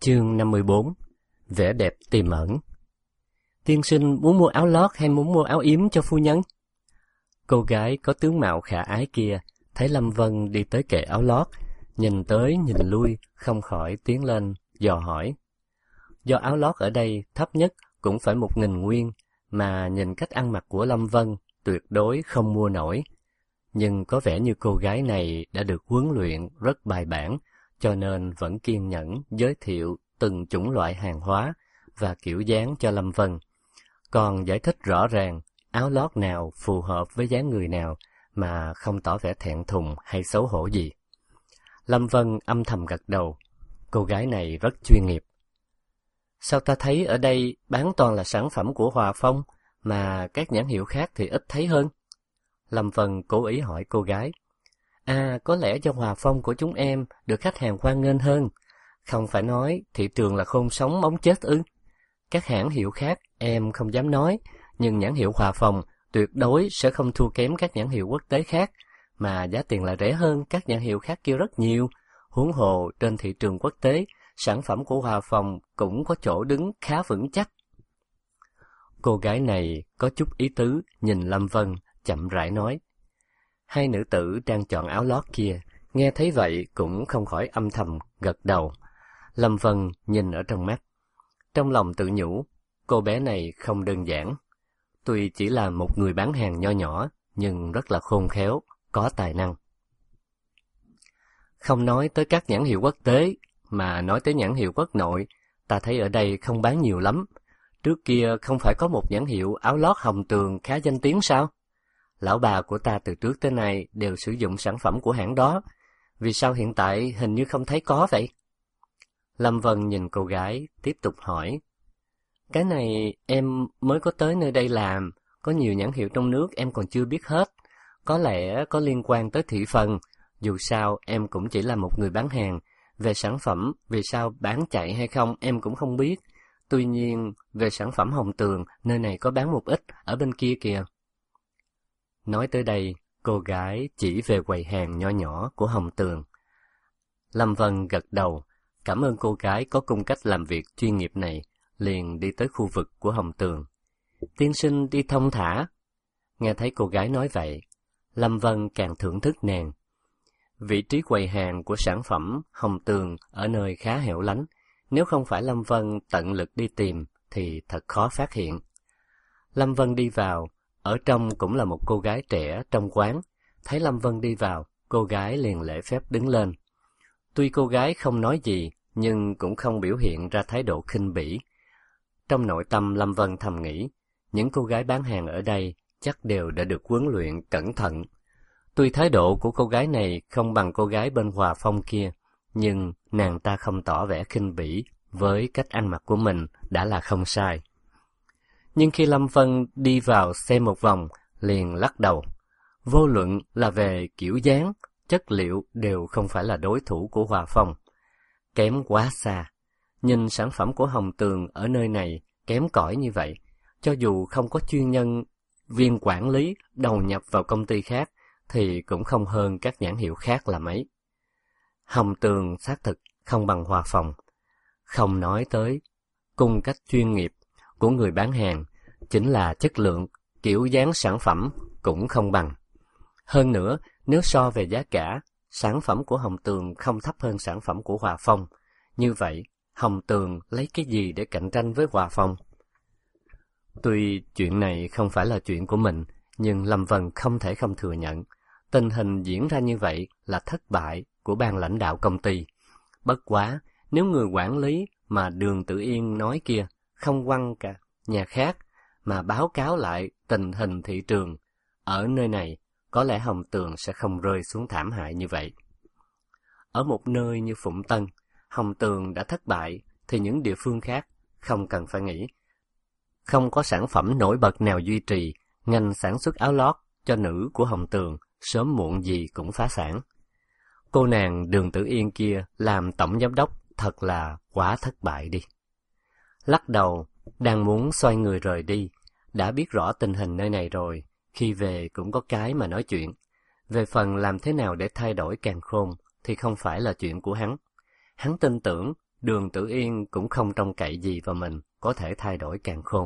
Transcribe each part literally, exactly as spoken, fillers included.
Chương năm mươi bốn. Vẻ đẹp tiềm ẩn. Tiên sinh muốn mua áo lót hay muốn mua áo yếm cho phu nhân? Cô gái có tướng mạo khả ái kia thấy Lâm Vân đi tới kệ áo lót, nhìn tới nhìn lui, không khỏi tiến lên dò hỏi. Do áo lót ở đây thấp nhất cũng phải một nghìn nguyên, mà nhìn cách ăn mặc của Lâm Vân tuyệt đối không mua nổi. Nhưng có vẻ như cô gái này đã được huấn luyện rất bài bản, cho nên vẫn kiên nhẫn giới thiệu từng chủng loại hàng hóa và kiểu dáng cho Lâm Vân. Còn giải thích rõ ràng áo lót nào phù hợp với dáng người nào mà không tỏ vẻ thẹn thùng hay xấu hổ gì. Lâm Vân âm thầm gật đầu, cô gái này rất chuyên nghiệp. Sao ta thấy ở đây bán toàn là sản phẩm của Hòa Phong, mà các nhãn hiệu khác thì ít thấy hơn? Lâm Vân cố ý hỏi cô gái. À, có lẽ do Hòa Phong của chúng em được khách hàng hoan nghênh hơn. Không phải nói thị trường là khôn sống móng chết ư? Các hãng hiệu khác em không dám nói, nhưng nhãn hiệu Hòa Phong tuyệt đối sẽ không thua kém các nhãn hiệu quốc tế khác, mà giá tiền lại rẻ hơn các nhãn hiệu khác kia rất nhiều. Huống hồ trên thị trường quốc tế, sản phẩm của Hòa Phong cũng có chỗ đứng khá vững chắc. Cô gái này có chút ý tứ, nhìn Lâm Vân, chậm rãi nói. Hai nữ tử đang chọn áo lót kia, nghe thấy vậy cũng không khỏi âm thầm gật đầu. Lâm Vân nhìn ở trong mắt, trong lòng tự nhủ, cô bé này không đơn giản. Tuy chỉ là một người bán hàng nho nhỏ, nhưng rất là khôn khéo, có tài năng. Không nói tới các nhãn hiệu quốc tế, mà nói tới nhãn hiệu quốc nội, ta thấy ở đây không bán nhiều lắm. Trước kia không phải có một nhãn hiệu áo lót Hồng Tường khá danh tiếng sao? Lão bà của ta từ trước tới nay đều sử dụng sản phẩm của hãng đó. Vì sao hiện tại hình như không thấy có vậy? Lâm Vân nhìn cô gái, tiếp tục hỏi. Cái này em mới có tới nơi đây làm, có nhiều nhãn hiệu trong nước em còn chưa biết hết. Có lẽ có liên quan tới thị phần, dù sao em cũng chỉ là một người bán hàng. Về sản phẩm, vì sao bán chạy hay không em cũng không biết. Tuy nhiên, về sản phẩm Hồng Tường, nơi này có bán một ít, ở bên kia kìa. Nói tới đây, cô gái chỉ về quầy hàng nho nhỏ của Hồng Tường. Lâm Vân gật đầu, cảm ơn cô gái có cung cách làm việc chuyên nghiệp này, liền đi tới khu vực của Hồng Tường. Tiên sinh đi thông thả. Nghe thấy cô gái nói vậy, Lâm Vân càng thưởng thức nàng. Vị trí quầy hàng của sản phẩm Hồng Tường ở nơi khá hẻo lánh, nếu không phải Lâm Vân tận lực đi tìm thì thật khó phát hiện. Lâm Vân đi vào, ở trong cũng là một cô gái trẻ trong quán. Thấy Lâm Vân đi vào, cô gái liền lễ phép đứng lên. Tuy cô gái không nói gì, nhưng cũng không biểu hiện ra thái độ khinh bỉ. Trong nội tâm Lâm Vân thầm nghĩ, những cô gái bán hàng ở đây chắc đều đã được huấn luyện cẩn thận. Tuy thái độ của cô gái này không bằng cô gái bên Hòa Phong kia, nhưng nàng ta không tỏ vẻ khinh bỉ với cách ăn mặc của mình đã là không sai. Nhưng khi Lâm Vân đi vào xem một vòng, liền lắc đầu. Vô luận là về kiểu dáng, chất liệu đều không phải là đối thủ của Hòa Phong. Kém quá xa. Nhìn sản phẩm của Hồng Tường ở nơi này kém cỏi như vậy, cho dù không có chuyên nhân viên quản lý đầu nhập vào công ty khác, thì cũng không hơn các nhãn hiệu khác là mấy. Hồng Tường xác thực không bằng Hòa Phong. Không nói tới cung cách chuyên nghiệp của người bán hàng, chính là chất lượng, kiểu dáng sản phẩm cũng không bằng. Hơn nữa, nếu so về giá cả, sản phẩm của Hồng Tường không thấp hơn sản phẩm của Hòa Phong. Như vậy, Hồng Tường lấy cái gì để cạnh tranh với Hòa Phong? Tuy chuyện này không phải là chuyện của mình, nhưng Lâm Vân không thể không thừa nhận. Tình hình diễn ra như vậy là thất bại của ban lãnh đạo công ty. Bất quá, nếu người quản lý mà Đường Tử Yên nói kia không quăng cả nhà khác mà báo cáo lại tình hình thị trường ở nơi này, có lẽ Hồng Tường sẽ không rơi xuống thảm hại như vậy. Ở một nơi như Phụng Tân, Hồng Tường đã thất bại thì những địa phương khác không cần phải nghĩ. Không có sản phẩm nổi bật nào duy trì, ngành sản xuất áo lót cho nữ của Hồng Tường sớm muộn gì cũng phá sản. Cô nàng Đường Tử Yên kia làm tổng giám đốc thật là quá thất bại đi. Lắc đầu, đang muốn xoay người rời đi, đã biết rõ tình hình nơi này rồi, khi về cũng có cái mà nói chuyện. Về phần làm thế nào để thay đổi càn khôn thì không phải là chuyện của hắn. Hắn tin tưởng Đường Tử Yên cũng không trông cậy gì vào mình có thể thay đổi càn khôn.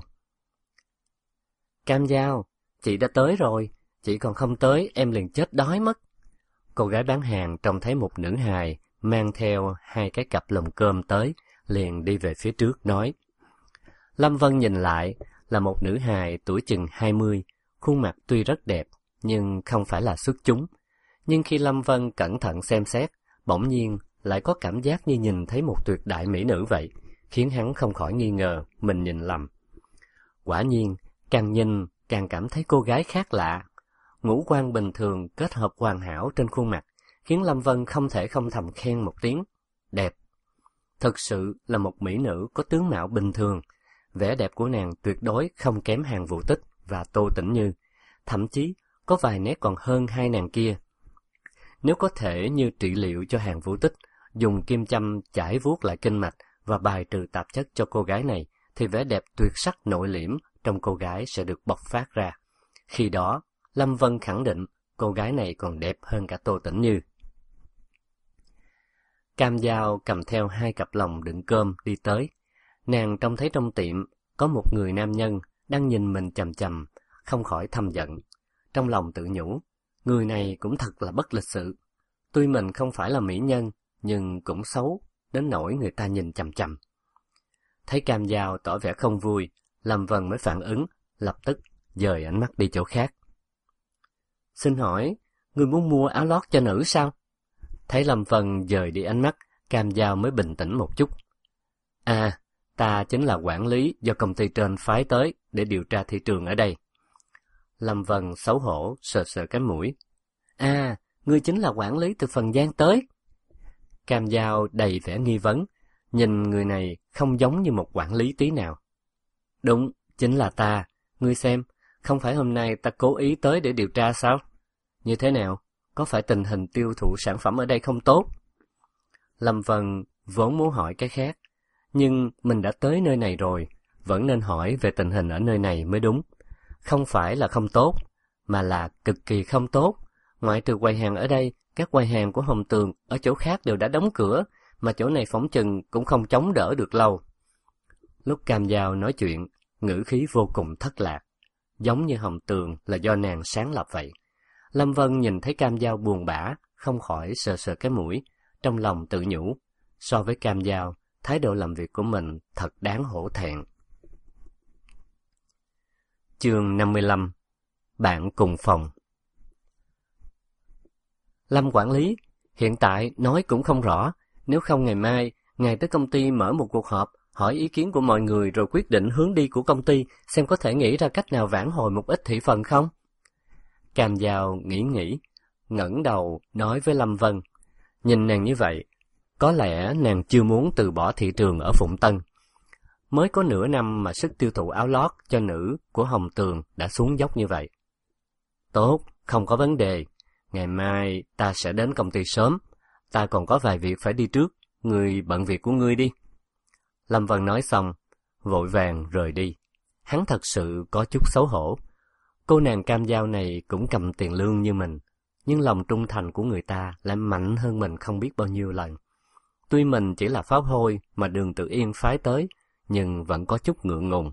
Cam Dao, chị đã tới rồi, chị còn không tới em liền chết đói mất. Cô gái bán hàng trông thấy một nữ hài mang theo hai cái cặp lồng cơm tới, liền đi về phía trước nói. Lâm Vân nhìn lại là một nữ hài tuổi chừng hai mươi, khuôn mặt tuy rất đẹp nhưng không phải là xuất chúng. Nhưng khi Lâm Vân cẩn thận xem xét, bỗng nhiên lại có cảm giác như nhìn thấy một tuyệt đại mỹ nữ vậy, khiến hắn không khỏi nghi ngờ mình nhìn lầm. Quả nhiên, càng nhìn càng cảm thấy cô gái khác lạ. Ngũ quan bình thường kết hợp hoàn hảo trên khuôn mặt, khiến Lâm Vân không thể không thầm khen một tiếng. Đẹp. Thực sự là một mỹ nữ có tướng mạo bình thường. Vẻ đẹp của nàng tuyệt đối không kém Hàn Vũ Tích và Tô Tĩnh Như, thậm chí có vài nét còn hơn hai nàng kia. Nếu có thể như trị liệu cho Hàn Vũ Tích, dùng kim châm chải vuốt lại kinh mạch và bài trừ tạp chất cho cô gái này, thì vẻ đẹp tuyệt sắc nội liễm trong cô gái sẽ được bộc phát ra. Khi đó, Lâm Vân khẳng định cô gái này còn đẹp hơn cả Tô Tĩnh Như. Cam Dao cầm theo hai cặp lồng đựng cơm đi tới. Nàng trông thấy trong tiệm có một người nam nhân đang nhìn mình chằm chằm, không khỏi thầm giận. Trong lòng tự nhủ, người này cũng thật là bất lịch sự. Tuy mình không phải là mỹ nhân, nhưng cũng xấu đến nỗi người ta nhìn chằm chằm. Thấy Cam Dao tỏ vẻ không vui, Lâm Vân mới phản ứng, lập tức dời ánh mắt đi chỗ khác. Xin hỏi, người muốn mua áo lót cho nữ sao? Thấy Lâm Vân dời đi ánh mắt, Cam Dao mới bình tĩnh một chút. À, ta chính là quản lý do công ty trên phái tới để điều tra thị trường ở đây. Lâm Vân xấu hổ sờ sờ cái mũi. À, ngươi chính là quản lý từ Phần Giang tới. Cam Dao đầy vẻ nghi vấn, nhìn người này không giống như một quản lý tí nào. Đúng, chính là ta. Ngươi xem, không phải hôm nay ta cố ý tới để điều tra sao? Như thế nào? Có phải tình hình tiêu thụ sản phẩm ở đây không tốt? Lâm Vân vốn muốn hỏi cái khác, nhưng mình đã tới nơi này rồi, vẫn nên hỏi về tình hình ở nơi này mới đúng. Không phải là không tốt, mà là cực kỳ không tốt. Ngoại trừ quầy hàng ở đây, các quầy hàng của Hồng Tường ở chỗ khác đều đã đóng cửa, mà chỗ này phỏng chừng cũng không chống đỡ được lâu. Lúc Cam Dao nói chuyện, ngữ khí vô cùng thất lạc, giống như Hồng Tường là do nàng sáng lập vậy. Lâm Vân nhìn thấy Cam Dao buồn bã, không khỏi sờ sờ cái mũi, trong lòng tự nhủ, so với Cam Dao, thái độ làm việc của mình thật đáng hổ thẹn. Chương năm mươi lăm. Bạn cùng phòng. Lâm quản lý, hiện tại nói cũng không rõ, nếu không ngày mai, ngài tới công ty mở một cuộc họp, hỏi ý kiến của mọi người rồi quyết định hướng đi của công ty, xem có thể nghĩ ra cách nào vãn hồi một ít thị phần không? Cam Dao nghĩ nghĩ, ngẩng đầu nói với Lâm Vân. Nhìn nàng như vậy, có lẽ nàng chưa muốn từ bỏ thị trường ở Phụng Tân. Mới có nửa năm mà sức tiêu thụ áo lót cho nữ của Hồng Tường đã xuống dốc như vậy. Tốt, không có vấn đề. Ngày mai ta sẽ đến công ty sớm. Ta còn có vài việc phải đi trước. Ngươi bận việc của ngươi đi. Lâm Vân nói xong, vội vàng rời đi. Hắn thật sự có chút xấu hổ. Cô nàng Cam Dao này cũng cầm tiền lương như mình, nhưng lòng trung thành của người ta lại mạnh hơn mình không biết bao nhiêu lần. Tuy mình chỉ là pháo hôi mà Đường Tử Yên phái tới, nhưng vẫn có chút ngượng ngùng.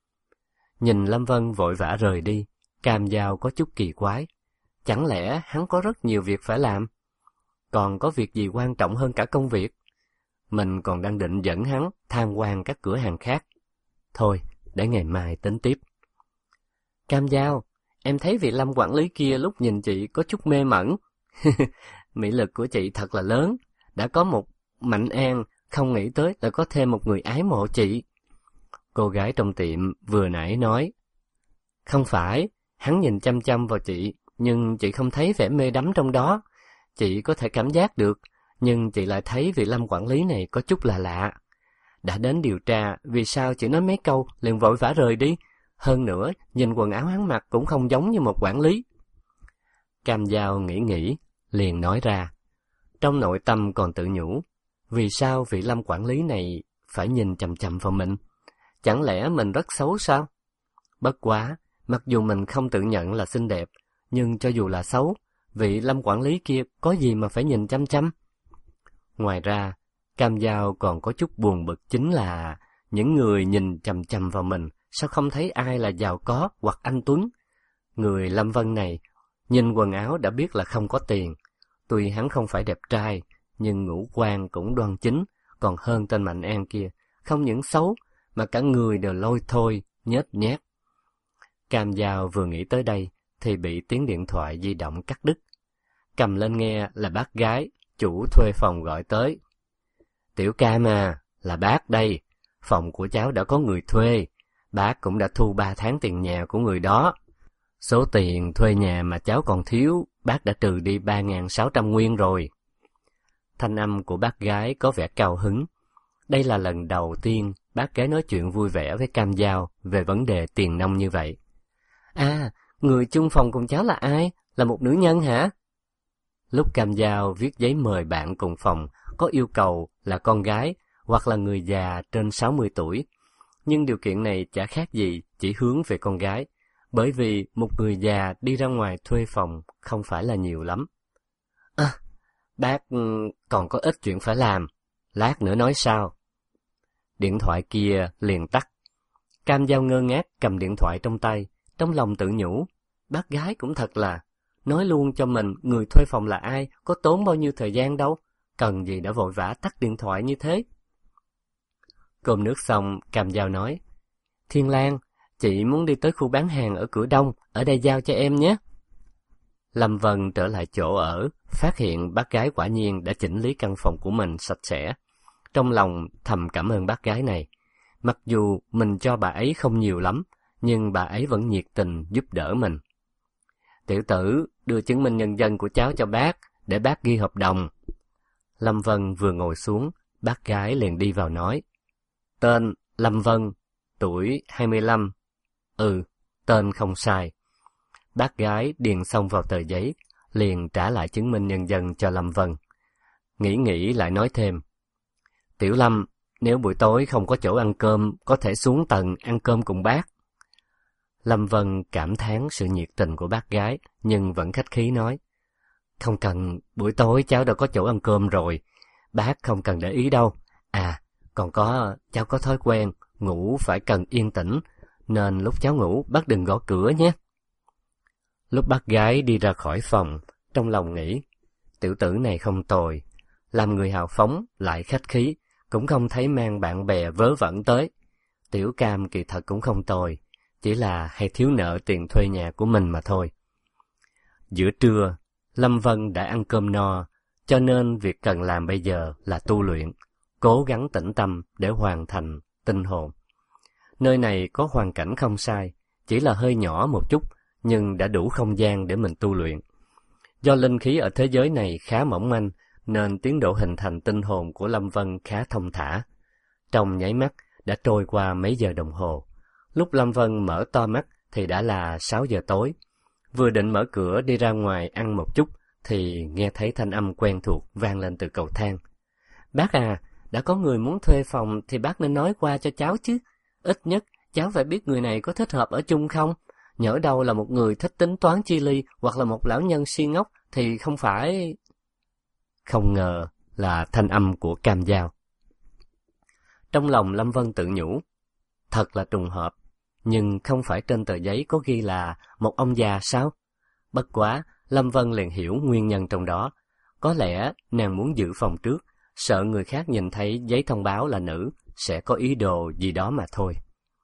Nhìn Lâm Vân vội vã rời đi, Cam Dao có chút kỳ quái. Chẳng lẽ hắn có rất nhiều việc phải làm? Còn có việc gì quan trọng hơn cả công việc? Mình còn đang định dẫn hắn tham quan các cửa hàng khác. Thôi, để ngày mai tính tiếp. Cam Dao, em thấy vị Lâm quản lý kia lúc nhìn chị có chút mê mẩn. Mỹ lực của chị thật là lớn. Đã có một Mạnh An, không nghĩ tới lại có thêm một người ái mộ chị. Cô gái trong tiệm vừa nãy nói. Không phải, hắn nhìn chăm chăm vào chị, nhưng chị không thấy vẻ mê đắm trong đó. Chị có thể cảm giác được, nhưng chị lại thấy vị Lâm quản lý này có chút là lạ. Đã đến điều tra, vì sao chị nói mấy câu liền vội vã rời đi? Hơn nữa, nhìn quần áo hắn mặc cũng không giống như một quản lý. Cam Dao nghĩ nghĩ, liền nói ra. Trong nội tâm còn tự nhủ, vì sao vị Lâm quản lý này phải nhìn chằm chằm vào mình? Chẳng lẽ mình rất xấu sao? Bất quá, mặc dù mình không tự nhận là xinh đẹp, nhưng cho dù là xấu, vị Lâm quản lý kia có gì mà phải nhìn chăm chăm? Ngoài ra, Cam Dao còn có chút buồn bực chính là những người nhìn chằm chằm vào mình, sao không thấy ai là giàu có hoặc anh tuấn. Người Lâm Vân này, nhìn quần áo đã biết là không có tiền. Tuy hắn không phải đẹp trai, nhưng ngũ quan cũng đoan chính, còn hơn tên Mạnh An kia, không những xấu, mà cả người đều lôi thôi, nhếch nhác. Cam Dao vừa nghĩ tới đây, thì bị tiếng điện thoại di động cắt đứt. Cầm lên nghe là bác gái, chủ thuê phòng gọi tới. Tiểu Cam à, là bác đây, phòng của cháu đã có người thuê, bác cũng đã thu ba tháng tiền nhà của người đó. Số tiền thuê nhà mà cháu còn thiếu, bác đã trừ đi ba nghìn sáu trăm nguyên rồi. Thanh âm của bác gái có vẻ cao hứng. Đây là lần đầu tiên bác gái nói chuyện vui vẻ với Cam Dao về vấn đề tiền nong như vậy. À, người chung phòng cùng cháu là ai? Là một nữ nhân hả? Lúc Cam Dao viết giấy mời bạn cùng phòng, có yêu cầu là con gái hoặc là người già trên sáu mươi tuổi. Nhưng điều kiện này chả khác gì chỉ hướng về con gái, bởi vì một người già đi ra ngoài thuê phòng không phải là nhiều lắm. À, bác còn có ít chuyện phải làm, lát nữa nói sao. Điện thoại kia liền tắt. Cam Dao ngơ ngác cầm điện thoại trong tay, trong lòng tự nhủ, bác gái cũng thật là, nói luôn cho mình người thuê phòng là ai, có tốn bao nhiêu thời gian đâu, cần gì đã vội vã tắt điện thoại như thế. Cơm nước xong, Cam Dao nói, Thiên Lan, chị muốn đi tới khu bán hàng ở cửa đông, ở đây giao cho em nhé. Lâm Vân trở lại chỗ ở, phát hiện bác gái quả nhiên đã chỉnh lý căn phòng của mình sạch sẽ. Trong lòng thầm cảm ơn bác gái này. Mặc dù mình cho bà ấy không nhiều lắm, nhưng bà ấy vẫn nhiệt tình giúp đỡ mình. Tiểu tử, đưa chứng minh nhân dân của cháu cho bác, để bác ghi hợp đồng. Lâm Vân vừa ngồi xuống, bác gái liền đi vào nói. Tên Lâm Vân, tuổi hai mươi lăm. Ừ, tên không sai. Bác gái điền xong vào tờ giấy, liền trả lại chứng minh nhân dân cho Lâm Vân. Nghĩ nghĩ lại nói thêm. Tiểu Lâm, nếu buổi tối không có chỗ ăn cơm, có thể xuống tầng ăn cơm cùng bác. Lâm Vân cảm thán sự nhiệt tình của bác gái, nhưng vẫn khách khí nói. Không cần, buổi tối cháu đã có chỗ ăn cơm rồi, bác không cần để ý đâu. À, còn có, cháu có thói quen, ngủ phải cần yên tĩnh, nên lúc cháu ngủ bác đừng gõ cửa nhé. Lúc bác gái đi ra khỏi phòng, trong lòng nghĩ, tiểu tử này không tồi, làm người hào phóng, lại khách khí, cũng không thấy mang bạn bè vớ vẩn tới. Tiểu Cam kỳ thật cũng không tồi, chỉ là hay thiếu nợ tiền thuê nhà của mình mà thôi. Giữa trưa, Lâm Vân đã ăn cơm no, cho nên việc cần làm bây giờ là tu luyện, cố gắng tĩnh tâm để hoàn thành tinh hồn. Nơi này có hoàn cảnh không sai, chỉ là hơi nhỏ một chút, nhưng đã đủ không gian để mình tu luyện. Do linh khí ở thế giới này khá mỏng manh, nên tiến độ hình thành tinh hồn của Lâm Vân khá thông thả. Trong nháy mắt, đã trôi qua mấy giờ đồng hồ. Lúc Lâm Vân mở to mắt thì đã là sáu giờ tối. Vừa định mở cửa đi ra ngoài ăn một chút, thì nghe thấy thanh âm quen thuộc vang lên từ cầu thang. Bác à, đã có người muốn thuê phòng thì bác nên nói qua cho cháu chứ. Ít nhất, cháu phải biết người này có thích hợp ở chung không? Nhỡ đâu là một người thích tính toán chi ly hoặc là một lão nhân si ngốc thì không phải... Không ngờ là thanh âm của Cam Dao. Trong lòng Lâm Vân tự nhủ, thật là trùng hợp, nhưng không phải trên tờ giấy có ghi là một ông già sao? Bất quá, Lâm Vân liền hiểu nguyên nhân trong đó. Có lẽ nàng muốn giữ phòng trước, sợ người khác nhìn thấy giấy thông báo là nữ, sẽ có ý đồ gì đó mà thôi.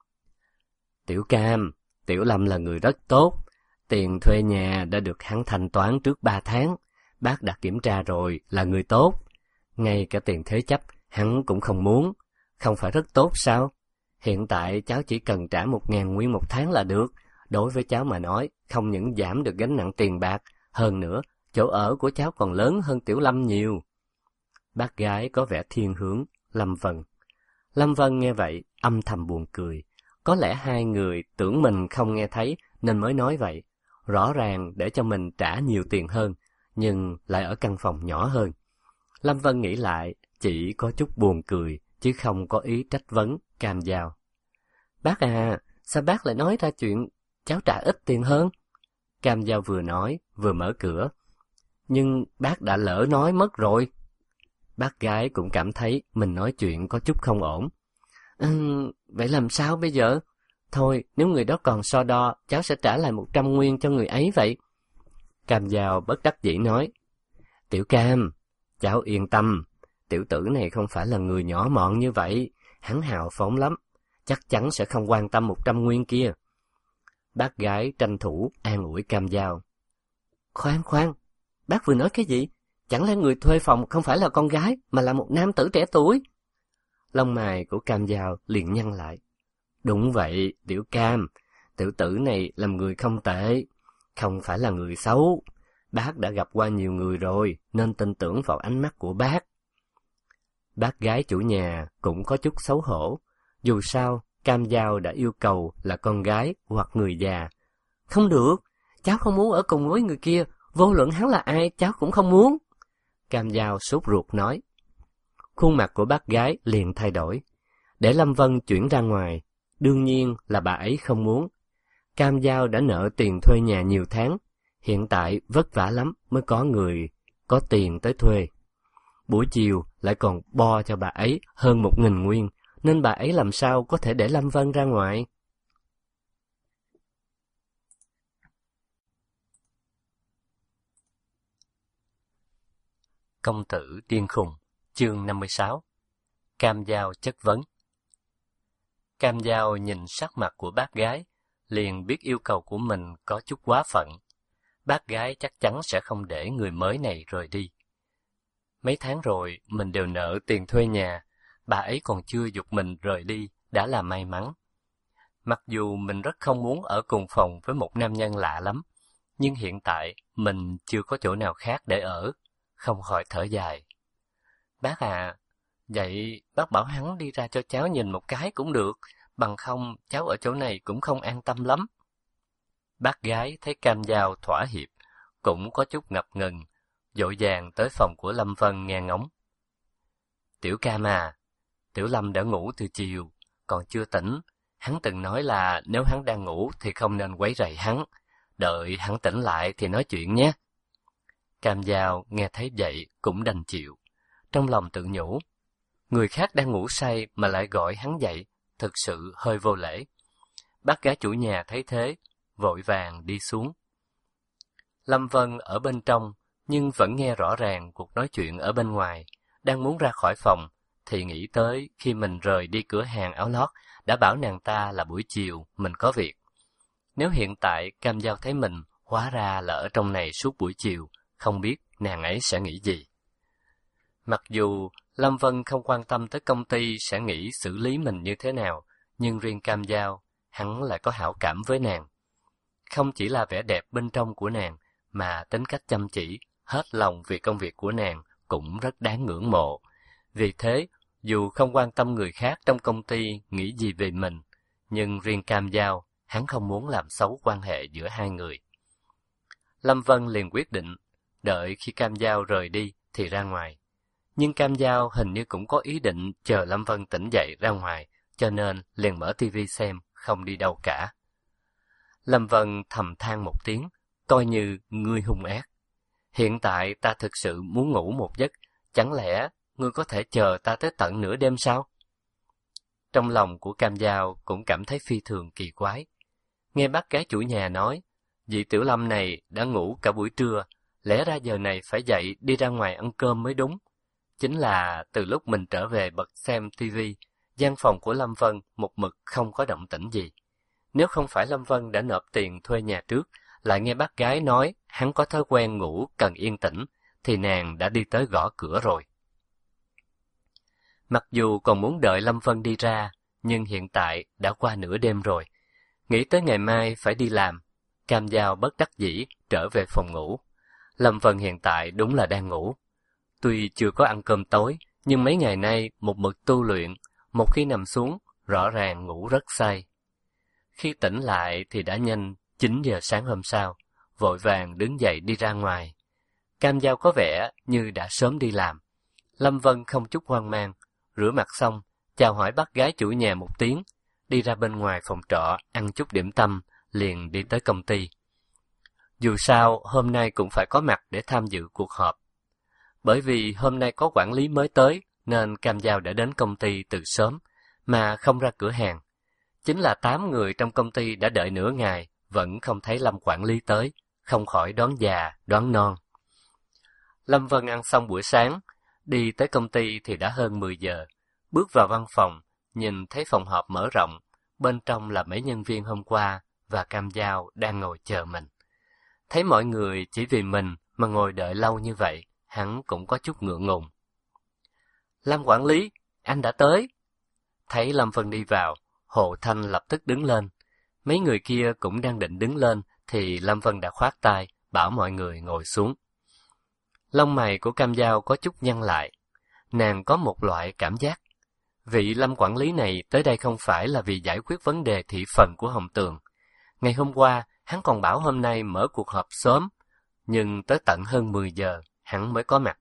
Tiểu Cam, Tiểu Lâm là người rất tốt, tiền thuê nhà đã được hắn thanh toán trước ba tháng, bác đã kiểm tra rồi là người tốt. Ngay cả tiền thế chấp, hắn cũng không muốn, không phải rất tốt sao? Hiện tại cháu chỉ cần trả một ngàn nguyên một tháng là được, đối với cháu mà nói, không những giảm được gánh nặng tiền bạc, hơn nữa, chỗ ở của cháu còn lớn hơn Tiểu Lâm nhiều. Bác gái có vẻ thiên hướng, Lâm Vân. Lâm Vân nghe vậy, âm thầm buồn cười. Có lẽ hai người tưởng mình không nghe thấy nên mới nói vậy. Rõ ràng để cho mình trả nhiều tiền hơn, nhưng lại ở căn phòng nhỏ hơn. Lâm Vân nghĩ lại, chỉ có chút buồn cười, chứ không có ý trách vấn Cam Dao. Bác à, sao bác lại nói ra chuyện cháu trả ít tiền hơn? Cam Dao vừa nói, vừa mở cửa. Nhưng bác đã lỡ nói mất rồi. Bác gái cũng cảm thấy mình nói chuyện có chút không ổn. Ừ, vậy làm sao bây giờ? Thôi, nếu người đó còn so đo, cháu sẽ trả lại một trăm nguyên cho người ấy vậy. Cam Dao bất đắc dĩ nói. Tiểu Cam, cháu yên tâm, tiểu tử này không phải là người nhỏ mọn như vậy, hắn hào phóng lắm, chắc chắn sẽ không quan tâm một trăm nguyên kia. Bác gái tranh thủ an ủi Cam Dao. Khoan khoan, bác vừa nói cái gì? Chẳng lẽ người thuê phòng không phải là con gái, mà là một nam tử trẻ tuổi? Lông mày của Cam Dao liền nhăn lại. Đúng vậy, Tiểu Cam, tiểu tử này làm người không tệ, không phải là người xấu. Bác đã gặp qua nhiều người rồi, nên tin tưởng vào ánh mắt của bác. Bác gái chủ nhà cũng có chút xấu hổ. Dù sao, Cam Dao đã yêu cầu là con gái hoặc người già. Không được, cháu không muốn ở cùng với người kia, vô luận hắn là ai, cháu cũng không muốn. Cam Dao sốt ruột nói. Khuôn mặt của bác gái liền thay đổi. Để Lâm Vân chuyển ra ngoài, đương nhiên là bà ấy không muốn. Cam Dao đã nợ tiền thuê nhà nhiều tháng, hiện tại vất vả lắm mới có người có tiền tới thuê. Buổi chiều lại còn bo cho bà ấy hơn một nghìn nguyên, nên bà ấy làm sao có thể để Lâm Vân ra ngoài. Công tử điên khùng, chương năm mươi sáu. Cam Dao chất vấn. Cam Dao nhìn sắc mặt của bác gái, liền biết yêu cầu của mình có chút quá phận. Bác gái chắc chắn sẽ không để người mới này rời đi. Mấy tháng rồi mình đều nợ tiền thuê nhà, bà ấy còn chưa giục mình rời đi, đã là may mắn. Mặc dù mình rất không muốn ở cùng phòng với một nam nhân lạ lắm, nhưng hiện tại mình chưa có chỗ nào khác để ở, không khỏi thở dài. Bác à, vậy bác bảo hắn đi ra cho cháu nhìn một cái cũng được, bằng không cháu ở chỗ này cũng không an tâm lắm. Bác gái thấy Cam Dao thỏa hiệp, cũng có chút ngập ngừng, vội vàng tới phòng của Lâm Vân nghe ngóng. Tiểu Cam à, Tiểu Lâm đã ngủ từ chiều, còn chưa tỉnh. Hắn từng nói là nếu hắn đang ngủ thì không nên quấy rầy hắn, đợi hắn tỉnh lại thì nói chuyện nhé. Cam Dao nghe thấy vậy cũng đành chịu, trong lòng tự nhủ. Người khác đang ngủ say mà lại gọi hắn dậy, thực sự hơi vô lễ. Bác gái chủ nhà thấy thế, vội vàng đi xuống. Lâm Vân ở bên trong, nhưng vẫn nghe rõ ràng cuộc nói chuyện ở bên ngoài. Đang muốn ra khỏi phòng, thì nghĩ tới khi mình rời đi cửa hàng áo lót, đã bảo nàng ta là buổi chiều mình có việc. Nếu hiện tại Cam Dao thấy mình, hóa ra là ở trong này suốt buổi chiều, không biết nàng ấy sẽ nghĩ gì. Mặc dù Lâm Vân không quan tâm tới công ty sẽ nghĩ xử lý mình như thế nào, nhưng riêng Cam Dao, hắn lại có hảo cảm với nàng. Không chỉ là vẻ đẹp bên trong của nàng, mà tính cách chăm chỉ, hết lòng vì công việc của nàng cũng rất đáng ngưỡng mộ. Vì thế, dù không quan tâm người khác trong công ty nghĩ gì về mình, nhưng riêng Cam Dao, hắn không muốn làm xấu quan hệ giữa hai người. Lâm Vân liền quyết định, đợi khi Cam Dao rời đi thì ra ngoài. Nhưng Cam Dao hình như cũng có ý định chờ Lâm Vân tỉnh dậy ra ngoài, cho nên liền mở tivi xem, không đi đâu cả. Lâm Vân thầm than một tiếng, coi như ngươi hung ác. Hiện tại ta thực sự muốn ngủ một giấc, chẳng lẽ ngươi có thể chờ ta tới tận nửa đêm sao? Trong lòng của Cam Dao cũng cảm thấy phi thường kỳ quái. Nghe bác gái chủ nhà nói, vị Tiểu Lâm này đã ngủ cả buổi trưa, lẽ ra giờ này phải dậy đi ra ngoài ăn cơm mới đúng. Chính là từ lúc mình trở về bật xem tivi, gian phòng của Lâm Vân một mực không có động tĩnh gì. Nếu không phải Lâm Vân đã nộp tiền thuê nhà trước, lại nghe bác gái nói hắn có thói quen ngủ cần yên tĩnh, thì nàng đã đi tới gõ cửa rồi. Mặc dù còn muốn đợi Lâm Vân đi ra, nhưng hiện tại đã qua nửa đêm rồi. Nghĩ tới ngày mai phải đi làm, Cam Dao bất đắc dĩ trở về phòng ngủ. Lâm Vân hiện tại đúng là đang ngủ. Tuy chưa có ăn cơm tối, nhưng mấy ngày nay một mực tu luyện, một khi nằm xuống, rõ ràng ngủ rất say. Khi tỉnh lại thì đã nhanh chín giờ sáng hôm sau, vội vàng đứng dậy đi ra ngoài. Cam Dao có vẻ như đã sớm đi làm. Lâm Vân không chút hoang mang, rửa mặt xong, chào hỏi bác gái chủ nhà một tiếng, đi ra bên ngoài phòng trọ ăn chút điểm tâm, liền đi tới công ty. Dù sao, hôm nay cũng phải có mặt để tham dự cuộc họp. Bởi vì hôm nay có quản lý mới tới, nên Cam Dao đã đến công ty từ sớm, mà không ra cửa hàng. Chính là tám người trong công ty đã đợi nửa ngày, vẫn không thấy Lâm quản lý tới, không khỏi đoán già, đoán non. Lâm Vân ăn xong buổi sáng, đi tới công ty thì đã hơn mười giờ. Bước vào văn phòng, nhìn thấy phòng họp mở rộng, bên trong là mấy nhân viên hôm qua và Cam Dao đang ngồi chờ mình. Thấy mọi người chỉ vì mình mà ngồi đợi lâu như vậy, hắn cũng có chút ngượng ngùng. Lâm quản lý, anh đã tới. Thấy Lâm Vân đi vào, Hồ Thanh lập tức đứng lên. Mấy người kia cũng đang định đứng lên thì Lâm Vân đã khoát tay, bảo mọi người ngồi xuống. Lông mày của Cam Dao có chút nhăn lại. Nàng có một loại cảm giác. Vị Lâm quản lý này tới đây không phải là vì giải quyết vấn đề thị phần của Hồng Tường. Ngày hôm qua, hắn còn bảo hôm nay mở cuộc họp sớm, nhưng tới tận hơn mười giờ, hắn mới có mặt.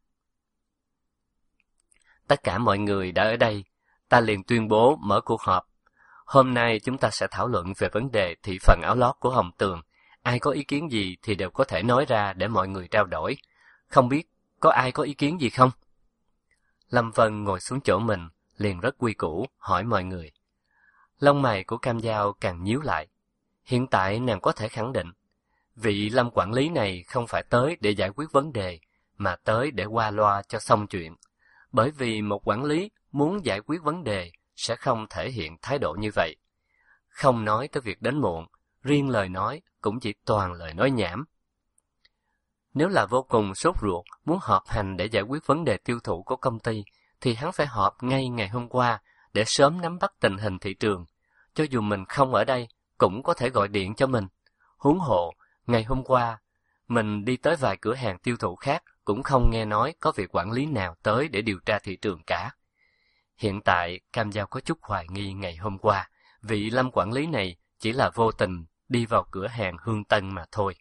Tất cả mọi người đã ở đây, ta liền tuyên bố mở cuộc họp. Hôm nay chúng ta sẽ thảo luận về vấn đề thị phần áo lót của Hồng Tường. Ai có ý kiến gì thì đều có thể nói ra để mọi người trao đổi. Không biết có ai có ý kiến gì không? Lâm Vân ngồi xuống chỗ mình, liền rất quy củ, hỏi mọi người. Lông mày của Cam Dao càng nhíu lại. Hiện tại nàng có thể khẳng định, vị Lâm quản lý này không phải tới để giải quyết vấn đề, mà tới để qua loa cho xong chuyện. Bởi vì một quản lý muốn giải quyết vấn đề sẽ không thể hiện thái độ như vậy. Không nói tới việc đến muộn, riêng lời nói cũng chỉ toàn lời nói nhảm. Nếu là vô cùng sốt ruột, muốn họp hành để giải quyết vấn đề tiêu thụ của công ty, thì hắn phải họp ngay ngày hôm qua để sớm nắm bắt tình hình thị trường. Cho dù mình không ở đây, cũng có thể gọi điện cho mình. Huống hộ, ngày hôm qua, mình đi tới vài cửa hàng tiêu thụ khác, cũng không nghe nói có vị quản lý nào tới để điều tra thị trường cả. Hiện tại, Cam Dao có chút hoài nghi ngày hôm qua, vị Lâm quản lý này chỉ là vô tình đi vào cửa hàng Hương Tân mà thôi.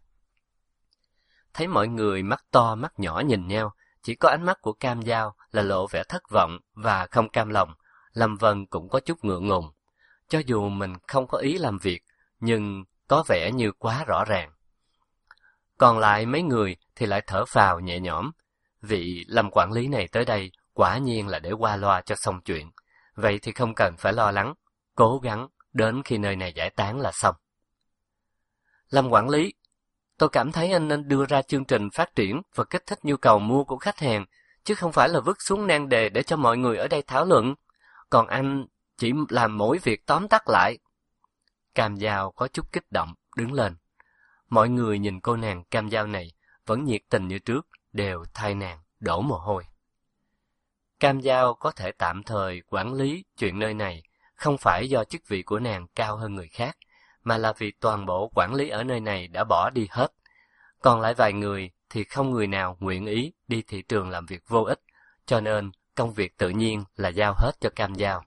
Thấy mọi người mắt to mắt nhỏ nhìn nhau, chỉ có ánh mắt của Cam Dao là lộ vẻ thất vọng và không cam lòng. Lâm Vân cũng có chút ngượng ngùng. Cho dù mình không có ý làm việc, nhưng có vẻ như quá rõ ràng. Còn lại mấy người thì lại thở phào nhẹ nhõm. Vị Lâm quản lý này tới đây quả nhiên là để qua loa cho xong chuyện. Vậy thì không cần phải lo lắng, cố gắng đến khi nơi này giải tán là xong. Lâm quản lý, tôi cảm thấy anh nên đưa ra chương trình phát triển và kích thích nhu cầu mua của khách hàng, chứ không phải là vứt xuống nan đề để cho mọi người ở đây thảo luận. Còn anh chỉ làm mỗi việc tóm tắt lại. Cam Dao có chút kích động, đứng lên. Mọi người nhìn cô nàng Cam Dao này vẫn nhiệt tình như trước, đều thay nàng đổ mồ hôi. Cam Dao có thể tạm thời quản lý chuyện nơi này, không phải do chức vị của nàng cao hơn người khác, mà là vì toàn bộ quản lý ở nơi này đã bỏ đi hết. Còn lại vài người thì không người nào nguyện ý đi thị trường làm việc vô ích, cho nên công việc tự nhiên là giao hết cho Cam Dao.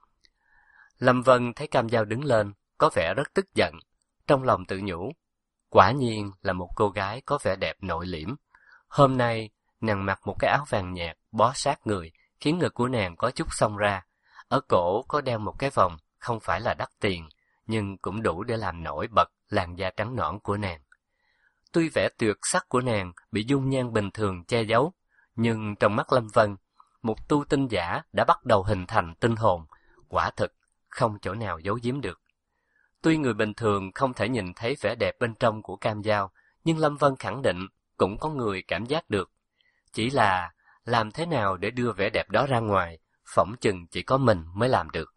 Lâm Vân thấy Cam Dao đứng lên, có vẻ rất tức giận, trong lòng tự nhủ. Quả nhiên là một cô gái có vẻ đẹp nội liễm. Hôm nay, nàng mặc một cái áo vàng nhạt, bó sát người, khiến ngực của nàng có chút xông ra. Ở cổ có đeo một cái vòng, không phải là đắt tiền, nhưng cũng đủ để làm nổi bật làn da trắng nõn của nàng. Tuy vẻ tuyệt sắc của nàng bị dung nhan bình thường che giấu, nhưng trong mắt Lâm Vân, một tu tinh giả đã bắt đầu hình thành tinh hồn, quả thực không chỗ nào giấu giếm được. Tuy người bình thường không thể nhìn thấy vẻ đẹp bên trong của Cam Dao, nhưng Lâm Vân khẳng định cũng có người cảm giác được. Chỉ là làm thế nào để đưa vẻ đẹp đó ra ngoài, phỏng chừng chỉ có mình mới làm được.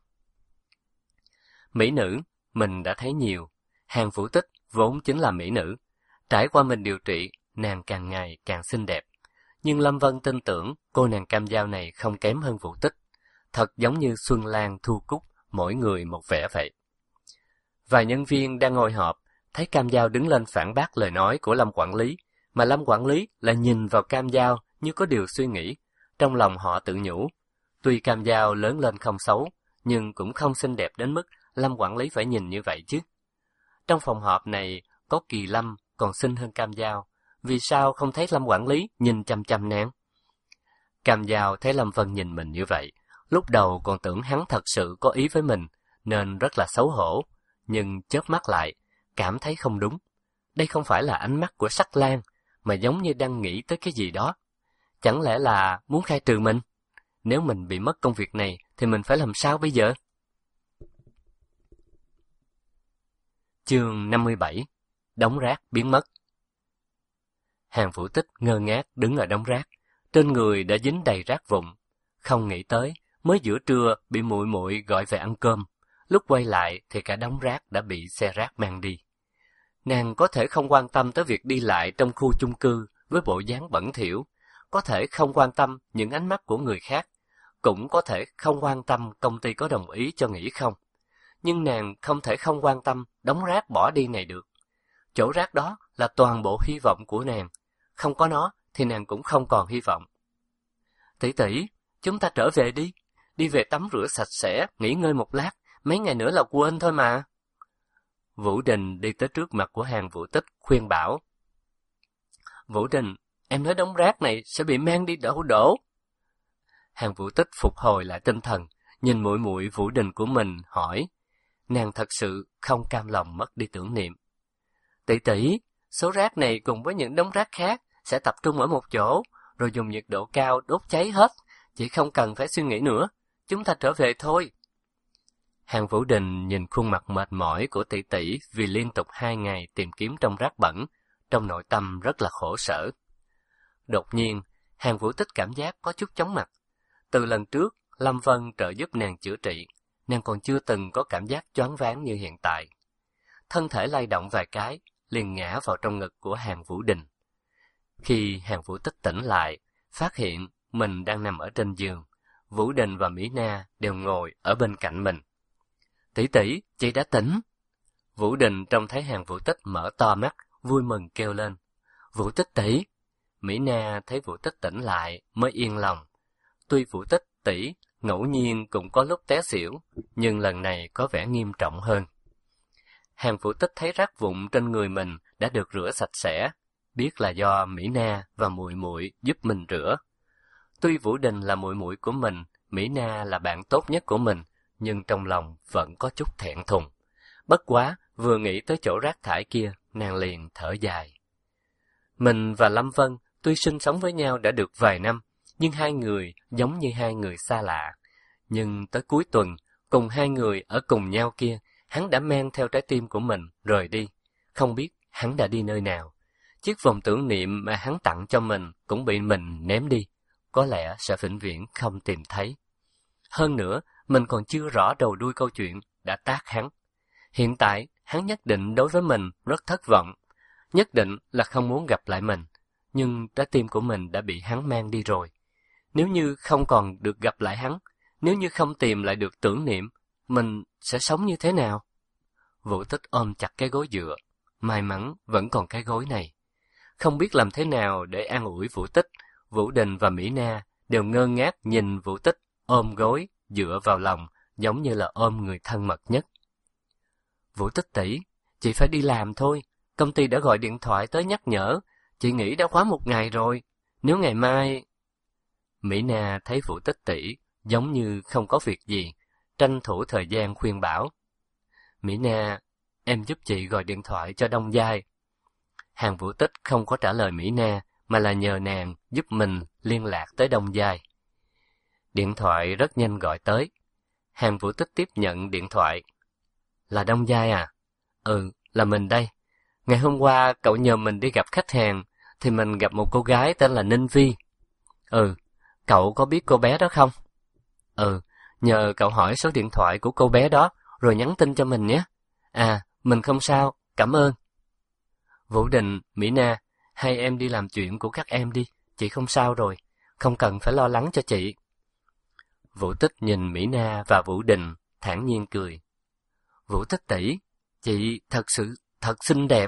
Mỹ nữ, mình đã thấy nhiều. Hàng Vũ Tích vốn chính là mỹ nữ. Trải qua mình điều trị, nàng càng ngày càng xinh đẹp. Nhưng Lâm Vân tin tưởng cô nàng Cam Dao này không kém hơn Vũ Tích. Thật giống như Xuân Lan Thu Cúc, mỗi người một vẻ vậy. Vài nhân viên đang ngồi họp, thấy Cam Dao đứng lên phản bác lời nói của Lâm quản lý, mà Lâm quản lý lại nhìn vào Cam Dao như có điều suy nghĩ. Trong lòng họ tự nhủ, tuy Cam Dao lớn lên không xấu, nhưng cũng không xinh đẹp đến mức Lâm quản lý phải nhìn như vậy chứ. Trong phòng họp này có Kỳ Lâm còn xinh hơn Cam Dao, vì sao không thấy Lâm quản lý nhìn chăm chăm nàng? Cam Dao thấy Lâm Vân nhìn mình như vậy, lúc đầu còn tưởng hắn thật sự có ý với mình, nên rất là xấu hổ, nhưng chớp mắt lại, cảm thấy không đúng. Đây không phải là ánh mắt của sắc lang, mà giống như đang nghĩ tới cái gì đó. Chẳng lẽ là muốn khai trừ mình? Nếu mình bị mất công việc này thì mình phải làm sao bây giờ? Chương năm mươi bảy. Đống rác biến mất. Hàng Vũ Tích ngơ ngác đứng ở đống rác, trên người đã dính đầy rác vụn. Không nghĩ tới, mới giữa trưa bị muội muội gọi về ăn cơm, lúc quay lại thì cả đống rác đã bị xe rác mang đi. Nàng có thể không quan tâm tới việc đi lại trong khu chung cư với bộ dáng bẩn thỉu, có thể không quan tâm những ánh mắt của người khác, cũng có thể không quan tâm công ty có đồng ý cho nghỉ không. Nhưng nàng không thể không quan tâm đống rác bỏ đi này được. Chỗ rác đó là toàn bộ hy vọng của nàng. Không có nó thì nàng cũng không còn hy vọng. Tỷ tỷ, chúng ta trở về đi. Đi về tắm rửa sạch sẽ, nghỉ ngơi một lát. Mấy ngày nữa là quên thôi mà. Vũ Đình đi tới trước mặt của Hàng Vũ Tích khuyên bảo. Vũ Đình, em nói đống rác này sẽ bị mang đi đổ đổ. Hàng Vũ Tích phục hồi lại tinh thần, nhìn muội muội Vũ Đình của mình hỏi. Nàng thật sự không cam lòng mất đi tưởng niệm. Tỷ tỷ, số rác này cùng với những đống rác khác sẽ tập trung ở một chỗ, rồi dùng nhiệt độ cao đốt cháy hết. Chị không cần phải suy nghĩ nữa. Chúng ta trở về thôi. Hàng Vũ Đình nhìn khuôn mặt mệt mỏi của tỷ tỷ vì liên tục hai ngày tìm kiếm trong rác bẩn, trong nội tâm rất là khổ sở. Đột nhiên, Hàng Vũ Tích cảm giác có chút chóng mặt. Từ lần trước, Lâm Vân trợ giúp nàng chữa trị, nàng còn chưa từng có cảm giác choáng váng như hiện tại. Thân thể lay động vài cái, liền ngã vào trong ngực của Hàng Vũ Đình. Khi Hàng Vũ Tích tỉnh lại, phát hiện mình đang nằm ở trên giường, Vũ Đình và Mỹ Na đều ngồi ở bên cạnh mình. Tỷ tỷ, chị đã tỉnh. Vũ Đình trông thấy Hàng Vũ Tích mở to mắt, vui mừng kêu lên. Vũ Tích tỷ. Mỹ Na thấy Vũ Tích tỉnh lại mới yên lòng. Tuy Vũ Tích tỷ ngẫu nhiên cũng có lúc té xỉu, nhưng lần này có vẻ nghiêm trọng hơn. Hàng Vũ Tích thấy rác vụn trên người mình đã được rửa sạch sẽ, biết là do Mỹ Na và muội muội giúp mình rửa. Tuy Vũ Đình là muội muội của mình, Mỹ Na là bạn tốt nhất của mình, nhưng trong lòng vẫn có chút thẹn thùng. Bất quá, vừa nghĩ tới chỗ rác thải kia, nàng liền thở dài. Mình và Lâm Vân tuy sinh sống với nhau đã được vài năm, nhưng hai người giống như hai người xa lạ. Nhưng tới cuối tuần, cùng hai người ở cùng nhau kia, hắn đã mang theo trái tim của mình rời đi. Không biết hắn đã đi nơi nào. Chiếc vòng tưởng niệm mà hắn tặng cho mình cũng bị mình ném đi. Có lẽ sẽ vĩnh viễn không tìm thấy. Hơn nữa, mình còn chưa rõ đầu đuôi câu chuyện đã tác hắn. Hiện tại, hắn nhất định đối với mình rất thất vọng. Nhất định là không muốn gặp lại mình. Nhưng trái tim của mình đã bị hắn mang đi rồi. Nếu như không còn được gặp lại hắn, nếu như không tìm lại được tưởng niệm, mình sẽ sống như thế nào? Vũ Tích ôm chặt cái gối dựa. May mắn vẫn còn cái gối này. Không biết làm thế nào để an ủi Vũ Tích, Vũ Đình và Mỹ Na đều ngơ ngác nhìn Vũ Tích ôm gối, dựa vào lòng, giống như là ôm người thân mật nhất. Vũ Tích tỷ, chị phải đi làm thôi. Công ty đã gọi điện thoại tới nhắc nhở. Chị nghỉ đã quá một ngày rồi. Nếu ngày mai... Mỹ Na thấy Vũ Tích tỷ giống như không có việc gì, tranh thủ thời gian khuyên bảo. Mỹ Na, em giúp chị gọi điện thoại cho Đông Giai. Hàng Vũ Tích không có trả lời Mỹ Na, mà là nhờ nàng giúp mình liên lạc tới Đông Giai. Điện thoại rất nhanh gọi tới. Hàng Vũ Tích tiếp nhận điện thoại. Là Đông Giai à? Ừ, là mình đây. Ngày hôm qua cậu nhờ mình đi gặp khách hàng, thì mình gặp một cô gái tên là Ninh Vi. Ừ, cậu có biết cô bé đó không? Ừ, nhờ cậu hỏi số điện thoại của cô bé đó, rồi nhắn tin cho mình nhé. À, mình không sao, cảm ơn. Vũ Đình, Mỹ Na, hai em đi làm chuyện của các em đi, chị không sao rồi, không cần phải lo lắng cho chị. Vũ Tích nhìn Mỹ Na và Vũ Đình, thản nhiên cười. Vũ Tích tỷ, chị thật sự thật xinh đẹp.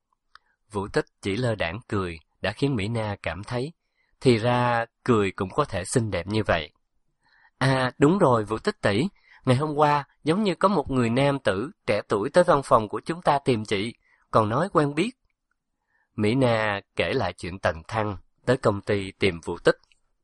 Vũ Tích chỉ lơ đãng cười đã khiến Mỹ Na cảm thấy, thì ra cười cũng có thể xinh đẹp như vậy. À đúng rồi Vũ Tích tỷ, ngày hôm qua giống như có một người nam tử trẻ tuổi tới văn phòng của chúng ta tìm chị, còn nói quen biết. Mỹ Na kể lại chuyện Tần Thăng tới công ty tìm Vũ Tích.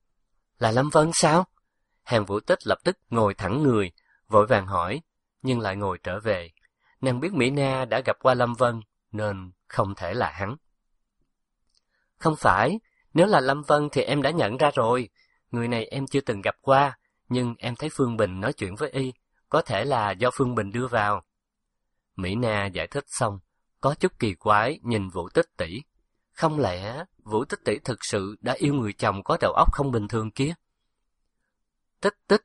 Là Lâm Vân sao? Hàng Vũ Tích lập tức ngồi thẳng người, vội vàng hỏi, nhưng lại ngồi trở về. Nàng biết Mỹ Na đã gặp qua Lâm Vân, nên không thể là hắn. Không phải, Nếu là Lâm Vân thì em đã nhận ra rồi. Người này em chưa từng gặp qua, nhưng em thấy Phương Bình nói chuyện với y, có thể là do Phương Bình đưa vào. Mỹ Na giải thích xong, có chút kỳ quái nhìn Vũ Tích Tỷ. Không lẽ Vũ Tích Tỷ thực sự đã yêu người chồng có đầu óc không bình thường kia? Tích tích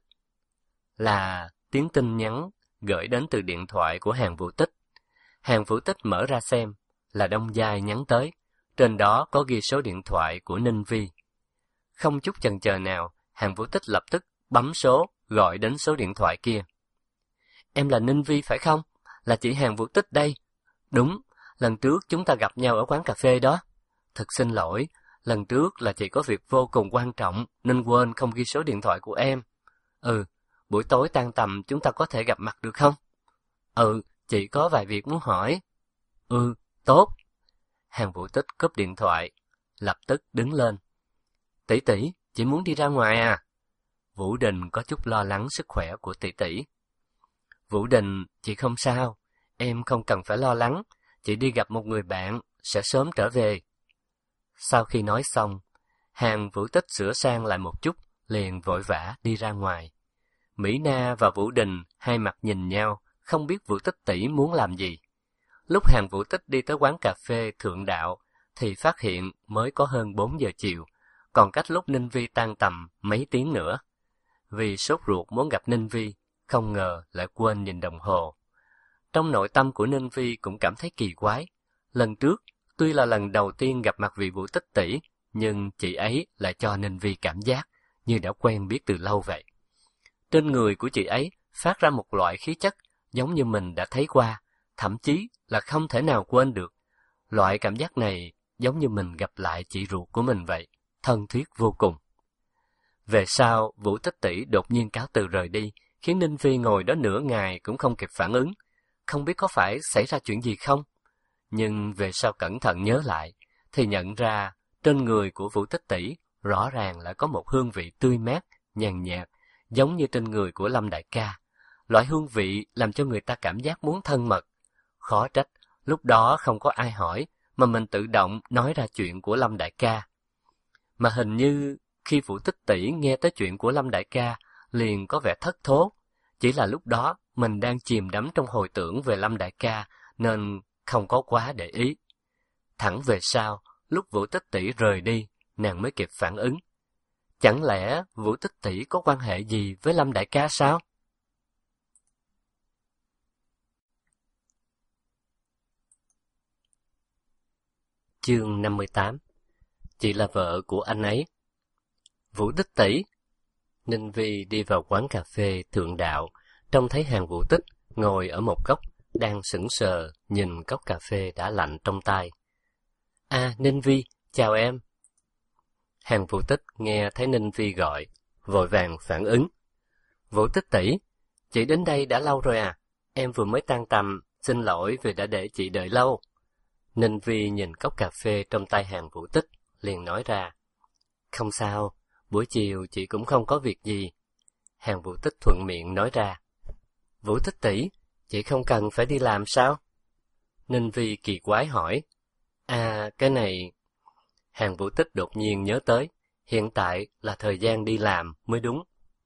là tiếng tin nhắn gửi đến từ điện thoại của Hàn Vũ Tích. Hàn Vũ Tích mở ra xem, là Đông Giai nhắn tới. Trên đó có ghi số điện thoại của Ninh Vi. Không chút chần chờ nào, Hàn Vũ Tích lập tức bấm số, gọi đến số điện thoại kia. Em là Ninh Vi phải không? Là chị Hàn Vũ Tích đây. Đúng, lần trước chúng ta gặp nhau ở quán cà phê đó. Thật xin lỗi, lần trước là chị có việc vô cùng quan trọng nên quên không ghi số điện thoại của em. Ừ, buổi tối tan tầm chúng ta có thể gặp mặt được không? Ừ, chị có vài việc muốn hỏi. Ừ, tốt. Hàn Vũ Tích cúp điện thoại, lập tức đứng lên. Tỷ tỷ, chị muốn đi ra ngoài à? Vũ Đình có chút lo lắng sức khỏe của tỷ tỷ. Vũ Đình, chị không sao, em không cần phải lo lắng, chị đi gặp một người bạn, sẽ sớm trở về. Sau khi nói xong, Hàn Vũ Tích sửa sang lại một chút, liền vội vã đi ra ngoài. Mỹ Na và Vũ Đình hai mặt nhìn nhau, không biết Vũ Tích tỷ muốn làm gì. Lúc Hàn Vũ Tích đi tới quán cà phê Thượng Đạo, thì phát hiện mới có hơn bốn giờ chiều, còn cách lúc Ninh Vi tan tầm mấy tiếng nữa. Vì sốt ruột muốn gặp Ninh Vi, không ngờ lại quên nhìn đồng hồ. Trong nội tâm của Ninh Vi cũng cảm thấy kỳ quái. Lần trước, tuy là lần đầu tiên gặp mặt vị Vũ Tích tỷ, nhưng chị ấy lại cho Ninh Vi cảm giác như đã quen biết từ lâu vậy. Trên người của chị ấy phát ra một loại khí chất giống như mình đã thấy qua, thậm chí là không thể nào quên được. Loại cảm giác này giống như mình gặp lại chị ruột của mình vậy, thân thiết vô cùng. Về sau, Vũ Tích tỷ đột nhiên cáo từ rời đi, khiến Ninh Vi ngồi đó nửa ngày cũng không kịp phản ứng. Không biết có phải xảy ra chuyện gì không? Nhưng về sau cẩn thận nhớ lại, thì nhận ra trên người của Vũ Tích tỷ rõ ràng lại có một hương vị tươi mát, nhàn nhạt, giống như trên người của Lâm đại ca. Loại hương vị làm cho người ta cảm giác muốn thân mật. Khó trách, lúc đó không có ai hỏi, mà mình tự động nói ra chuyện của Lâm đại ca. Mà hình như khi Vũ Tích tỷ nghe tới chuyện của Lâm đại ca, liền có vẻ thất thố. Chỉ là lúc đó mình đang chìm đắm trong hồi tưởng về Lâm đại ca, nên không có quá để ý. Thẳng về sau, lúc Vũ Tích tỷ rời đi, nàng mới kịp phản ứng. Chẳng lẽ Vũ Tích tỷ có quan hệ gì với Lâm đại ca sao? Chương năm mươi tám. Chị là vợ của anh ấy. Vũ Tích tỷ. Ninh Vi đi vào quán cà phê Thượng Đạo, trông thấy Hàn Vũ Tích ngồi ở một góc, đang sững sờ nhìn cốc cà phê đã lạnh trong tay. À, Ninh Vi, chào em. Hàn Vũ Tích nghe thấy Ninh Vi gọi, vội vàng phản ứng. Vũ Tích tỷ, chị đến đây đã lâu rồi à? Em vừa mới tan tầm, xin lỗi vì đã để chị đợi lâu. Ninh Vi nhìn cốc cà phê trong tay Hàn Vũ Tích, liền nói ra. Không sao, buổi chiều chị cũng không có việc gì. Hàn Vũ Tích thuận miệng nói ra. Vũ Tích tỷ, chị không cần phải đi làm sao? Ninh Vi kỳ quái hỏi. À, cái này... Hàn Vũ Tích đột nhiên nhớ tới, hiện tại là thời gian đi làm mới đúng.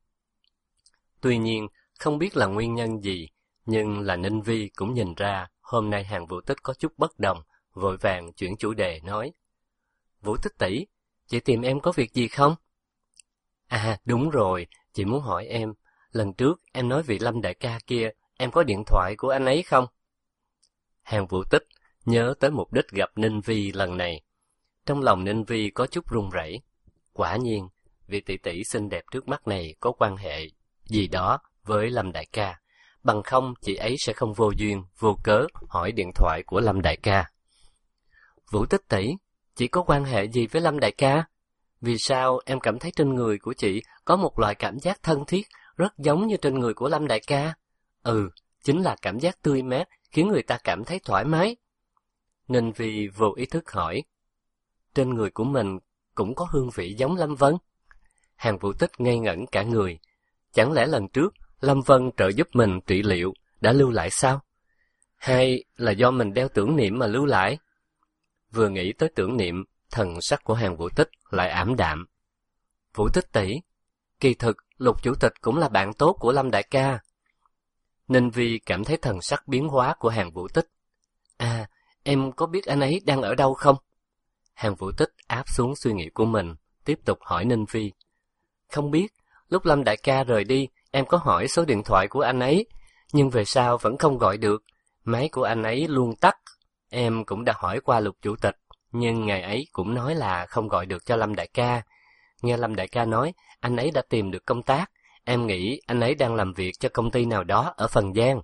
Tuy nhiên, không biết là nguyên nhân gì, nhưng là Ninh Vi cũng nhìn ra hôm nay Hàn Vũ Tích có chút bất đồng, vội vàng chuyển chủ đề nói. Vũ Tích tỷ, chị tìm em có việc gì không? À, đúng rồi, chị muốn hỏi em, lần trước em nói vị Lâm đại ca kia, em có điện thoại của anh ấy không? Hàn Vũ Tích nhớ tới mục đích gặp Ninh Vi lần này. Trong lòng Ninh Vi có chút run rẩy. Quả nhiên, vị tỷ tỷ xinh đẹp trước mắt này có quan hệ gì đó với Lâm đại ca, bằng không chị ấy sẽ không vô duyên, vô cớ hỏi điện thoại của Lâm đại ca. Vũ Tích tỷ, chị có quan hệ gì với Lâm đại ca? Vì sao em cảm thấy trên người của chị có một loại cảm giác thân thiết, rất giống như trên người của Lâm đại ca? Ừ, chính là cảm giác tươi mát, khiến người ta cảm thấy thoải mái. Ninh Vi vô ý thức hỏi. Trên người của mình cũng có hương vị giống Lâm Vân? Hàn Vũ Tích ngây ngẩn cả người. Chẳng lẽ lần trước Lâm Vân trợ giúp mình trị liệu đã lưu lại sao? Hay là do mình đeo tưởng niệm mà lưu lại? Vừa nghĩ tới tưởng niệm, thần sắc của Hàn Vũ Tích lại ảm đạm. Vũ Tích tỷ, kỳ thực Lục chủ tịch cũng là bạn tốt của Lâm đại ca. Ninh Vi cảm thấy thần sắc biến hóa của Hàn Vũ Tích. À, em có biết anh ấy đang ở đâu không? Hàn Vũ Tích áp xuống suy nghĩ của mình, tiếp tục hỏi Ninh Vi. Không biết, lúc Lâm đại ca rời đi, em có hỏi số điện thoại của anh ấy, nhưng về sau vẫn không gọi được, máy của anh ấy luôn tắt. Em cũng đã hỏi qua Lục chủ tịch, nhưng ngày ấy cũng nói là không gọi được cho Lâm đại ca. Nghe Lâm đại ca nói, anh ấy đã tìm được công tác, em nghĩ anh ấy đang làm việc cho công ty nào đó ở Phần Giang.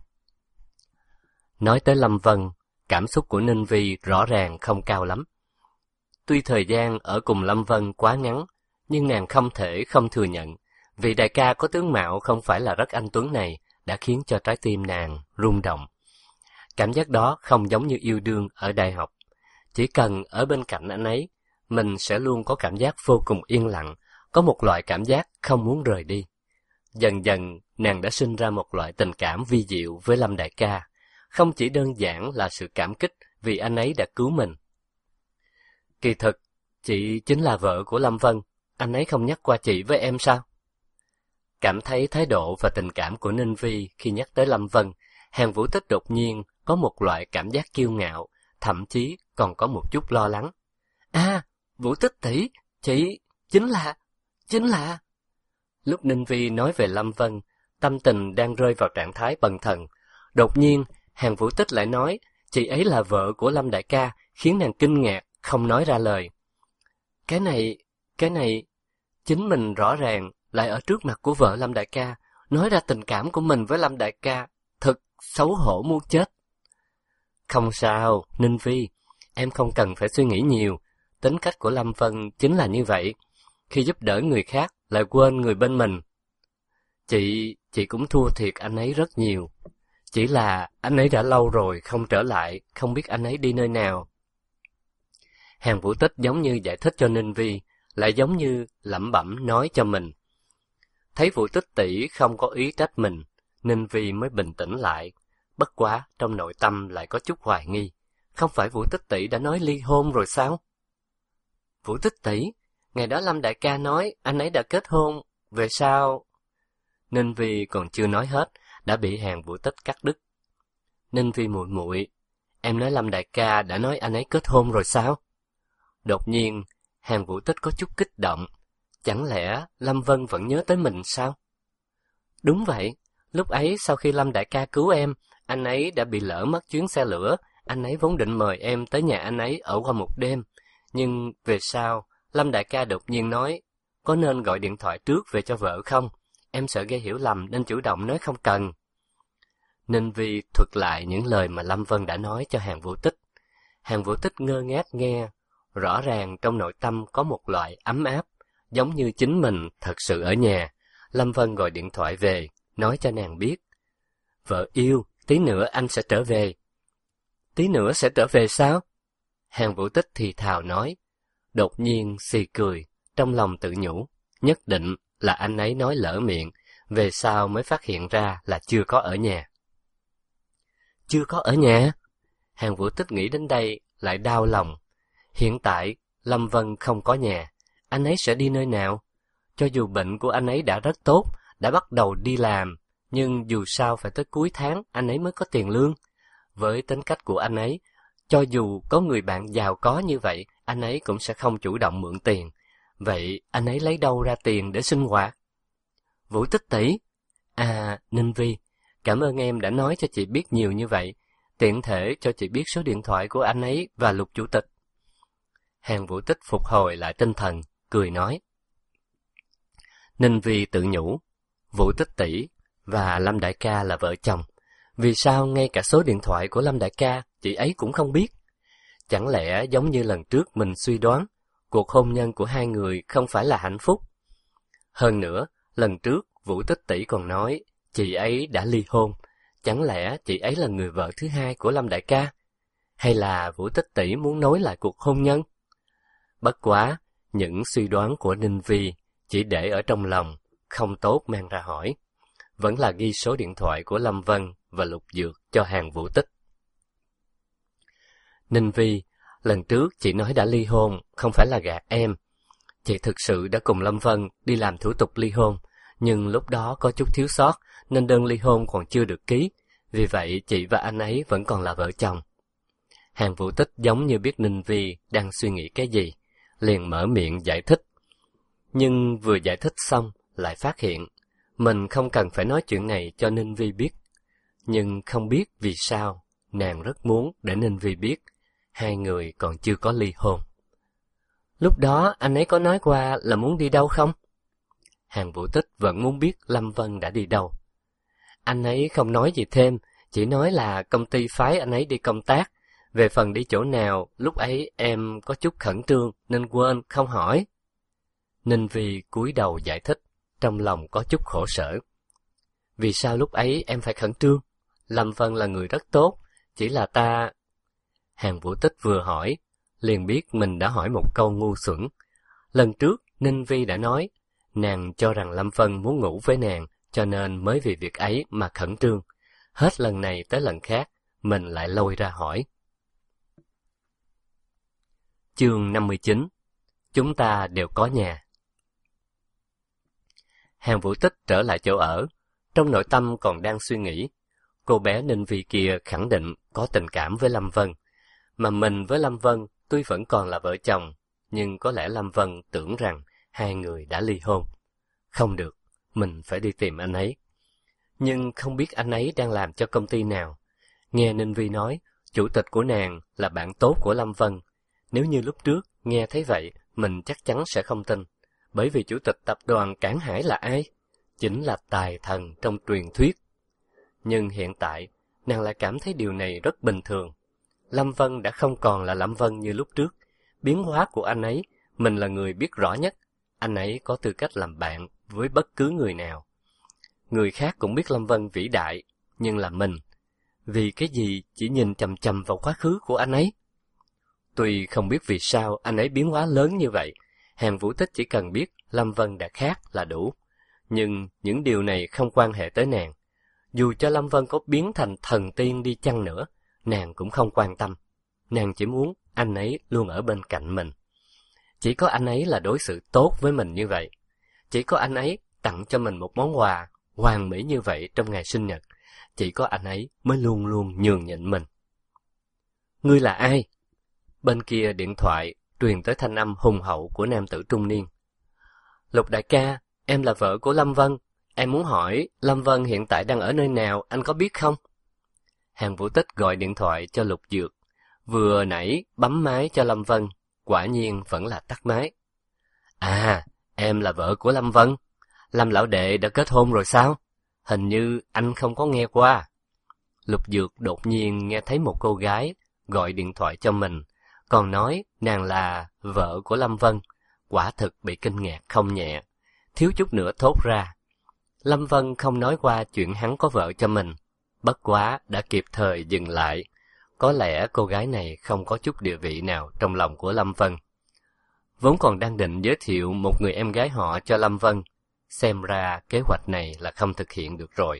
Nói tới Lâm Vân, cảm xúc của Ninh Vi rõ ràng không cao lắm. Tuy thời gian ở cùng Lâm Vân quá ngắn, nhưng nàng không thể không thừa nhận, vị đại ca có tướng mạo không phải là rất anh tuấn này đã khiến cho trái tim nàng rung động. Cảm giác đó không giống như yêu đương ở đại học. Chỉ cần ở bên cạnh anh ấy, mình sẽ luôn có cảm giác vô cùng yên lặng, có một loại cảm giác không muốn rời đi. Dần dần, nàng đã sinh ra một loại tình cảm vi diệu với Lâm đại ca, không chỉ đơn giản là sự cảm kích vì anh ấy đã cứu mình. Kỳ thực, chị chính là vợ của Lâm Vân, anh ấy không nhắc qua chị với em sao? Cảm thấy thái độ và tình cảm của Ninh Vi khi nhắc tới Lâm Vân, Hàn Vũ Tích đột nhiên có một loại cảm giác kiêu ngạo, thậm chí còn có một chút lo lắng. À, Vũ Tích tỷ, chị, chính là, chính là... Lúc Ninh Vi nói về Lâm Vân, tâm tình đang rơi vào trạng thái bần thần. Đột nhiên, Hàn Vũ Tích lại nói, chị ấy là vợ của Lâm đại ca, khiến nàng kinh ngạc, không nói ra lời. Cái này, cái này, chính mình rõ ràng lại ở trước mặt của vợ Lâm đại ca, nói ra tình cảm của mình với Lâm đại ca, thật xấu hổ muốn chết. Không sao, Ninh Vi, em không cần phải suy nghĩ nhiều, tính cách của Lâm Vân chính là như vậy, khi giúp đỡ người khác lại quên người bên mình. Chị, chị cũng thua thiệt anh ấy rất nhiều, chỉ là anh ấy đã lâu rồi không trở lại, không biết anh ấy đi nơi nào. Hàn Vũ Tích giống như giải thích cho Ninh Vi, lại giống như lẩm bẩm nói cho mình. Thấy Vũ Tích tỷ không có ý trách mình, Ninh Vi mới bình tĩnh lại. Bất quá trong nội tâm lại có chút hoài nghi, không phải Vũ Tích tỷ đã nói ly hôn rồi sao? Vũ Tích tỷ, ngày đó Lâm đại ca nói anh ấy đã kết hôn, về sao? Ninh Vi còn chưa nói hết, đã bị Hàn Vũ Tích cắt đứt. Ninh Vi muội muội, em nói Lâm đại ca đã nói anh ấy kết hôn rồi sao? Đột nhiên, Hàn Vũ Tích có chút kích động. Chẳng lẽ Lâm Vân vẫn nhớ tới mình sao? Đúng vậy, lúc ấy sau khi Lâm đại ca cứu em, anh ấy đã bị lỡ mất chuyến xe lửa. Anh ấy vốn định mời em tới nhà anh ấy ở qua một đêm. Nhưng về sau, Lâm đại ca đột nhiên nói, có nên gọi điện thoại trước về cho vợ không? Em sợ gây hiểu lầm nên chủ động nói không cần. Ninh Vi thuật lại những lời mà Lâm Vân đã nói cho Hàn Vũ Tích. Hàn Vũ Tích ngơ ngác nghe, rõ ràng trong nội tâm có một loại ấm áp, giống như chính mình thật sự ở nhà. Lâm Vân gọi điện thoại về, nói cho nàng biết. Vợ yêu, tí nữa anh sẽ trở về. Tí nữa sẽ trở về sao? Hàn Vũ Tích thì thào nói. Đột nhiên xì cười, trong lòng tự nhủ, nhất định là anh ấy nói lỡ miệng, về sau mới phát hiện ra là chưa có ở nhà. Chưa có ở nhà? Hàn Vũ Tích nghĩ đến đây, lại đau lòng. Hiện tại, Lâm Vân không có nhà, anh ấy sẽ đi nơi nào? Cho dù bệnh của anh ấy đã rất tốt, đã bắt đầu đi làm, nhưng dù sao phải tới cuối tháng anh ấy mới có tiền lương. Với tính cách của anh ấy, cho dù có người bạn giàu có như vậy, anh ấy cũng sẽ không chủ động mượn tiền. Vậy anh ấy lấy đâu ra tiền để sinh hoạt? Vũ Tích tỷ, à, Ninh Vi, cảm ơn em đã nói cho chị biết nhiều như vậy, tiện thể cho chị biết số điện thoại của anh ấy và Lục chủ tịch. Hàn Vũ Tích phục hồi lại tinh thần, cười nói. Ninh Vi tự nhủ, Vũ Tích tỷ và Lâm đại ca là vợ chồng, vì sao ngay cả số điện thoại của Lâm đại ca chị ấy cũng không biết? Chẳng lẽ giống như lần trước mình suy đoán, cuộc hôn nhân của hai người không phải là hạnh phúc? Hơn nữa, lần trước Vũ Tích tỷ còn nói chị ấy đã ly hôn, chẳng lẽ chị ấy là người vợ thứ hai của Lâm đại ca? Hay là Vũ Tích tỷ muốn nối lại cuộc hôn nhân? Bất quá, những suy đoán của Ninh Vi chỉ để ở trong lòng, không tốt mang ra hỏi. Vẫn là ghi số điện thoại của Lâm Vân và Lục Dược cho Hàn Vũ Tích. Ninh Vi lần trước chị nói đã ly hôn, không phải là gạt em. Chị thực sự đã cùng Lâm Vân đi làm thủ tục ly hôn, nhưng lúc đó có chút thiếu sót nên đơn ly hôn còn chưa được ký, vì vậy chị và anh ấy vẫn còn là vợ chồng. Hàn Vũ Tích giống như biết Ninh Vi đang suy nghĩ cái gì, liền mở miệng giải thích. Nhưng vừa giải thích xong lại phát hiện mình không cần phải nói chuyện này cho Ninh Vi biết. Nhưng không biết vì sao nàng rất muốn để Ninh Vi biết hai người còn chưa có ly hôn. Lúc đó anh ấy có nói qua là muốn đi đâu không? Hàn Vũ Tích vẫn muốn biết Lâm Vân đã đi đâu. Anh ấy không nói gì thêm, chỉ nói là công ty phái anh ấy đi công tác. Về phần đi chỗ nào, lúc ấy em có chút khẩn trương nên quên không hỏi. Ninh Vi cúi đầu giải thích, trong lòng có chút khổ sở. Vì sao lúc ấy em phải khẩn trương? Lâm Vân là người rất tốt, chỉ là ta... Hàn Vũ Tích vừa hỏi, liền biết mình đã hỏi một câu ngu xuẩn. Lần trước, Ninh Vi đã nói, nàng cho rằng Lâm Vân muốn ngủ với nàng, cho nên mới vì việc ấy mà khẩn trương. Hết lần này tới lần khác, mình lại lôi ra hỏi. Chương năm mươi chín. Chúng ta đều có nhà. Hàn Vũ Tích trở lại chỗ ở, trong nội tâm còn đang suy nghĩ. Cô bé Ninh Vi kia khẳng định có tình cảm với Lâm Vân, mà mình với Lâm Vân tuy vẫn còn là vợ chồng, nhưng có lẽ Lâm Vân tưởng rằng hai người đã ly hôn. Không được, mình phải đi tìm anh ấy. Nhưng không biết anh ấy đang làm cho công ty nào. Nghe Ninh Vi nói, chủ tịch của nàng là bạn tốt của Lâm Vân. Nếu như lúc trước nghe thấy vậy, mình chắc chắn sẽ không tin. Bởi vì chủ tịch tập đoàn Cảng Hải là ai? Chính là tài thần trong truyền thuyết. Nhưng hiện tại, nàng lại cảm thấy điều này rất bình thường. Lâm Vân đã không còn là Lâm Vân như lúc trước. Biến hóa của anh ấy, mình là người biết rõ nhất. Anh ấy có tư cách làm bạn với bất cứ người nào. Người khác cũng biết Lâm Vân vĩ đại, nhưng là mình. Vì cái gì chỉ nhìn chằm chằm vào quá khứ của anh ấy? Tuy không biết vì sao anh ấy biến hóa lớn như vậy, Hàn Vũ Tích chỉ cần biết Lâm Vân đã khác là đủ. Nhưng những điều này không quan hệ tới nàng. Dù cho Lâm Vân có biến thành thần tiên đi chăng nữa, nàng cũng không quan tâm. Nàng chỉ muốn anh ấy luôn ở bên cạnh mình. Chỉ có anh ấy là đối xử tốt với mình như vậy. Chỉ có anh ấy tặng cho mình một món quà hoàn mỹ như vậy trong ngày sinh nhật. Chỉ có anh ấy mới luôn luôn nhường nhịn mình. Ngươi là ai? Bên kia điện thoại truyền tới thanh âm hùng hậu của nam tử trung niên. Lục đại ca, em là vợ của Lâm Vân. Em muốn hỏi Lâm Vân hiện tại đang ở nơi nào, anh có biết không? Hàn Vũ Tích gọi điện thoại cho Lục Dược. Vừa nãy bấm máy cho Lâm Vân, quả nhiên vẫn là tắt máy. À, em là vợ của Lâm Vân. Lâm lão đệ đã kết hôn rồi sao? Hình như anh không có nghe qua. Lục Dược đột nhiên nghe thấy một cô gái gọi điện thoại cho mình, còn nói nàng là vợ của Lâm Vân. Quả thực bị kinh ngạc không nhẹ, thiếu chút nữa thốt ra. Lâm Vân không nói qua chuyện hắn có vợ cho mình, bất quá đã kịp thời dừng lại. Có lẽ cô gái này không có chút địa vị nào trong lòng của Lâm Vân. Vốn còn đang định giới thiệu một người em gái họ cho Lâm Vân, xem ra kế hoạch này là không thực hiện được rồi.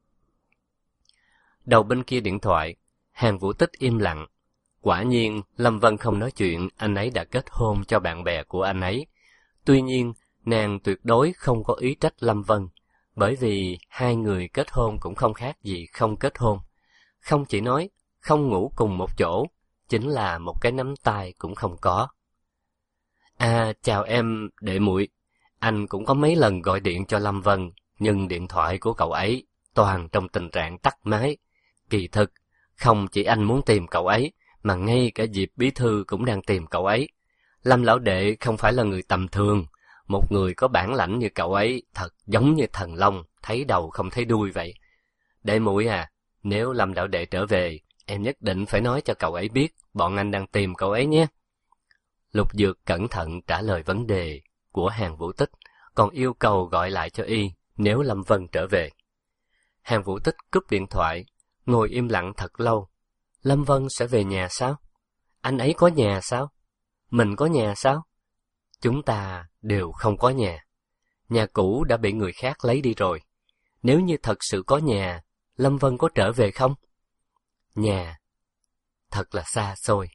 Đầu bên kia điện thoại, Hàn Vũ Tích im lặng. Quả nhiên, Lâm Vân không nói chuyện anh ấy đã kết hôn cho bạn bè của anh ấy. Tuy nhiên, nàng tuyệt đối không có ý trách Lâm Vân, bởi vì hai người kết hôn cũng không khác gì không kết hôn. Không chỉ nói không ngủ cùng một chỗ, chính là một cái nắm tay cũng không có. À, chào em, đệ muội. Anh cũng có mấy lần gọi điện cho Lâm Vân, nhưng điện thoại của cậu ấy toàn trong tình trạng tắt máy. Kỳ thực, không chỉ anh muốn tìm cậu ấy, mà ngay cả Diệp bí thư cũng đang tìm cậu ấy. Lâm lão đệ không phải là người tầm thường, một người có bản lãnh như cậu ấy thật giống như thần long, thấy đầu không thấy đuôi vậy. Đệ muội à, nếu Lâm lão đệ trở về, em nhất định phải nói cho cậu ấy biết bọn anh đang tìm cậu ấy nhé. Lục Dược cẩn thận trả lời vấn đề của Hàn Vũ Tích, còn yêu cầu gọi lại cho y nếu Lâm Vân trở về. Hàn Vũ Tích cúp điện thoại, ngồi im lặng thật lâu. Lâm Vân sẽ về nhà sao? Anh ấy có nhà sao? Mình có nhà sao? Chúng ta đều không có nhà. Nhà cũ đã bị người khác lấy đi rồi. Nếu như thật sự có nhà, Lâm Vân có trở về không? Nhà thật là xa xôi,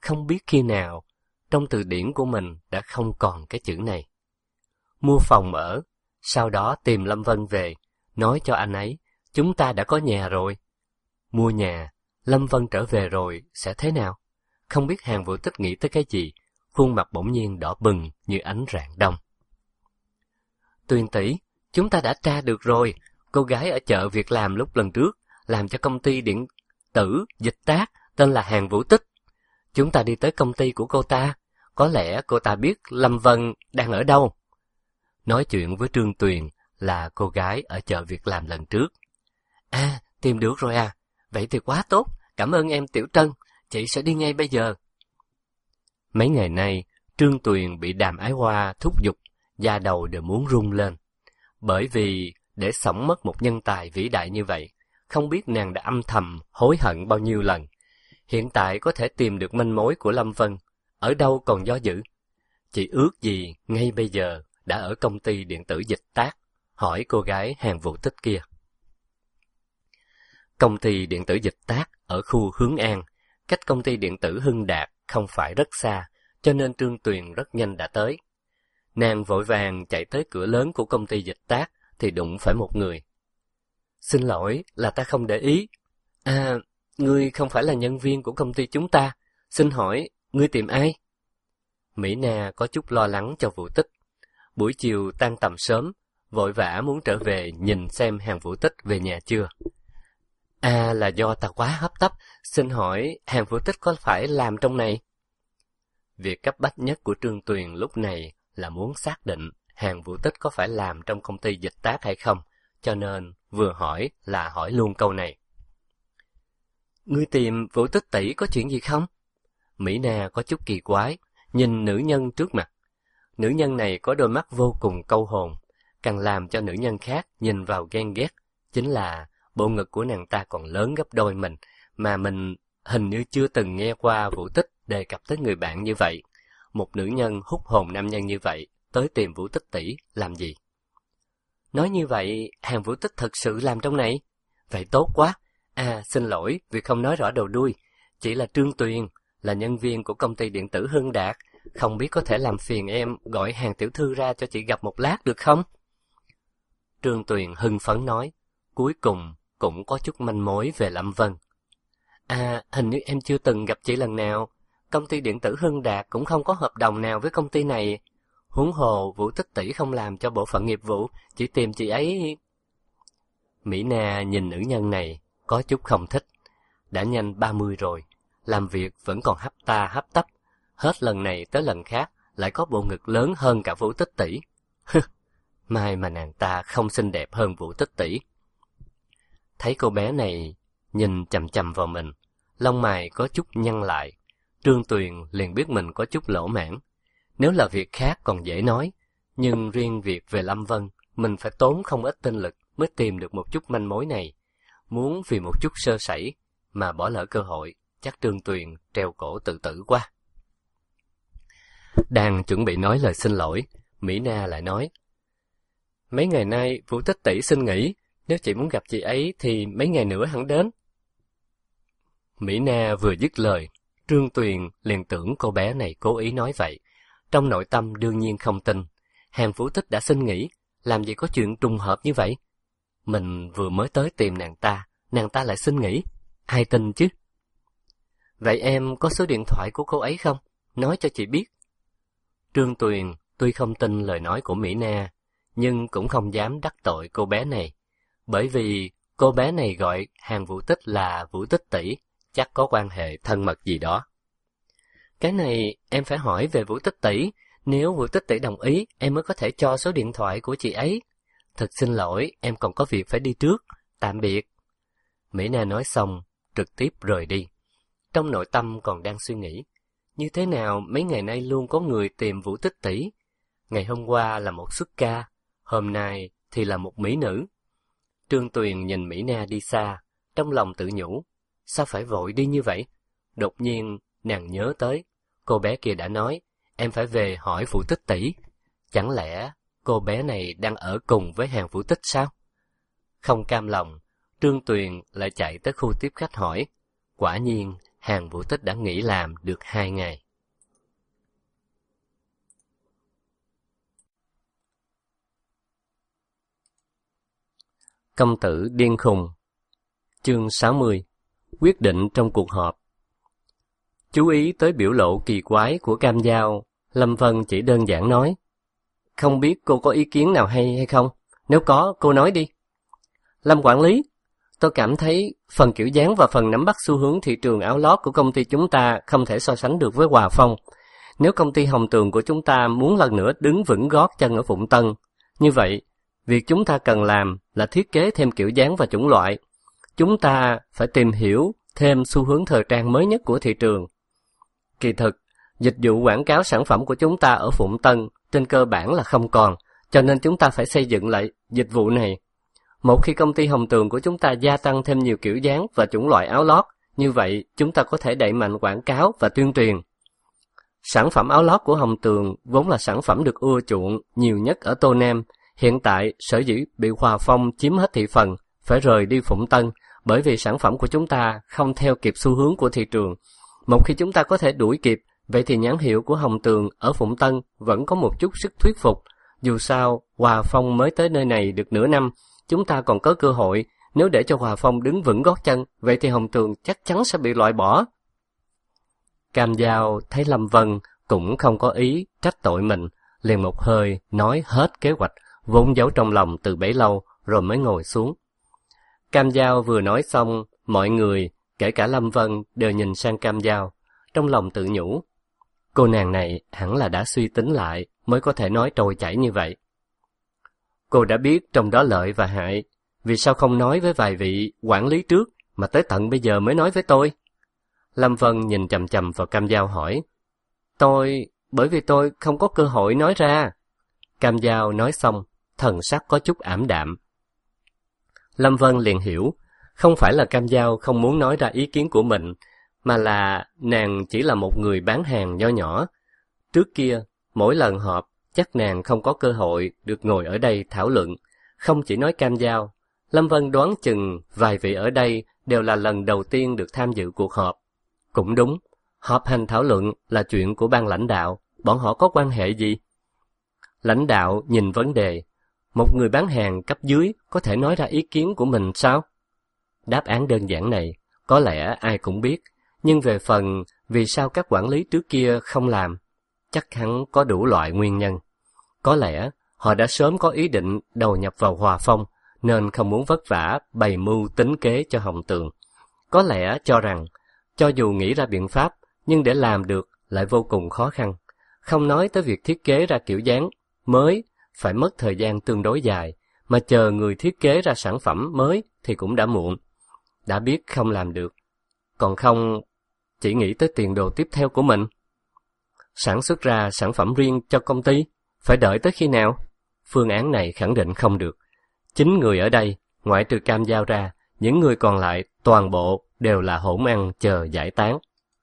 không biết khi nào, trong từ điển của mình đã không còn cái chữ này. Mua phòng ở, sau đó tìm Lâm Vân về, nói cho anh ấy, chúng ta đã có nhà rồi. Mua nhà, Lâm Vân trở về rồi, sẽ thế nào? Không biết Hàn Vũ Tích nghĩ tới cái gì, khuôn mặt bỗng nhiên đỏ bừng như ánh rạng đông. Tuyền tỷ, chúng ta đã tra được rồi, cô gái ở chợ việc làm lúc lần trước, làm cho công ty điện tử dịch tác, tên là Hàn Vũ Tích. Chúng ta đi tới công ty của cô ta, có lẽ cô ta biết Lâm Vân đang ở đâu. Nói chuyện với Trương Tuyền là cô gái ở chợ việc làm lần trước. À, tìm được rồi à, vậy thì quá tốt, cảm ơn em Tiểu Trân, chị sẽ đi ngay bây giờ. Mấy ngày nay, Trương Tuyền bị Đàm Ái Hoa thúc giục, da đầu đều muốn rung lên. Bởi vì để sống mất một nhân tài vĩ đại như vậy, không biết nàng đã âm thầm hối hận bao nhiêu lần. Hiện tại có thể tìm được manh mối của Lâm Vân, ở đâu còn do dự. Chị ước gì ngay bây giờ đã ở công ty điện tử dịch tác, hỏi cô gái Hàn Vũ Tích kia. Công ty điện tử dịch tác ở khu Hướng An, cách công ty điện tử Hưng Đạt không phải rất xa, cho nên Trương Tuyền rất nhanh đã tới. Nàng vội vàng chạy tới cửa lớn của công ty dịch tác thì đụng phải một người. Xin lỗi, là ta không để ý. À, ngươi không phải là nhân viên của công ty chúng ta. Xin hỏi, ngươi tìm ai? Mỹ Na có chút lo lắng cho Vũ Tích. Buổi chiều tan tầm sớm, vội vã muốn trở về nhìn xem Hàn Vũ Tích về nhà chưa. À, là do ta quá hấp tấp. Xin hỏi, Hàn Vũ Tích có phải làm trong này? Việc cấp bách nhất của Trương Tuyền lúc này là muốn xác định Hàn Vũ Tích có phải làm trong công ty dịch tác hay không, cho nên vừa hỏi là hỏi luôn câu này. Ngươi tìm Vũ Tích tỷ có chuyện gì không? Mỹ Na có chút kỳ quái, nhìn nữ nhân trước mặt. Nữ nhân này có đôi mắt vô cùng câu hồn, càng làm cho nữ nhân khác nhìn vào ghen ghét, chính là bộ ngực của nàng ta còn lớn gấp đôi mình, mà mình hình như chưa từng nghe qua Vũ Tích đề cập tới người bạn như vậy. Một nữ nhân hút hồn nam nhân như vậy, tới tìm Vũ Tích tỷ làm gì? Nói như vậy, Hàn Vũ Tích thật sự làm trong này? Vậy tốt quá. À, xin lỗi vì không nói rõ đầu đuôi. Chỉ là Trương Tuyền, là nhân viên của công ty điện tử Hưng Đạt. Không biết có thể làm phiền em gọi Hàn tiểu thư ra cho chị gặp một lát được không? Trương Tuyền hưng phấn nói, cuối cùng cũng có chút manh mối về Lâm Vân. À, hình như em chưa từng gặp chị lần nào. Công ty điện tử Hưng Đạt cũng không có hợp đồng nào với công ty này. Huống hồ, Vũ Tích tỷ không làm cho bộ phận nghiệp vụ, chỉ tìm chị ấy. Mỹ Na nhìn nữ nhân này, có chút không thích. Đã nhanh ba mươi rồi, làm việc vẫn còn hấp ta hấp tấp. Hết lần này tới lần khác, lại có bộ ngực lớn hơn cả Vũ Tích tỷ. Mai mà nàng ta không xinh đẹp hơn Vũ Tích tỷ. Thấy cô bé này nhìn chằm chằm vào mình, lông mày có chút nhăn lại. Trương Tuyền liền biết mình có chút lỗ mãn. Nếu là việc khác còn dễ nói, nhưng riêng việc về Lâm Vân, mình phải tốn không ít tinh lực mới tìm được một chút manh mối này. Muốn vì một chút sơ sẩy mà bỏ lỡ cơ hội, chắc Trương Tuyền treo cổ tự tử quá. Đang chuẩn bị nói lời xin lỗi, Mỹ Na lại nói, mấy ngày nay Vũ Tích tỷ xin nghỉ, nếu chị muốn gặp chị ấy thì mấy ngày nữa hẳn đến. Mỹ Na vừa dứt lời, Trương Tuyền liền tưởng cô bé này cố ý nói vậy. Trong nội tâm đương nhiên không tin. Hàn Vũ Tích đã xin nghỉ, làm gì có chuyện trùng hợp như vậy? Mình vừa mới tới tìm nàng ta, nàng ta lại xin nghỉ. Ai tin chứ? Vậy em có số điện thoại của cô ấy không? Nói cho chị biết. Trương Tuyền tuy không tin lời nói của Mỹ Na, nhưng cũng không dám đắc tội cô bé này. Bởi vì cô bé này gọi Hàn Vũ Tích là Vũ Tích tỷ, chắc có quan hệ thân mật gì đó. Cái này em phải hỏi về Vũ Tích tỷ, nếu Vũ Tích tỷ đồng ý, em mới có thể cho số điện thoại của chị ấy. Thật xin lỗi, em còn có việc phải đi trước, tạm biệt. Mỹ Na nói xong, trực tiếp rời đi. Trong nội tâm còn đang suy nghĩ, như thế nào mấy ngày nay luôn có người tìm Vũ Tích tỷ. Ngày hôm qua là một xuất ca, hôm nay thì là một mỹ nữ. Trương Tuyền nhìn Mỹ Na đi xa, trong lòng tự nhủ, sao phải vội đi như vậy? Đột nhiên, nàng nhớ tới, cô bé kia đã nói, em phải về hỏi Vũ Tích tỷ. Chẳng lẽ cô bé này đang ở cùng với Hàn Vũ Tích sao? Không cam lòng, Trương Tuyền lại chạy tới khu tiếp khách hỏi. Quả nhiên, Hàn Vũ Tích đã nghỉ làm được hai ngày. Công tử điên khùng. Chương sáu mươi. Quyết định trong cuộc họp. Chú ý tới biểu lộ kỳ quái của Cam Giao, Lâm Vân chỉ đơn giản nói: Không biết cô có ý kiến nào hay hay không? Nếu có, cô nói đi. Lâm quản lý, tôi cảm thấy phần kiểu dáng và phần nắm bắt xu hướng thị trường áo lót của công ty chúng ta không thể so sánh được với Hòa Phong. Nếu công ty Hồng Tường của chúng ta muốn lần nữa đứng vững gót chân ở Phụng Tân, như vậy, việc chúng ta cần làm là thiết kế thêm kiểu dáng và chủng loại. Chúng ta phải tìm hiểu thêm xu hướng thời trang mới nhất của thị trường. Kỳ thực, dịch vụ quảng cáo sản phẩm của chúng ta ở Phụng Tân trên cơ bản là không còn, cho nên chúng ta phải xây dựng lại dịch vụ này. Một khi công ty Hồng Tường của chúng ta gia tăng thêm nhiều kiểu dáng và chủng loại áo lót, như vậy chúng ta có thể đẩy mạnh quảng cáo và tuyên truyền. Sản phẩm áo lót của Hồng Tường vốn là sản phẩm được ưa chuộng nhiều nhất ở Tô Nam. Hiện tại, sở dĩ bị Hòa Phong chiếm hết thị phần, phải rời đi Phụng Tân, bởi vì sản phẩm của chúng ta không theo kịp xu hướng của thị trường. Một khi chúng ta có thể đuổi kịp, vậy thì nhãn hiệu của Hồng Tường ở Phụng Tân vẫn có một chút sức thuyết phục. Dù sao, Hòa Phong mới tới nơi này được nửa năm, chúng ta còn có cơ hội. Nếu để cho Hòa Phong đứng vững gót chân, vậy thì Hồng Tường chắc chắn sẽ bị loại bỏ. Cam Giao thấy Lâm Vân cũng không có ý trách tội mình, liền một hơi nói hết kế hoạch vốn giấu trong lòng từ bấy lâu, rồi mới ngồi xuống. Cam Giao vừa nói xong, mọi người, kể cả Lâm Vân, đều nhìn sang Cam Giao, trong lòng tự nhủ: cô nàng này hẳn là đã suy tính lại mới có thể nói trôi chảy như vậy. Cô đã biết trong đó lợi và hại, vì sao không nói với vài vị quản lý trước mà tới tận bây giờ mới nói với tôi? Lâm Vân nhìn chằm chằm vào Cam Giao hỏi. Tôi, bởi vì tôi không có cơ hội nói ra. Cam Giao nói xong, thần sắc có chút ảm đạm. Lâm Vân liền hiểu, không phải là Cam Giao không muốn nói ra ý kiến của mình, mà là nàng chỉ là một người bán hàng nho nhỏ. Trước kia, mỗi lần họp, chắc nàng không có cơ hội được ngồi ở đây thảo luận. Không chỉ nói Cam Giao, Lâm Vân đoán chừng vài vị ở đây đều là lần đầu tiên được tham dự cuộc họp. Cũng đúng, họp hành thảo luận là chuyện của ban lãnh đạo, bọn họ có quan hệ gì? Lãnh đạo nhìn vấn đề, một người bán hàng cấp dưới có thể nói ra ý kiến của mình sao? Đáp án đơn giản này, có lẽ ai cũng biết, nhưng về phần vì sao các quản lý trước kia không làm, chắc hẳn có đủ loại nguyên nhân. Có lẽ họ đã sớm có ý định đầu nhập vào Hòa Phong, nên không muốn vất vả bày mưu tính kế cho Hồng Tường. Có lẽ cho rằng, cho dù nghĩ ra biện pháp, nhưng để làm được lại vô cùng khó khăn. Không nói tới việc thiết kế ra kiểu dáng mới, phải mất thời gian tương đối dài, mà chờ người thiết kế ra sản phẩm mới thì cũng đã muộn. Đã biết không làm được, còn không chỉ nghĩ tới tiền đồ tiếp theo của mình. Sản xuất ra sản phẩm riêng cho công ty, phải đợi tới khi nào? Phương án này khẳng định không được. Chính người ở đây, ngoại trừ Cam Giao ra, những người còn lại toàn bộ đều là hỗn ăn chờ giải tán.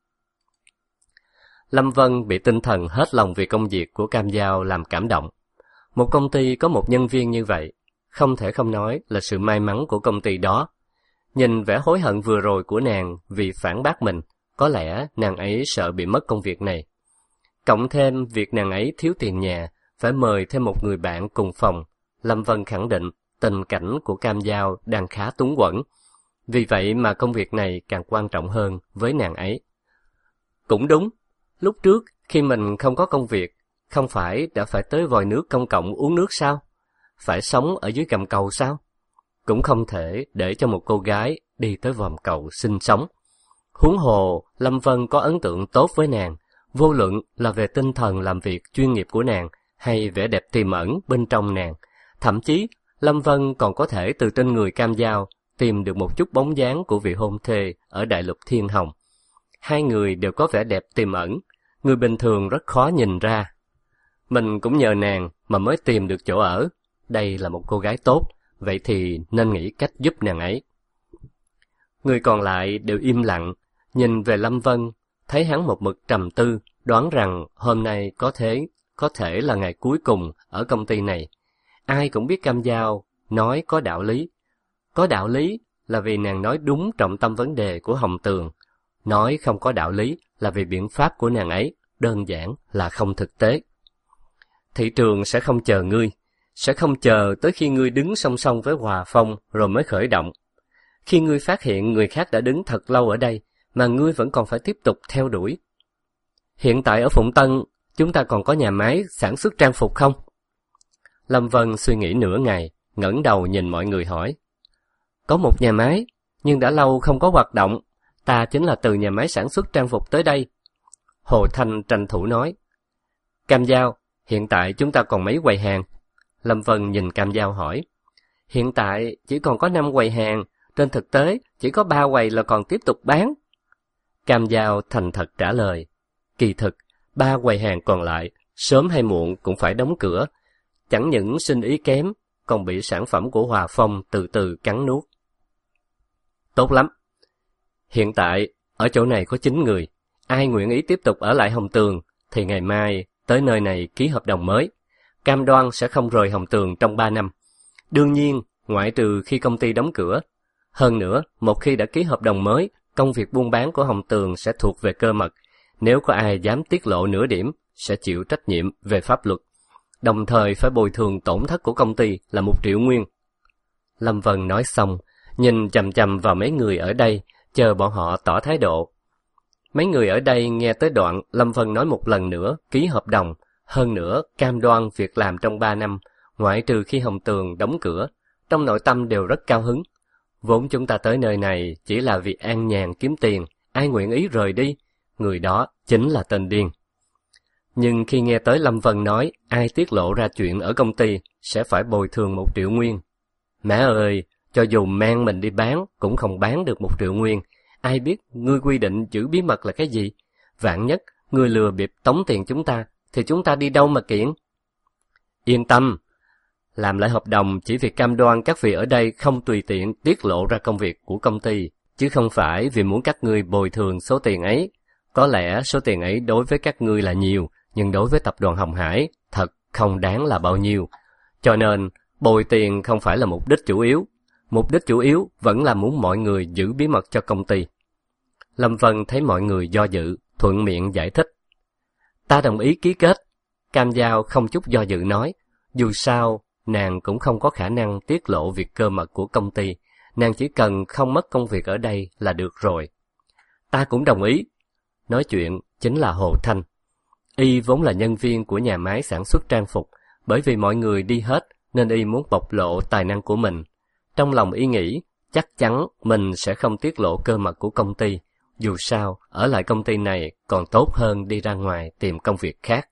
Lâm Vân bị tinh thần hết lòng vì công việc của Cam Giao làm cảm động. Một công ty có một nhân viên như vậy, không thể không nói là sự may mắn của công ty đó. Nhìn vẻ hối hận vừa rồi của nàng vì phản bác mình, có lẽ nàng ấy sợ bị mất công việc này. Cộng thêm việc nàng ấy thiếu tiền nhà, phải mời thêm một người bạn cùng phòng, Lâm Vân khẳng định tình cảnh của Cam Giao đang khá túng quẫn. Vì vậy mà công việc này càng quan trọng hơn với nàng ấy. Cũng đúng, lúc trước khi mình không có công việc, không phải đã phải tới vòi nước công cộng uống nước sao? Phải sống ở dưới gầm cầu sao? Cũng không thể để cho một cô gái đi tới vòm cầu sinh sống. Huống hồ, Lâm Vân có ấn tượng tốt với nàng, vô luận là về tinh thần làm việc chuyên nghiệp của nàng hay vẻ đẹp tiềm ẩn bên trong nàng. Thậm chí, Lâm Vân còn có thể từ trên người Cam Giao tìm được một chút bóng dáng của vị hôn thê ở Đại Lục Thiên Hồng. Hai người đều có vẻ đẹp tiềm ẩn, người bình thường rất khó nhìn ra. Mình cũng nhờ nàng mà mới tìm được chỗ ở. Đây là một cô gái tốt, vậy thì nên nghĩ cách giúp nàng ấy. Người còn lại đều im lặng, nhìn về Lâm Vân, thấy hắn một mực trầm tư, đoán rằng hôm nay có thể, có thể là ngày cuối cùng ở công ty này. Ai cũng biết Cam Giao nói có đạo lý. Có đạo lý là vì nàng nói đúng trọng tâm vấn đề của Hồng Tường. Nói không có đạo lý là vì biện pháp của nàng ấy đơn giản là không thực tế. Thị trường sẽ không chờ ngươi, sẽ không chờ tới khi ngươi đứng song song với Hòa Phong rồi mới khởi động. Khi ngươi phát hiện người khác đã đứng thật lâu ở đây, mà ngươi vẫn còn phải tiếp tục theo đuổi. Hiện tại ở Phụng Tân, chúng ta còn có nhà máy sản xuất trang phục không? Lâm Vân suy nghĩ nửa ngày, ngẩng đầu nhìn mọi người hỏi. Có một nhà máy, nhưng đã lâu không có hoạt động. Ta chính là từ nhà máy sản xuất trang phục tới đây. Hồ Thanh tranh thủ nói. Cam Giao, hiện tại chúng ta còn mấy quầy hàng? Lâm Vân nhìn Cam Giao hỏi. Hiện tại chỉ còn có năm quầy hàng, trên thực tế chỉ có ba quầy là còn tiếp tục bán. Cam Giao thành thật trả lời. Kỳ thực, ba quầy hàng còn lại, sớm hay muộn cũng phải đóng cửa. Chẳng những sinh ý kém, còn bị sản phẩm của Hòa Phong từ từ cắn nuốt. Tốt lắm. Hiện tại, ở chỗ này có chín người. Ai nguyện ý tiếp tục ở lại Hồng Tường, thì ngày mai tới nơi này ký hợp đồng mới. Cam đoan sẽ không rời Hồng Tường trong ba năm. Đương nhiên, ngoại trừ khi công ty đóng cửa. Hơn nữa, một khi đã ký hợp đồng mới, công việc buôn bán của Hồng Tường sẽ thuộc về Cơ Mật. Nếu có ai dám tiết lộ nửa điểm, sẽ chịu trách nhiệm về pháp luật. Đồng thời phải bồi thường tổn thất của công ty là một triệu nguyên. Lâm Vân nói xong, nhìn chằm chằm vào mấy người ở đây, chờ bọn họ tỏ thái độ. Mấy người ở đây nghe tới đoạn Lâm Vân nói một lần nữa ký hợp đồng, hơn nữa cam đoan việc làm trong ba năm, ngoại trừ khi Hồng Tường đóng cửa, trong nội tâm đều rất cao hứng. Vốn chúng ta tới nơi này chỉ là vì an nhàn kiếm tiền, ai nguyện ý rời đi, người đó chính là tên điên. Nhưng khi nghe tới Lâm Vân nói ai tiết lộ ra chuyện ở công ty sẽ phải bồi thường một triệu nguyên. Mẹ ơi, cho dù mang mình đi bán cũng không bán được một triệu nguyên. Ai biết ngươi quy định giữ bí mật là cái gì? Vạn nhất, ngươi lừa bịp tống tiền chúng ta, thì chúng ta đi đâu mà kiện? Yên tâm, làm lại hợp đồng chỉ vì cam đoan các vị ở đây không tùy tiện tiết lộ ra công việc của công ty, chứ không phải vì muốn các ngươi bồi thường số tiền ấy. Có lẽ số tiền ấy đối với các ngươi là nhiều, nhưng đối với tập đoàn Hồng Hải thật không đáng là bao nhiêu. Cho nên, bồi tiền không phải là mục đích chủ yếu. Mục đích chủ yếu vẫn là muốn mọi người giữ bí mật cho công ty. Lâm Vân thấy mọi người do dự, thuận miệng giải thích. Ta đồng ý ký kết. Cam Giao không chút do dự nói. Dù sao, nàng cũng không có khả năng tiết lộ việc cơ mật của công ty. Nàng chỉ cần không mất công việc ở đây là được rồi. Ta cũng đồng ý. Nói chuyện chính là Hồ Thanh. Y vốn là nhân viên của nhà máy sản xuất trang phục. Bởi vì mọi người đi hết nên Y muốn bộc lộ tài năng của mình. Trong lòng Y nghĩ, chắc chắn mình sẽ không tiết lộ cơ mật của công ty. Dù sao, ở lại công ty này còn tốt hơn đi ra ngoài tìm công việc khác.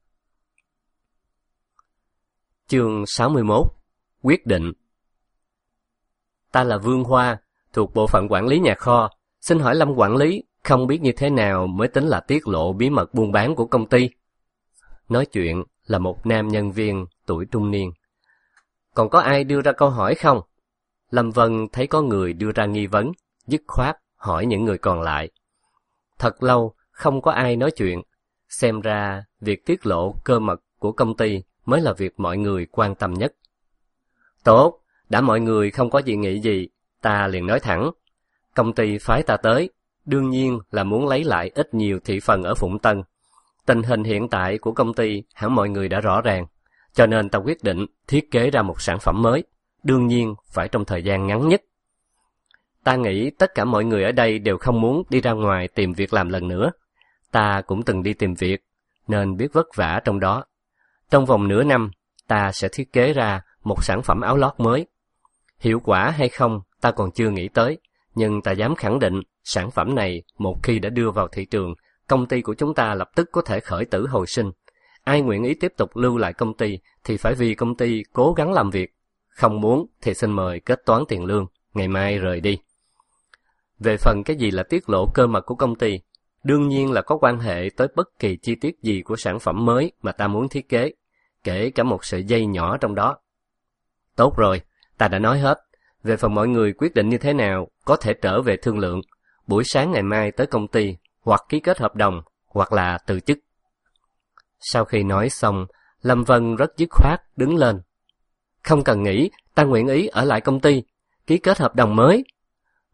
Chương sáu mươi mốt. Quyết định. Ta là Vương Hoa, thuộc bộ phận quản lý nhà kho. Xin hỏi Lâm quản lý, không biết như thế nào mới tính là tiết lộ bí mật buôn bán của công ty? Nói chuyện là một nam nhân viên tuổi trung niên. Còn có ai đưa ra câu hỏi không? Lâm Vân thấy có người đưa ra nghi vấn, dứt khoát hỏi những người còn lại. Thật lâu không có ai nói chuyện, xem ra việc tiết lộ cơ mật của công ty mới là việc mọi người quan tâm nhất. Tốt, đã mọi người không có dị nghị gì, ta liền nói thẳng. Công ty phái ta tới, đương nhiên là muốn lấy lại ít nhiều thị phần ở Phụng Tân. Tình hình hiện tại của công ty hẳn mọi người đã rõ ràng, cho nên ta quyết định thiết kế ra một sản phẩm mới, đương nhiên phải trong thời gian ngắn nhất. Ta nghĩ tất cả mọi người ở đây đều không muốn đi ra ngoài tìm việc làm lần nữa. Ta cũng từng đi tìm việc, nên biết vất vả trong đó. Trong vòng nửa năm, ta sẽ thiết kế ra một sản phẩm áo lót mới. Hiệu quả hay không, ta còn chưa nghĩ tới, nhưng ta dám khẳng định sản phẩm này một khi đã đưa vào thị trường, công ty của chúng ta lập tức có thể khởi tử hồi sinh. Ai nguyện ý tiếp tục lưu lại công ty thì phải vì công ty cố gắng làm việc. Không muốn thì xin mời kết toán tiền lương, ngày mai rời đi. Về phần cái gì là tiết lộ cơ mật của công ty, đương nhiên là có quan hệ tới bất kỳ chi tiết gì của sản phẩm mới mà ta muốn thiết kế, kể cả một sợi dây nhỏ trong đó. Tốt rồi, ta đã nói hết. Về phần mọi người quyết định như thế nào, có thể trở về thương lượng. Buổi sáng ngày mai tới công ty, hoặc ký kết hợp đồng, hoặc là từ chức. Sau khi nói xong, Lâm Vân rất dứt khoát đứng lên. Không cần nghĩ, ta nguyện ý ở lại công ty, ký kết hợp đồng mới.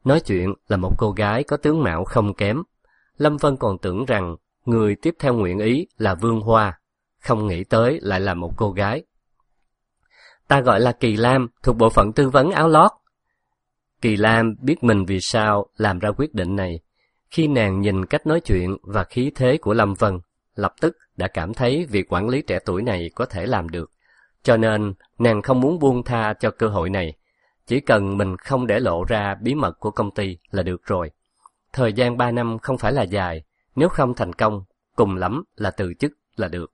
Nói chuyện là một cô gái có tướng mạo không kém. Lâm Vân còn tưởng rằng người tiếp theo nguyện ý là Vương Hoa, không nghĩ tới lại là một cô gái. Ta gọi là Kỳ Lam, thuộc bộ phận tư vấn áo lót. Kỳ Lam biết mình vì sao làm ra quyết định này. Khi nàng nhìn cách nói chuyện và khí thế của Lâm Vân, lập tức đã cảm thấy việc quản lý trẻ tuổi này có thể làm được. Cho nên, nàng không muốn buông tha cho cơ hội này. Chỉ cần mình không để lộ ra bí mật của công ty là được rồi. Thời gian ba năm không phải là dài, nếu không thành công, cùng lắm là từ chức là được.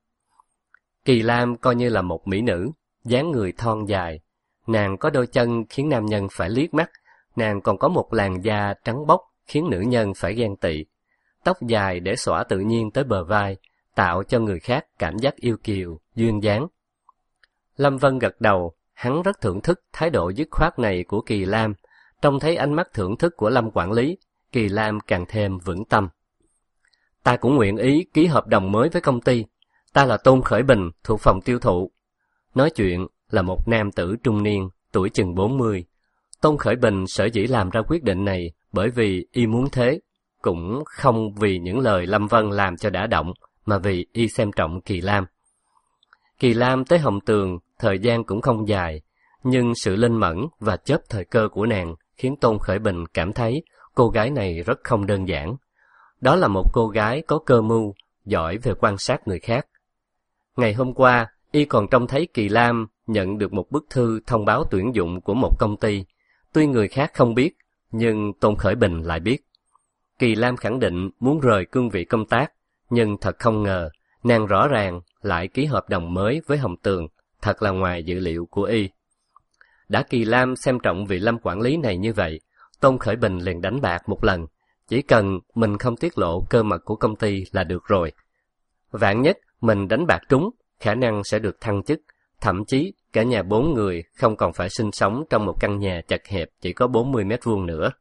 Kỳ Lam coi như là một mỹ nữ, dáng người thon dài. Nàng có đôi chân khiến nam nhân phải liếc mắt, nàng còn có một làn da trắng bóc khiến nữ nhân phải ghen tị. Tóc dài để xõa tự nhiên tới bờ vai, tạo cho người khác cảm giác yêu kiều, duyên dáng. Lâm Vân gật đầu, hắn rất thưởng thức thái độ dứt khoát này của Kỳ Lam. Trông thấy ánh mắt thưởng thức của Lâm quản lý, Kỳ Lam càng thêm vững tâm. Ta cũng nguyện ý ký hợp đồng mới với công ty. Ta là Tôn Khởi Bình, thuộc phòng tiêu thụ. Nói chuyện là một nam tử trung niên, tuổi chừng bốn mươi. Tôn Khởi Bình sở dĩ làm ra quyết định này bởi vì y muốn thế, cũng không vì những lời Lâm Vân làm cho đã động, mà vì y xem trọng Kỳ Lam. Kỳ Lam tới Hồng Tường, thời gian cũng không dài, nhưng sự linh mẫn và chớp thời cơ của nàng khiến Tôn Khởi Bình cảm thấy cô gái này rất không đơn giản. Đó là một cô gái có cơ mưu, giỏi về quan sát người khác. Ngày hôm qua, y còn trông thấy Kỳ Lam nhận được một bức thư thông báo tuyển dụng của một công ty. Tuy người khác không biết, nhưng Tôn Khởi Bình lại biết. Kỳ Lam khẳng định muốn rời cương vị công tác, nhưng thật không ngờ, nàng rõ ràng lại ký hợp đồng mới với Hồng Tường, thật là ngoài dự liệu của y. Đã Kỳ Lam xem trọng vị Lâm quản lý này như vậy, Tôn Khởi Bình liền đánh bạc một lần, chỉ cần mình không tiết lộ cơ mật của công ty là được rồi. Vạn nhất mình đánh bạc trúng, khả năng sẽ được thăng chức, thậm chí cả nhà bốn người không còn phải sinh sống trong một căn nhà chật hẹp chỉ có bốn mươi mét vuông nữa.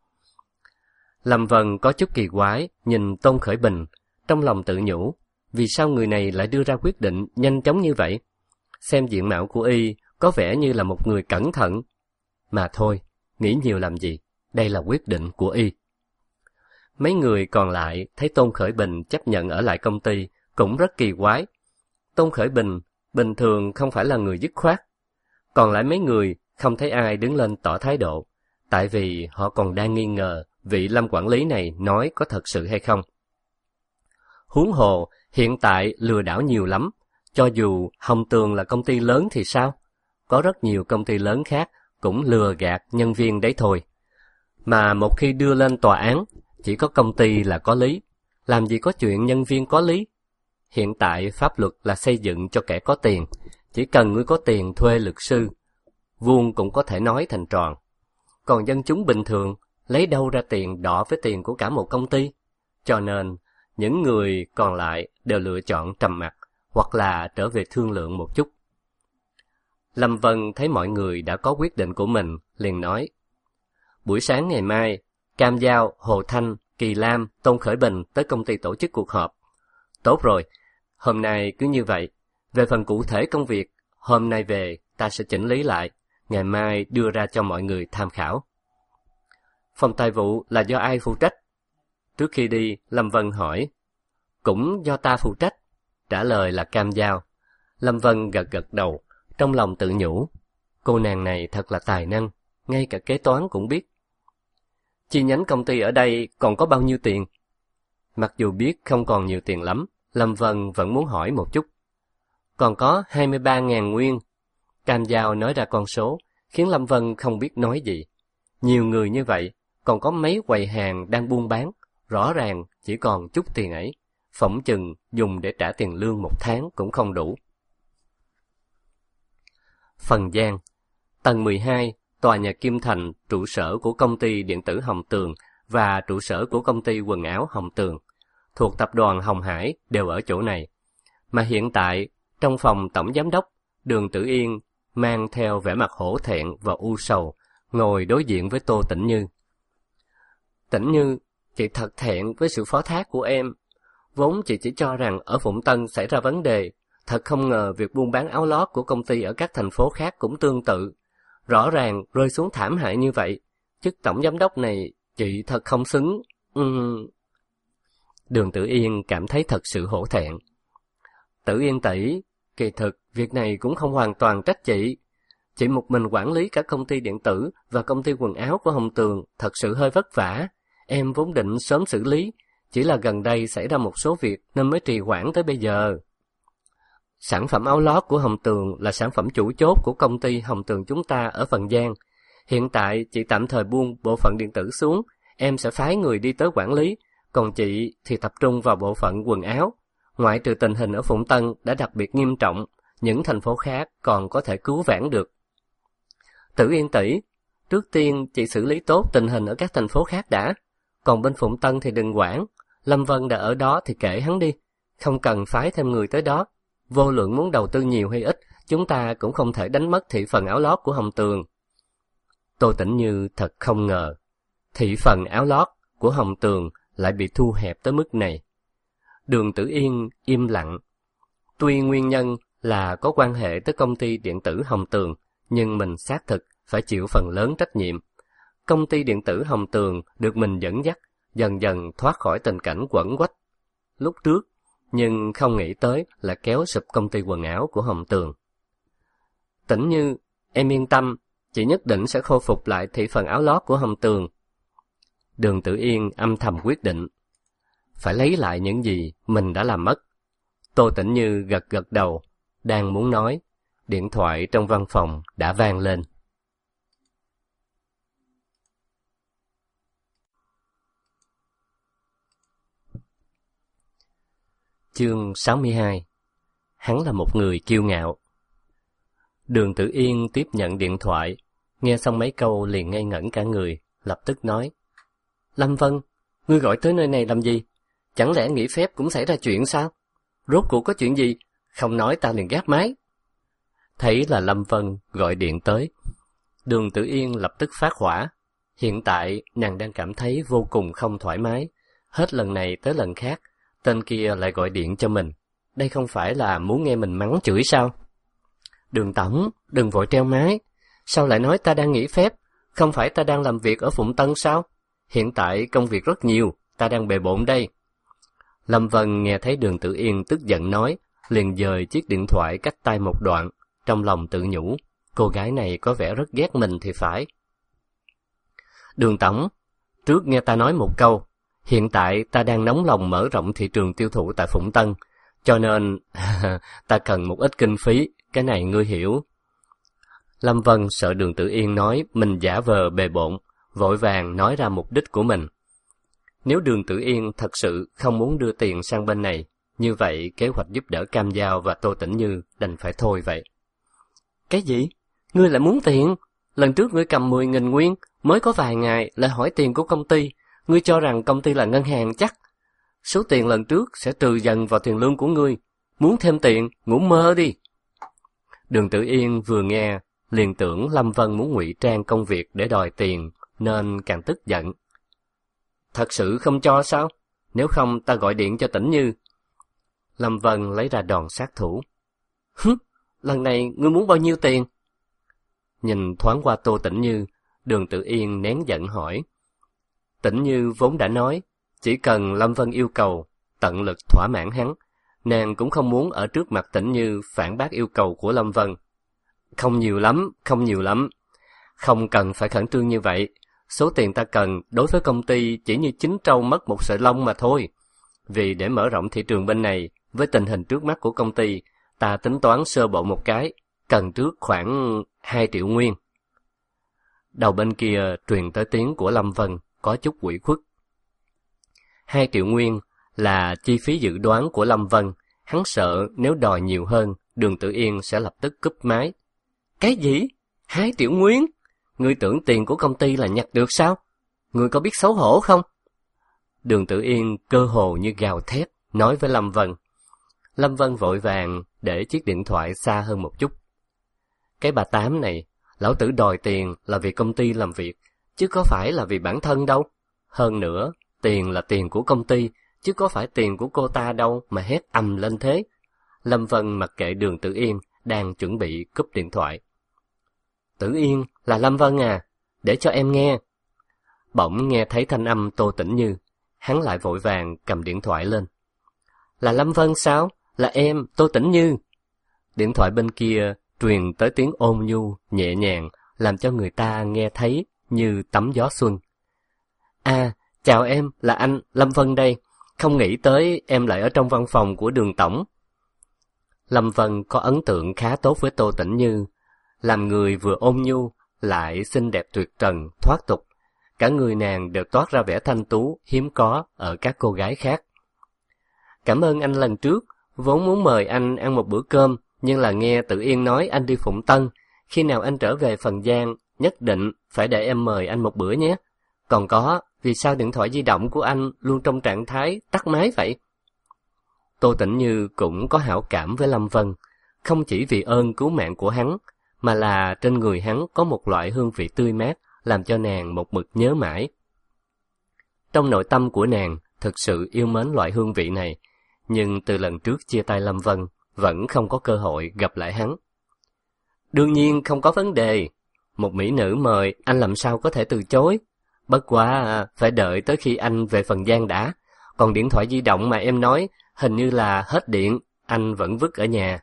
Lâm Vân có chút kỳ quái, nhìn Tôn Khởi Bình, trong lòng tự nhủ, vì sao người này lại đưa ra quyết định nhanh chóng như vậy? Xem diện mạo của y, có vẻ như là một người cẩn thận. Mà thôi, nghĩ nhiều làm gì, đây là quyết định của y. Mấy người còn lại thấy Tôn Khởi Bình chấp nhận ở lại công ty, cũng rất kỳ quái. Tôn Khởi Bình bình thường không phải là người dứt khoát. Còn lại mấy người không thấy ai đứng lên tỏ thái độ, tại vì họ còn đang nghi ngờ vị Lâm quản lý này nói có thật sự hay không. Huống hồ, hiện tại lừa đảo nhiều lắm, cho dù Hồng Tường là công ty lớn thì sao? Có rất nhiều công ty lớn khác cũng lừa gạt nhân viên đấy thôi. Mà một khi đưa lên tòa án, chỉ có công ty là có lý, làm gì có chuyện nhân viên có lý. Hiện tại pháp luật là xây dựng cho kẻ có tiền, chỉ cần ngươi có tiền thuê luật sư, vuông cũng có thể nói thành tròn. Còn dân chúng bình thường lấy đâu ra tiền đọ với tiền của cả một công ty? Cho nên, những người còn lại đều lựa chọn trầm mặc, hoặc là trở về thương lượng một chút. Lâm Vân thấy mọi người đã có quyết định của mình, liền nói, buổi sáng ngày mai, Cam Giao, Hồ Thanh, Kỳ Lam, Tôn Khởi Bình tới công ty tổ chức cuộc họp. Tốt rồi, hôm nay cứ như vậy. Về phần cụ thể công việc, hôm nay về ta sẽ chỉnh lý lại, ngày mai đưa ra cho mọi người tham khảo. Phòng tài vụ là do ai phụ trách? Trước khi đi, Lâm Vân hỏi. Cũng do ta phụ trách, trả lời là Cam Giao. Lâm Vân gật gật đầu, trong lòng tự nhủ. Cô nàng này thật là tài năng, ngay cả kế toán cũng biết. Chi nhánh công ty ở đây còn có bao nhiêu tiền? Mặc dù biết không còn nhiều tiền lắm, Lâm Vân vẫn muốn hỏi một chút. Còn có hai mươi ba nghìn nguyên. Cam Giao nói ra con số, khiến Lâm Vân không biết nói gì. Nhiều người như vậy, còn có mấy quầy hàng đang buôn bán, rõ ràng chỉ còn chút tiền ấy, phỏng chừng dùng để trả tiền lương một tháng cũng không đủ. Phần Giang, tầng mười hai, tòa nhà Kim Thành, trụ sở của công ty điện tử Hồng Tường và trụ sở của công ty quần áo Hồng Tường, thuộc tập đoàn Hồng Hải đều ở chỗ này. Mà hiện tại, trong phòng tổng giám đốc, Đường Tử Yên mang theo vẻ mặt hổ thẹn và u sầu, ngồi đối diện với Tô Tĩnh Như. Tĩnh Như, chị thật thẹn với sự phó thác của em. Vốn chị chỉ cho rằng ở Phụng Tân xảy ra vấn đề, thật không ngờ việc buôn bán áo lót của công ty ở các thành phố khác cũng tương tự. Rõ ràng rơi xuống thảm hại như vậy, chức tổng giám đốc này Chị thật không xứng. Uhm... Đường Tử Yên cảm thấy thật sự hổ thẹn. Tử Yên tỷ, kỳ thực việc này cũng không hoàn toàn trách chị. Chị một mình quản lý cả công ty điện tử và công ty quần áo của Hồng Tường thật sự hơi vất vả. Em vốn định sớm xử lý, chỉ là gần đây xảy ra một số việc nên mới trì hoãn tới bây giờ. Sản phẩm áo lót của Hồng Tường là sản phẩm chủ chốt của công ty Hồng Tường chúng ta ở Phần Giang. Hiện tại chị tạm thời buông bộ phận điện tử xuống, em sẽ phái người đi tới quản lý, còn chị thì tập trung vào bộ phận quần áo. Ngoại trừ tình hình ở Phụng Tân đã đặc biệt nghiêm trọng, những thành phố khác còn có thể cứu vãn được. Tử Yên tỷ, trước tiên chị xử lý tốt tình hình ở các thành phố khác đã, còn bên Phụng Tân thì đừng quản. Lâm Vân đã ở đó thì kệ hắn đi, không cần phái thêm người tới đó. Vô luận muốn đầu tư nhiều hay ít, chúng ta cũng không thể đánh mất thị phần áo lót của Hồng Tường. Tô Tĩnh Như thật không ngờ, thị phần áo lót của Hồng Tường lại bị thu hẹp tới mức này. Đường Tử Yên im lặng. Tuy nguyên nhân là có quan hệ tới công ty điện tử Hồng Tường, nhưng mình xác thực phải chịu phần lớn trách nhiệm. Công ty điện tử Hồng Tường được mình dẫn dắt, dần dần thoát khỏi tình cảnh quẩn quách lúc trước, nhưng không nghĩ tới là kéo sụp công ty quần áo của Hồng Tường. Tĩnh Như, em yên tâm, chị nhất định sẽ khôi phục lại thị phần áo lót của Hồng Tường. Đường Tử Yên âm thầm quyết định, phải lấy lại những gì mình đã làm mất. Tô Tĩnh Như gật gật đầu, đang muốn nói, điện thoại trong văn phòng đã vang lên. Chương sáu mươi hai. Hắn là một người kiêu ngạo. Đường Tử Yên tiếp nhận điện thoại, nghe xong mấy câu liền ngây ngẩn cả người, lập tức nói, Lâm Vân, ngươi gọi tới nơi này làm gì? Chẳng lẽ nghỉ phép cũng xảy ra chuyện sao? Rốt cuộc có chuyện gì? Không nói ta liền gác máy. Thấy là Lâm Vân gọi điện tới, Đường Tử Yên lập tức phát hỏa. Hiện tại nàng đang cảm thấy vô cùng không thoải mái, hết lần này tới lần khác tên kia lại gọi điện cho mình. Đây không phải là muốn nghe mình mắng chửi sao? Đường tổng, đừng vội treo máy. Sao lại nói ta đang nghỉ phép? Không phải ta đang làm việc ở Phụng Tân sao? Hiện tại công việc rất nhiều, ta đang bề bộn đây. Lâm Vân nghe thấy Đường Tử Yên tức giận nói, liền dời chiếc điện thoại cách tay một đoạn, trong lòng tự nhủ, cô gái này có vẻ rất ghét mình thì phải. Đường tổng, trước nghe ta nói một câu, hiện tại ta đang nóng lòng mở rộng thị trường tiêu thụ tại Phụng Tân, cho nên ta cần một ít kinh phí, cái này ngươi hiểu. Lâm Vân sợ Đường Tử Yên nói mình giả vờ bề bộn, vội vàng nói ra mục đích của mình. Nếu Đường Tử Yên thật sự không muốn đưa tiền sang bên này, như vậy kế hoạch giúp đỡ Cam Giao và Tô Tĩnh Như đành phải thôi vậy. Cái gì? Ngươi lại muốn tiền? Lần trước ngươi cầm mười nghìn nguyên, mới có vài ngày lại hỏi tiền của công ty. Ngươi cho rằng công ty là ngân hàng chắc? Số tiền lần trước sẽ trừ dần vào tiền lương của ngươi. Muốn thêm tiền, ngủ mơ đi. Đường Tử Yên vừa nghe, liền tưởng Lâm Vân muốn ngụy trang công việc để đòi tiền, nên càng tức giận. Thật sự không cho sao? Nếu không ta gọi điện cho Tĩnh Như. Lâm Vân lấy ra đòn sát thủ. Hứ, lần này ngươi muốn bao nhiêu tiền? Nhìn thoáng qua Tô Tĩnh Như, Đường Tử Yên nén giận hỏi. Tĩnh Như vốn đã nói, chỉ cần Lâm Vân yêu cầu, tận lực thỏa mãn hắn. Nàng cũng không muốn ở trước mặt Tĩnh Như phản bác yêu cầu của Lâm Vân. Không nhiều lắm, không nhiều lắm. Không cần phải khẩn trương như vậy. Số tiền ta cần đối với công ty chỉ như chín trâu mất một sợi lông mà thôi. Vì để mở rộng thị trường bên này, với tình hình trước mắt của công ty, ta tính toán sơ bộ một cái, cần trước khoảng hai triệu nguyên. Đầu bên kia truyền tới tiếng của Lâm Vân, có chút ủy khuất. Hai triệu nguyên là chi phí dự đoán của Lâm Vân, hắn sợ nếu đòi nhiều hơn, Đường Tử Yên sẽ lập tức cúp máy. Cái gì? Hai triệu nguyên? Ngươi tưởng tiền của công ty là nhặt được sao? Ngươi có biết xấu hổ không? Đường Tử Yên cơ hồ như gào thét, nói với Lâm Vân. Lâm Vân vội vàng để chiếc điện thoại xa hơn một chút. Cái bà Tám này, lão tử đòi tiền là vì công ty làm việc, chứ có phải là vì bản thân đâu. Hơn nữa, tiền là tiền của công ty, chứ có phải tiền của cô ta đâu mà hét ầm lên thế. Lâm Vân mặc kệ Đường Tử Yên, đang chuẩn bị cúp điện thoại. Tử Yên, là Lâm Vân à, để cho em nghe. Bỗng nghe thấy thanh âm Tô Tĩnh Như, hắn lại vội vàng cầm điện thoại lên. Là Lâm Vân sao? Là em, Tô Tĩnh Như. Điện thoại bên kia truyền tới tiếng ôn nhu, nhẹ nhàng, làm cho người ta nghe thấy như tắm gió xuân. À, chào em, là anh, Lâm Vân đây. Không nghĩ tới em lại ở trong văn phòng của Đường tổng. Lâm Vân có ấn tượng khá tốt với Tô Tĩnh Như, làm người vừa ôn nhu, lại xinh đẹp tuyệt trần, thoát tục. Cả người nàng đều toát ra vẻ thanh tú, hiếm có ở các cô gái khác. Cảm ơn anh lần trước, vốn muốn mời anh ăn một bữa cơm, nhưng là nghe Tử Yên nói anh đi Phụng Tân. Khi nào anh trở về Phần Giang, nhất định phải để em mời anh một bữa nhé. Còn có, vì sao điện thoại di động của anh luôn trong trạng thái tắt máy vậy? Tô Tĩnh Như cũng có hảo cảm với Lâm Vân, không chỉ vì ơn cứu mạng của hắn, mà là trên người hắn có một loại hương vị tươi mát, làm cho nàng một mực nhớ mãi. Trong nội tâm của nàng thực sự yêu mến loại hương vị này, nhưng từ lần trước chia tay Lâm Vân, vẫn không có cơ hội gặp lại hắn. Đương nhiên không có vấn đề, một mỹ nữ mời anh làm sao có thể từ chối. Bất quá phải đợi tới khi anh về Phần Giang đã, còn điện thoại di động mà em nói hình như là hết điện, anh vẫn vứt ở nhà.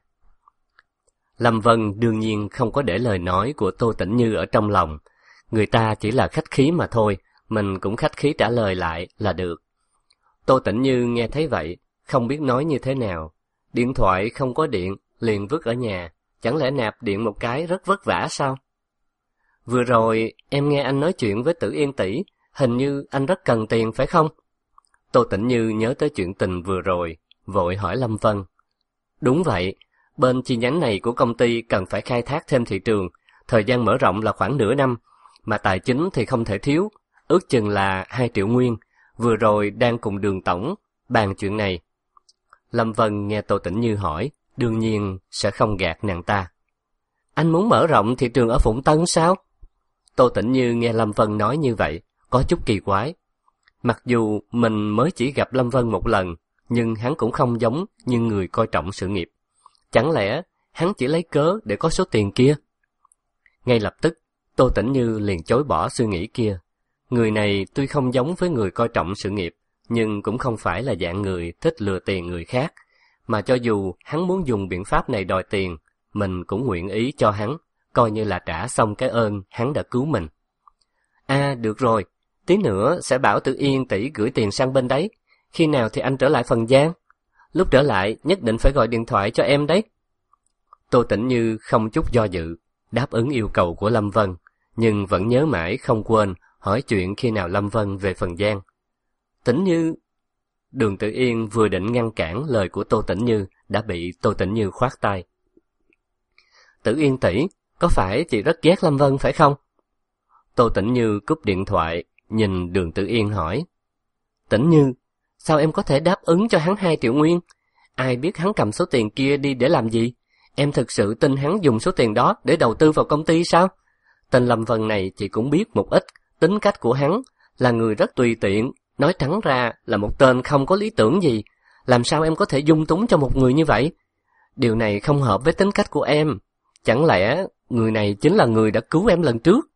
Lâm Vân đương nhiên không có để lời nói của Tô Tĩnh Như ở trong lòng, người ta chỉ là khách khí mà thôi, mình cũng khách khí trả lời lại là được. Tô Tĩnh Như nghe thấy vậy, không biết nói như thế nào. Điện thoại không có điện, liền vứt ở nhà, chẳng lẽ nạp điện một cái rất vất vả sao? Vừa rồi, em nghe anh nói chuyện với Tử Yên tỷ, hình như anh rất cần tiền phải không? Tô Tĩnh Như nhớ tới chuyện tình vừa rồi, vội hỏi Lâm Vân. Đúng vậy, bên chi nhánh này của công ty cần phải khai thác thêm thị trường, thời gian mở rộng là khoảng nửa năm, mà tài chính thì không thể thiếu, ước chừng là hai triệu nguyên, vừa rồi đang cùng Đường tổng bàn chuyện này. Lâm Vân nghe Tô Tĩnh Như hỏi, đương nhiên sẽ không gạt nàng ta. Anh muốn mở rộng thị trường ở Phụng Tân sao? Tô Tĩnh Như nghe Lâm Vân nói như vậy, có chút kỳ quái. Mặc dù mình mới chỉ gặp Lâm Vân một lần, nhưng hắn cũng không giống như người coi trọng sự nghiệp. Chẳng lẽ hắn chỉ lấy cớ để có số tiền kia? Ngay lập tức, Tô Tĩnh Như liền chối bỏ suy nghĩ kia. Người này tuy không giống với người coi trọng sự nghiệp, nhưng cũng không phải là dạng người thích lừa tiền người khác, mà cho dù hắn muốn dùng biện pháp này đòi tiền, mình cũng nguyện ý cho hắn, coi như là trả xong cái ơn hắn đã cứu mình. À, được rồi, tí nữa sẽ bảo Tử Yên tỷ gửi tiền sang bên đấy, khi nào thì anh trở lại Phần Giang? Lúc trở lại nhất định phải gọi điện thoại cho em đấy. Tô Tĩnh Như không chút do dự, đáp ứng yêu cầu của Lâm Vân, nhưng vẫn nhớ mãi không quên hỏi chuyện khi nào Lâm Vân về Phần Giang. Tĩnh Như... Đường Tử Yên vừa định ngăn cản lời của Tô Tĩnh Như, đã bị Tô Tĩnh Như khoát tay. Tử Yên tỷ, có phải chị rất ghét Lâm Vân phải không? Tô Tĩnh Như cúp điện thoại, nhìn Đường Tử Yên hỏi. Tĩnh Như, sao em có thể đáp ứng cho hắn hai triệu nguyên? Ai biết hắn cầm số tiền kia đi để làm gì? Em thực sự tin hắn dùng số tiền đó để đầu tư vào công ty sao? Tên Lâm Vân này chị cũng biết một ít, tính cách của hắn là người rất tùy tiện, nói trắng ra là một tên không có lý tưởng gì. Làm sao em có thể dung túng cho một người như vậy? Điều này không hợp với tính cách của em. Chẳng lẽ người này chính là người đã cứu em lần trước?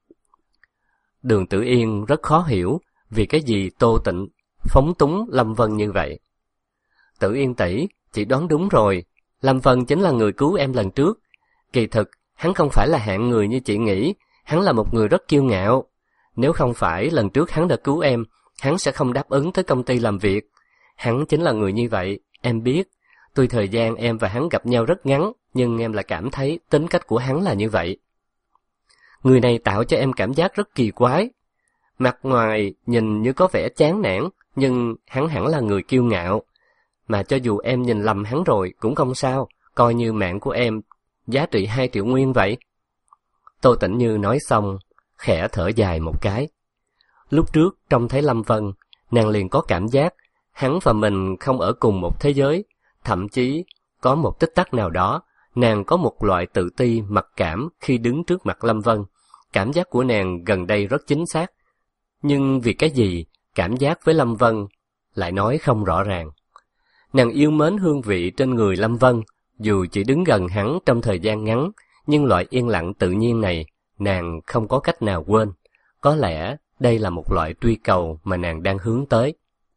Đường Tử Yên rất khó hiểu vì cái gì Tô Tịnh phóng túng Lâm Vân như vậy. Tử Yên tỷ, chị đoán đúng rồi, Lâm Vân chính là người cứu em lần trước. Kỳ thực, hắn không phải là hạng người như chị nghĩ, hắn là một người rất kiêu ngạo. Nếu không phải lần trước hắn đã cứu em, hắn sẽ không đáp ứng tới công ty làm việc. Hắn chính là người như vậy, em biết. Tuy thời gian em và hắn gặp nhau rất ngắn, nhưng em lại cảm thấy tính cách của hắn là như vậy. Người này tạo cho em cảm giác rất kỳ quái. Mặt ngoài nhìn như có vẻ chán nản, nhưng hắn hẳn là người kiêu ngạo. Mà cho dù em nhìn lầm hắn rồi cũng không sao, coi như mạng của em giá trị hai triệu nguyên vậy. Tô Tĩnh Như nói xong, khẽ thở dài một cái. Lúc trước trông thấy Lâm Vân, nàng liền có cảm giác hắn và mình không ở cùng một thế giới, thậm chí có một tích tắc nào đó, nàng có một loại tự ti mặc cảm khi đứng trước mặt Lâm Vân. Cảm giác của nàng gần đây rất chính xác, nhưng vì cái gì cảm giác với Lâm Vân lại nói không rõ ràng. Nàng yêu mến hương vị trên người Lâm Vân, dù chỉ đứng gần hắn trong thời gian ngắn, nhưng loại yên lặng tự nhiên này nàng không có cách nào quên. Có lẽ đây là một loại truy cầu mà nàng đang hướng tới.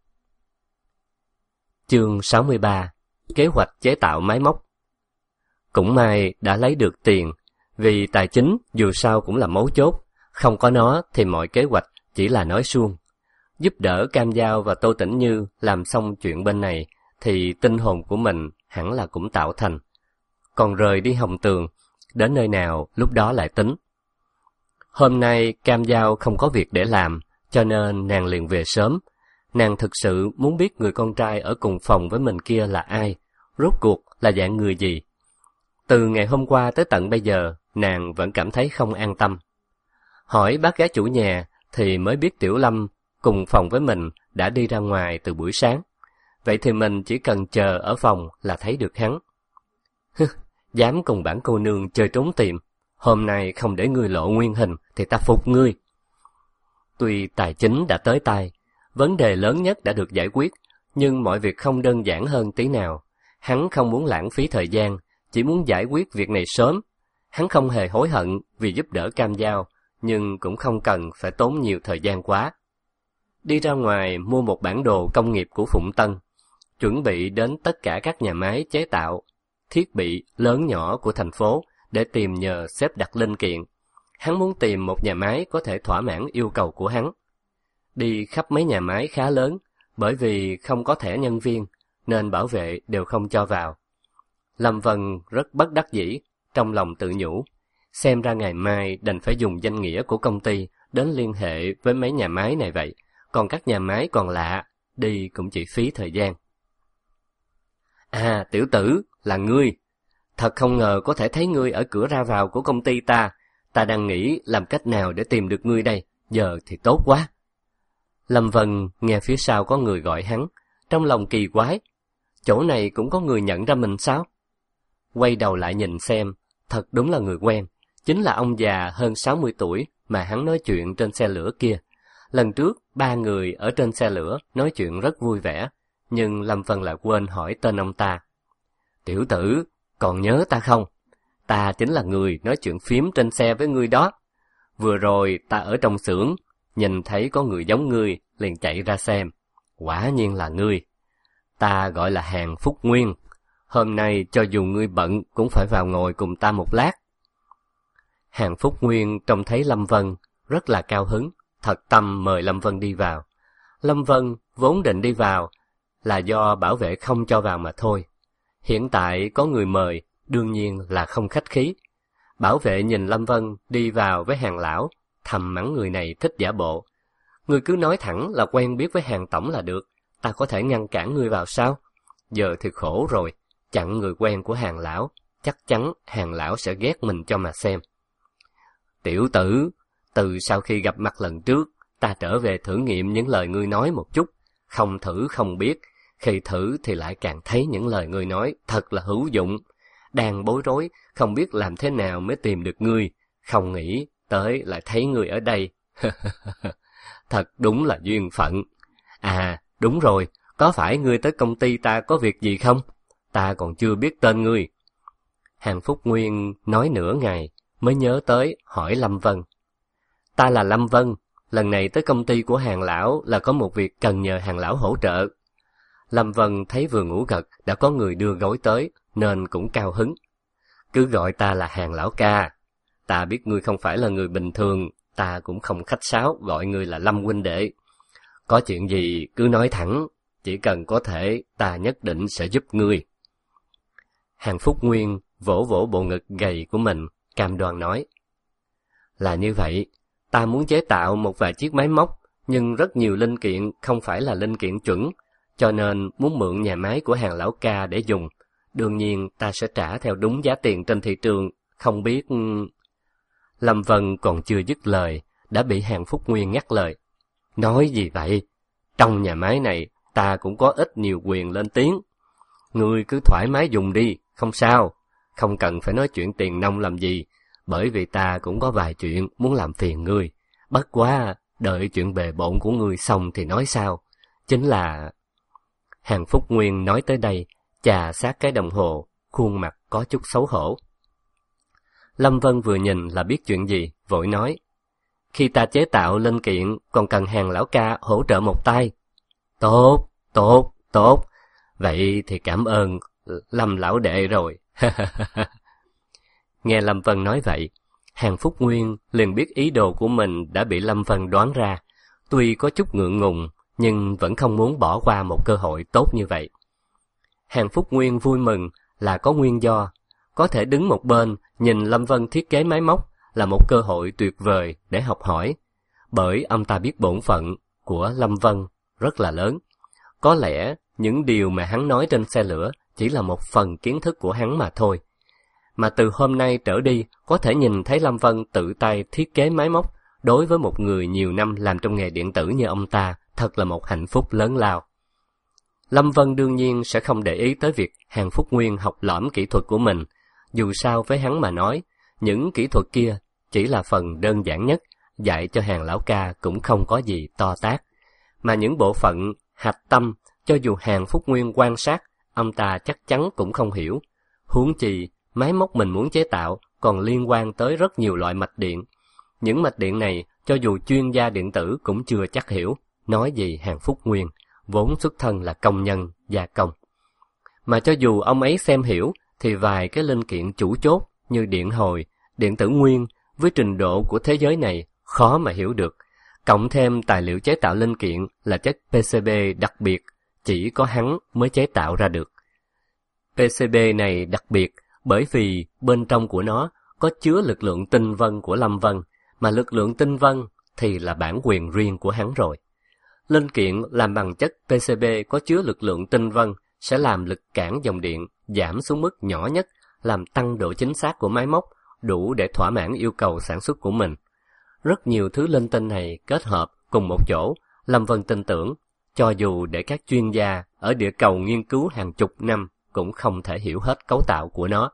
Chương sáu mươi ba. Kế hoạch chế tạo máy móc. Cũng may đã lấy được tiền, vì tài chính dù sao cũng là mấu chốt, không có nó thì mọi kế hoạch chỉ là nói suông. Giúp đỡ Cam Dao và Tô Tĩnh Như làm xong chuyện bên này, thì tinh hồn của mình hẳn là cũng tạo thành. Còn rời đi Hồng Tường, đến nơi nào lúc đó lại tính. Hôm nay Cam Dao không có việc để làm, cho nên nàng liền về sớm. Nàng thực sự muốn biết người con trai ở cùng phòng với mình kia là ai, rốt cuộc là dạng người gì. Từ ngày hôm qua tới tận bây giờ, nàng vẫn cảm thấy không an tâm. Hỏi bác gái chủ nhà thì mới biết Tiểu Lâm cùng phòng với mình đã đi ra ngoài từ buổi sáng. Vậy thì mình chỉ cần chờ ở phòng là thấy được hắn. Hứ, dám cùng bản cô nương chơi trốn tìm, hôm nay không để ngươi lộ nguyên hình thì ta phục ngươi. Tuy tài chính đã tới tay, vấn đề lớn nhất đã được giải quyết, nhưng mọi việc không đơn giản hơn tí nào. Hắn không muốn lãng phí thời gian, chỉ muốn giải quyết việc này sớm. Hắn không hề hối hận vì giúp đỡ Cam Dao, nhưng cũng không cần phải tốn nhiều thời gian quá. Đi ra ngoài mua một bản đồ công nghiệp của Phụng Tân, chuẩn bị đến tất cả các nhà máy chế tạo thiết bị lớn nhỏ của thành phố để tìm nhờ xếp đặt linh kiện. Hắn muốn tìm một nhà máy có thể thỏa mãn yêu cầu của hắn. Đi khắp mấy nhà máy khá lớn, bởi vì không có thẻ nhân viên, nên bảo vệ đều không cho vào. Lâm Vân rất bất đắc dĩ, trong lòng tự nhủ, xem ra ngày mai đành phải dùng danh nghĩa của công ty đến liên hệ với mấy nhà máy này vậy, còn các nhà máy còn lạ, đi cũng chỉ phí thời gian. À, tiểu tử, là ngươi. Thật không ngờ có thể thấy ngươi ở cửa ra vào của công ty ta. Ta đang nghĩ làm cách nào để tìm được ngươi đây, giờ thì tốt quá. Lâm Vân nghe phía sau có người gọi hắn, trong lòng kỳ quái. Chỗ này cũng có người nhận ra mình sao? Quay đầu lại nhìn xem, thật đúng là người quen, chính là ông già hơn sáu mươi tuổi mà hắn nói chuyện trên xe lửa kia. Lần trước, ba người ở trên xe lửa nói chuyện rất vui vẻ, nhưng Lâm Vân lại quên hỏi tên ông ta. Tiểu tử, còn nhớ ta không? Ta chính là người nói chuyện phím trên xe với ngươi đó. Vừa rồi ta ở trong xưởng, nhìn thấy có người giống ngươi, liền chạy ra xem. Quả nhiên là ngươi. Ta gọi là Hàn Phúc Nguyên. Hôm nay cho dù ngươi bận cũng phải vào ngồi cùng ta một lát. Hàn Phúc Nguyên trông thấy Lâm Vân rất là cao hứng, thật tâm mời Lâm Vân đi vào. Lâm Vân vốn định đi vào là do bảo vệ không cho vào mà thôi. Hiện tại có người mời, đương nhiên là không khách khí. Bảo vệ nhìn Lâm Vân đi vào với Hàn lão, thầm mắng người này thích giả bộ. Ngươi cứ nói thẳng là quen biết với Hàn tổng là được, ta có thể ngăn cản ngươi vào sao? Giờ thì khổ rồi, chặn người quen của Hàn lão, chắc chắn Hàn lão sẽ ghét mình cho mà xem. Tiểu tử, từ sau khi gặp mặt lần trước, ta trở về thử nghiệm những lời ngươi nói một chút, không thử không biết, khi thử thì lại càng thấy những lời ngươi nói thật là hữu dụng. Đang bối rối, không biết làm thế nào mới tìm được ngươi, không nghĩ tới lại thấy ngươi ở đây. Thật đúng là duyên phận. À, đúng rồi, có phải ngươi tới công ty ta có việc gì không? Ta còn chưa biết tên ngươi. Hàn Phúc Nguyên nói nửa ngày, mới nhớ tới hỏi Lâm Vân. Ta là Lâm Vân, lần này tới công ty của Hàn lão là có một việc cần nhờ Hàn lão hỗ trợ. Lâm Vân thấy vừa ngủ gật đã có người đưa gối tới, nên cũng cao hứng. Cứ gọi ta là Hàn lão ca. Ta biết ngươi không phải là người bình thường, ta cũng không khách sáo gọi ngươi là Lâm huynh đệ. Có chuyện gì cứ nói thẳng, chỉ cần có thể ta nhất định sẽ giúp ngươi. Hàn Phúc Nguyên vỗ vỗ bộ ngực gầy của mình, cam đoan nói. Là như vậy, ta muốn chế tạo một vài chiếc máy móc, nhưng rất nhiều linh kiện không phải là linh kiện chuẩn, cho nên muốn mượn nhà máy của Hàn lão ca để dùng. Đương nhiên ta sẽ trả theo đúng giá tiền trên thị trường, không biết... Lâm Vân còn chưa dứt lời, đã bị Hàn Phúc Nguyên ngắt lời. Nói gì vậy? Trong nhà máy này, ta cũng có ít nhiều quyền lên tiếng. Ngươi cứ thoải mái dùng đi, không sao. Không cần phải nói chuyện tiền nong làm gì, bởi vì ta cũng có vài chuyện muốn làm phiền ngươi. Bất quá, đợi chuyện bề bộn của ngươi xong thì nói sao. Chính là... Hàn Phúc Nguyên nói tới đây, chà sát cái đồng hồ, khuôn mặt có chút xấu hổ. Lâm Vân vừa nhìn là biết chuyện gì, vội nói. khi ta chế tạo linh kiện còn cần Hàn lão ca hỗ trợ một tay. Tốt, tốt, tốt. Vậy thì cảm ơn Lâm lão đệ rồi. Nghe Lâm Vân nói vậy, Hàn Phúc Nguyên liền biết ý đồ của mình đã bị Lâm Vân đoán ra. Tuy có chút ngượng ngùng, nhưng vẫn không muốn bỏ qua một cơ hội tốt như vậy. Hàn Phúc Nguyên vui mừng là có nguyên do. Có thể đứng một bên nhìn Lâm Vân thiết kế máy móc là một cơ hội tuyệt vời để học hỏi. Bởi ông ta biết bổn phận của Lâm Vân rất là lớn. Có lẽ những điều mà hắn nói trên xe lửa chỉ là một phần kiến thức của hắn mà thôi. Mà từ hôm nay trở đi, có thể nhìn thấy Lâm Vân tự tay thiết kế máy móc, đối với một người nhiều năm làm trong nghề điện tử như ông ta, thật là một hạnh phúc lớn lao. Lâm Vân đương nhiên sẽ không để ý tới việc Hàn Phúc Nguyên học lỏm kỹ thuật của mình. Dù sao với hắn mà nói, những kỹ thuật kia chỉ là phần đơn giản nhất, dạy cho Hàn lão ca cũng không có gì to tát. Mà những bộ phận hạch tâm, cho dù Hàn Phúc Nguyên quan sát, ông ta chắc chắn cũng không hiểu. Huống chi, máy móc mình muốn chế tạo còn liên quan tới rất nhiều loại mạch điện. Những mạch điện này, cho dù chuyên gia điện tử cũng chưa chắc hiểu, nói gì Hàn Phúc Nguyên, vốn xuất thân là công nhân, gia công. Mà cho dù ông ấy xem hiểu, thì vài cái linh kiện chủ chốt như điện hồi, điện tử nguyên, với trình độ của thế giới này, khó mà hiểu được. Cộng thêm tài liệu chế tạo linh kiện là chất pê xê bê đặc biệt, chỉ có hắn mới chế tạo ra được. pê xê bê này đặc biệt bởi vì bên trong của nó có chứa lực lượng tinh vân của Lâm Vân, mà lực lượng tinh vân thì là bản quyền riêng của hắn rồi. Linh kiện làm bằng chất pê xê bê có chứa lực lượng tinh vân sẽ làm lực cản dòng điện giảm xuống mức nhỏ nhất, làm tăng độ chính xác của máy móc, đủ để thỏa mãn yêu cầu sản xuất của mình. Rất nhiều thứ linh tinh này kết hợp cùng một chỗ, Lâm Vân tin tưởng, cho dù để các chuyên gia ở địa cầu nghiên cứu hàng chục năm cũng không thể hiểu hết cấu tạo của nó.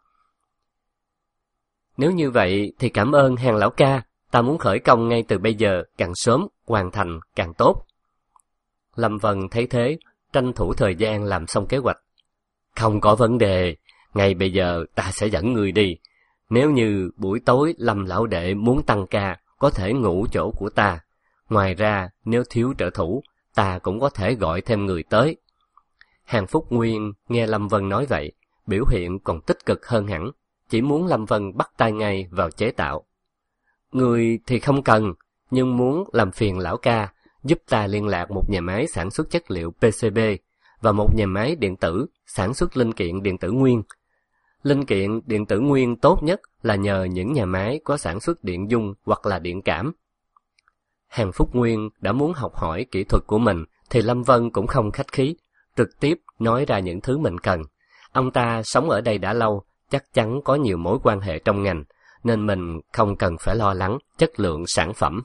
Nếu như vậy thì cảm ơn Hàn lão ca, ta muốn khởi công ngay từ bây giờ, càng sớm hoàn thành càng tốt. Lâm Vân thấy thế, tranh thủ thời gian làm xong kế hoạch. Không có vấn đề, ngay bây giờ ta sẽ dẫn người đi. Nếu như buổi tối Lâm lão đệ muốn tăng ca, có thể ngủ chỗ của ta. Ngoài ra, nếu thiếu trợ thủ, ta cũng có thể gọi thêm người tới. Hàn Phúc Nguyên nghe Lâm Vân nói vậy, biểu hiện còn tích cực hơn hẳn, chỉ muốn Lâm Vân bắt tay ngay vào chế tạo. Người thì không cần, nhưng muốn làm phiền lão ca, giúp ta liên lạc một nhà máy sản xuất chất liệu pê xê bê và một nhà máy điện tử sản xuất linh kiện điện tử nguyên. Linh kiện điện tử nguyên tốt nhất là nhờ những nhà máy có sản xuất điện dung hoặc là điện cảm. Hàn Phúc Nguyên đã muốn học hỏi kỹ thuật của mình thì Lâm Vân cũng không khách khí, trực tiếp nói ra những thứ mình cần. Ông ta sống ở đây đã lâu, chắc chắn có nhiều mối quan hệ trong ngành, nên mình không cần phải lo lắng chất lượng sản phẩm.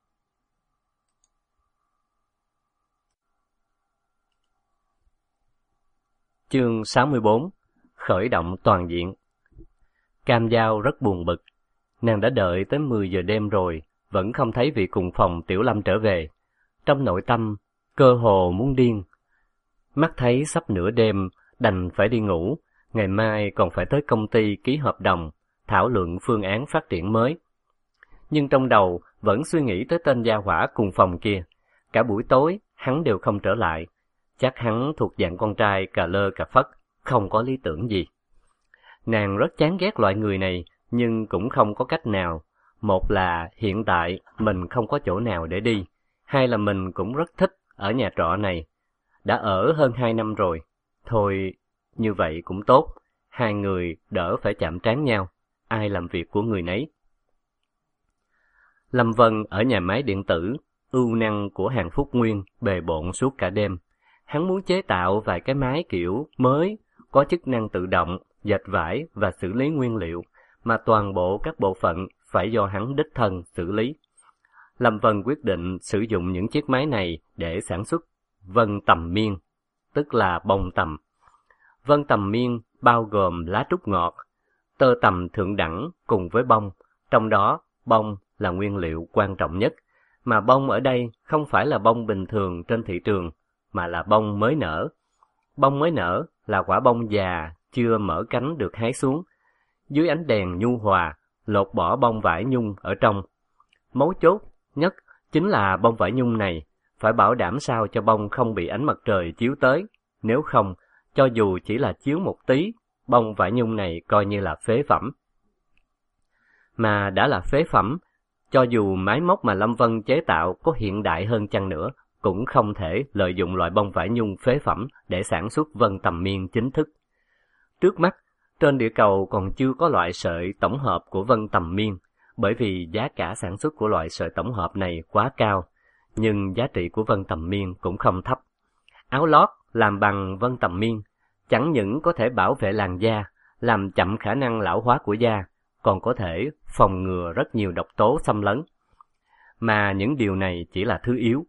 Chương sáu mươi bốn. Khởi động toàn diện. Cam Giao rất buồn bực. Nàng đã đợi tới mười giờ đêm rồi, vẫn không thấy vị cùng phòng Tiểu Lâm trở về. Trong nội tâm, cơ hồ muốn điên. Mắt thấy sắp nửa đêm, đành phải đi ngủ. Ngày mai còn phải tới công ty ký hợp đồng, thảo luận phương án phát triển mới. Nhưng trong đầu vẫn suy nghĩ tới tên gia hỏa cùng phòng kia. Cả buổi tối, hắn đều không trở lại. Chắc hắn thuộc dạng con trai cà lơ cà phất, không có lý tưởng gì. Nàng rất chán ghét loại người này, nhưng cũng không có cách nào. Một là hiện tại mình không có chỗ nào để đi, hai là mình cũng rất thích ở nhà trọ này. Đã ở hơn hai năm rồi. Thôi, như vậy cũng tốt, hai người đỡ phải chạm trán nhau, ai làm việc của người nấy. Lâm Vân ở nhà máy điện tử, ưu năng của Hàn Phúc Nguyên bề bộn suốt cả đêm. Hắn muốn chế tạo vài cái máy kiểu mới, có chức năng tự động, dệt vải và xử lý nguyên liệu, mà toàn bộ các bộ phận phải do hắn đích thân xử lý. Lâm Vân quyết định sử dụng những chiếc máy này để sản xuất vân tầm miên, tức là bông tầm. Vân tầm miên bao gồm lá trúc ngọt, tơ tầm thượng đẳng cùng với bông, trong đó bông là nguyên liệu quan trọng nhất, mà bông ở đây không phải là bông bình thường trên thị trường, mà là bông mới nở. Bông mới nở là quả bông già, chưa mở cánh được hái xuống. Dưới ánh đèn nhu hòa, lột bỏ bông vải nhung ở trong. Mấu chốt nhất chính là bông vải nhung này, phải bảo đảm sao cho bông không bị ánh mặt trời chiếu tới, nếu không, cho dù chỉ là chiếu một tí, bông vải nhung này coi như là phế phẩm. Mà đã là phế phẩm, cho dù máy móc mà Lâm Vân chế tạo có hiện đại hơn chăng nữa, cũng không thể lợi dụng loại bông vải nhung phế phẩm để sản xuất vân tầm miên chính thức. Trước mắt, trên địa cầu còn chưa có loại sợi tổng hợp của vân tầm miên, bởi vì giá cả sản xuất của loại sợi tổng hợp này quá cao, nhưng giá trị của vân tầm miên cũng không thấp. Áo lót làm bằng vân tầm miên chẳng những có thể bảo vệ làn da, làm chậm khả năng lão hóa của da, còn có thể phòng ngừa rất nhiều độc tố xâm lấn. Mà những điều này chỉ là thứ yếu.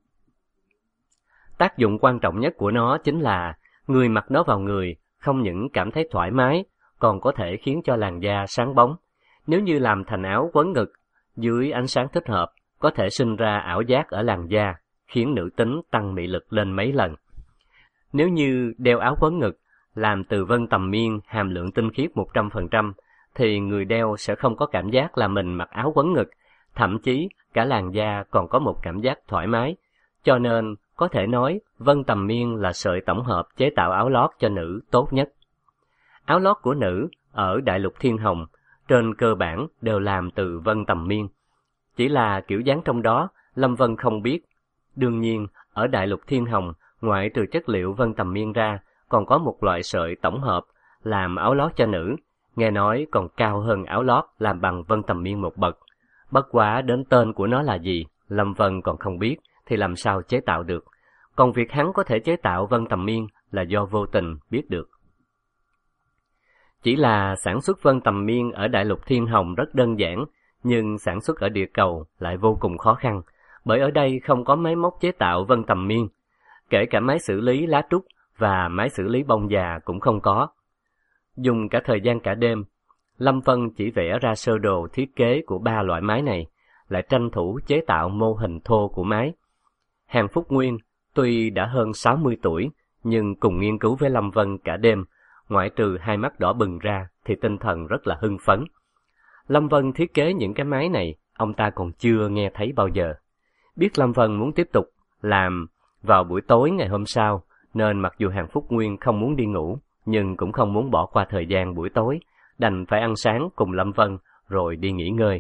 Tác dụng quan trọng nhất của nó chính là người mặc nó vào người không những cảm thấy thoải mái, còn có thể khiến cho làn da sáng bóng. Nếu như làm thành áo quấn ngực, dưới ánh sáng thích hợp, có thể sinh ra ảo giác ở làn da, khiến nữ tính tăng mị lực lên mấy lần. Nếu như đeo áo quấn ngực, làm từ vân tầm miên hàm lượng tinh khiết một trăm phần trăm, thì người đeo sẽ không có cảm giác là mình mặc áo quấn ngực, thậm chí cả làn da còn có một cảm giác thoải mái. Cho nên, có thể nói vân tầm miên là sợi tổng hợp chế tạo áo lót cho nữ tốt nhất. Áo lót của nữ ở đại lục Thiên Hồng trên cơ bản đều làm từ vân tầm miên. Chỉ là kiểu dáng trong đó Lâm Vân không biết. Đương nhiên, ở đại lục Thiên Hồng, ngoại trừ chất liệu vân tầm miên ra, còn có một loại sợi tổng hợp làm áo lót cho nữ, nghe nói còn cao hơn áo lót làm bằng vân tầm miên một bậc. Bất quá đến tên của nó là gì, Lâm Vân còn không biết, thì làm sao chế tạo được. Còn việc hắn có thể chế tạo vân tầm miên là do vô tình biết được. Chỉ là sản xuất vân tầm miên ở đại lục Thiên Hồng rất đơn giản, nhưng sản xuất ở địa cầu lại vô cùng khó khăn, bởi ở đây không có máy móc chế tạo vân tầm miên. Kể cả máy xử lý lá trúc và máy xử lý bông già cũng không có. Dùng cả thời gian cả đêm, Lâm Vân chỉ vẽ ra sơ đồ thiết kế của ba loại máy này, lại tranh thủ chế tạo mô hình thô của máy. Hàn Phúc Nguyên tuy đã hơn sáu mươi tuổi, nhưng cùng nghiên cứu với Lâm Vân cả đêm, ngoại trừ hai mắt đỏ bừng ra thì tinh thần rất là hưng phấn. Lâm Vân thiết kế những cái máy này, ông ta còn chưa nghe thấy bao giờ. Biết Lâm Vân muốn tiếp tục làm vào buổi tối ngày hôm sau, nên mặc dù Hàn Phúc Nguyên không muốn đi ngủ, nhưng cũng không muốn bỏ qua thời gian buổi tối, đành phải ăn sáng cùng Lâm Vân rồi đi nghỉ ngơi.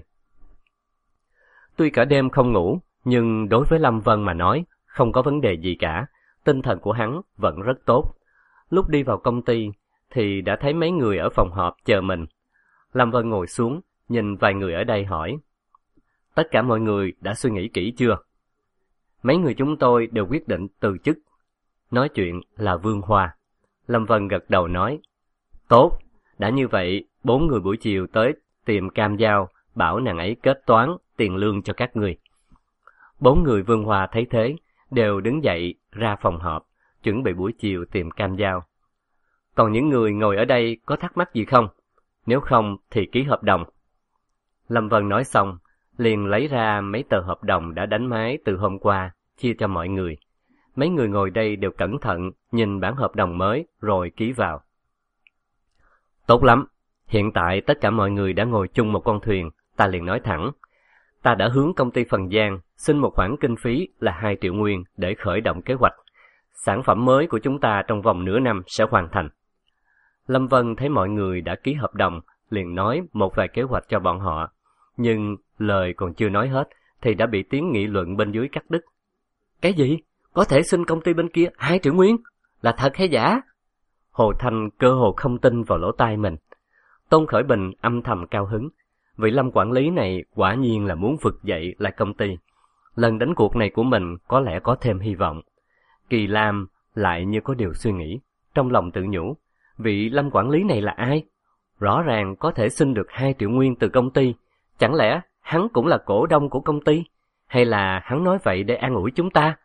Tuy cả đêm không ngủ, nhưng đối với Lâm Vân mà nói, không có vấn đề gì cả, tinh thần của hắn vẫn rất tốt. Lúc đi vào công ty, thì đã thấy mấy người ở phòng họp chờ mình. Lâm Vân ngồi xuống, nhìn vài người ở đây hỏi, tất cả mọi người đã suy nghĩ kỹ chưa? Mấy người chúng tôi đều quyết định từ chức. Nói chuyện là Vương Hoa. Lâm Vân gật đầu nói, tốt, đã như vậy, bốn người buổi chiều tới tìm Cam Giao, bảo nàng ấy kết toán tiền lương cho các người. Bốn người Vương Hoa thấy thế, đều đứng dậy ra phòng họp, chuẩn bị buổi chiều tìm Cam Giao. Còn những người ngồi ở đây có thắc mắc gì không? Nếu không thì ký hợp đồng. Lâm Vân nói xong, liền lấy ra mấy tờ hợp đồng đã đánh máy từ hôm qua, chia cho mọi người. Mấy người ngồi đây đều cẩn thận nhìn bản hợp đồng mới rồi ký vào. Tốt lắm, hiện tại tất cả mọi người đã ngồi chung một con thuyền, ta liền nói thẳng. Ta đã hướng công ty Phần Giang xin một khoản kinh phí là hai triệu nguyên để khởi động kế hoạch. Sản phẩm mới của chúng ta trong vòng nửa năm sẽ hoàn thành. Lâm Vân thấy mọi người đã ký hợp đồng, liền nói một vài kế hoạch cho bọn họ. Nhưng lời còn chưa nói hết thì đã bị tiếng nghị luận bên dưới cắt đứt. Cái gì? Có thể xin công ty bên kia hai triệu nguyên? Là thật hay giả? Hồ Thanh cơ hồ không tin vào lỗ tai mình. Tôn Khởi Bình âm thầm cao hứng. Vị Lâm quản lý này quả nhiên là muốn vực dậy lại công ty. Lần đánh cuộc này của mình có lẽ có thêm hy vọng. Kỳ Lam lại như có điều suy nghĩ, trong lòng tự nhủ. Vị Lâm quản lý này là ai? Rõ ràng có thể xin được hai triệu nguyên từ công ty. Chẳng lẽ hắn cũng là cổ đông của công ty? Hay là hắn nói vậy để an ủi chúng ta?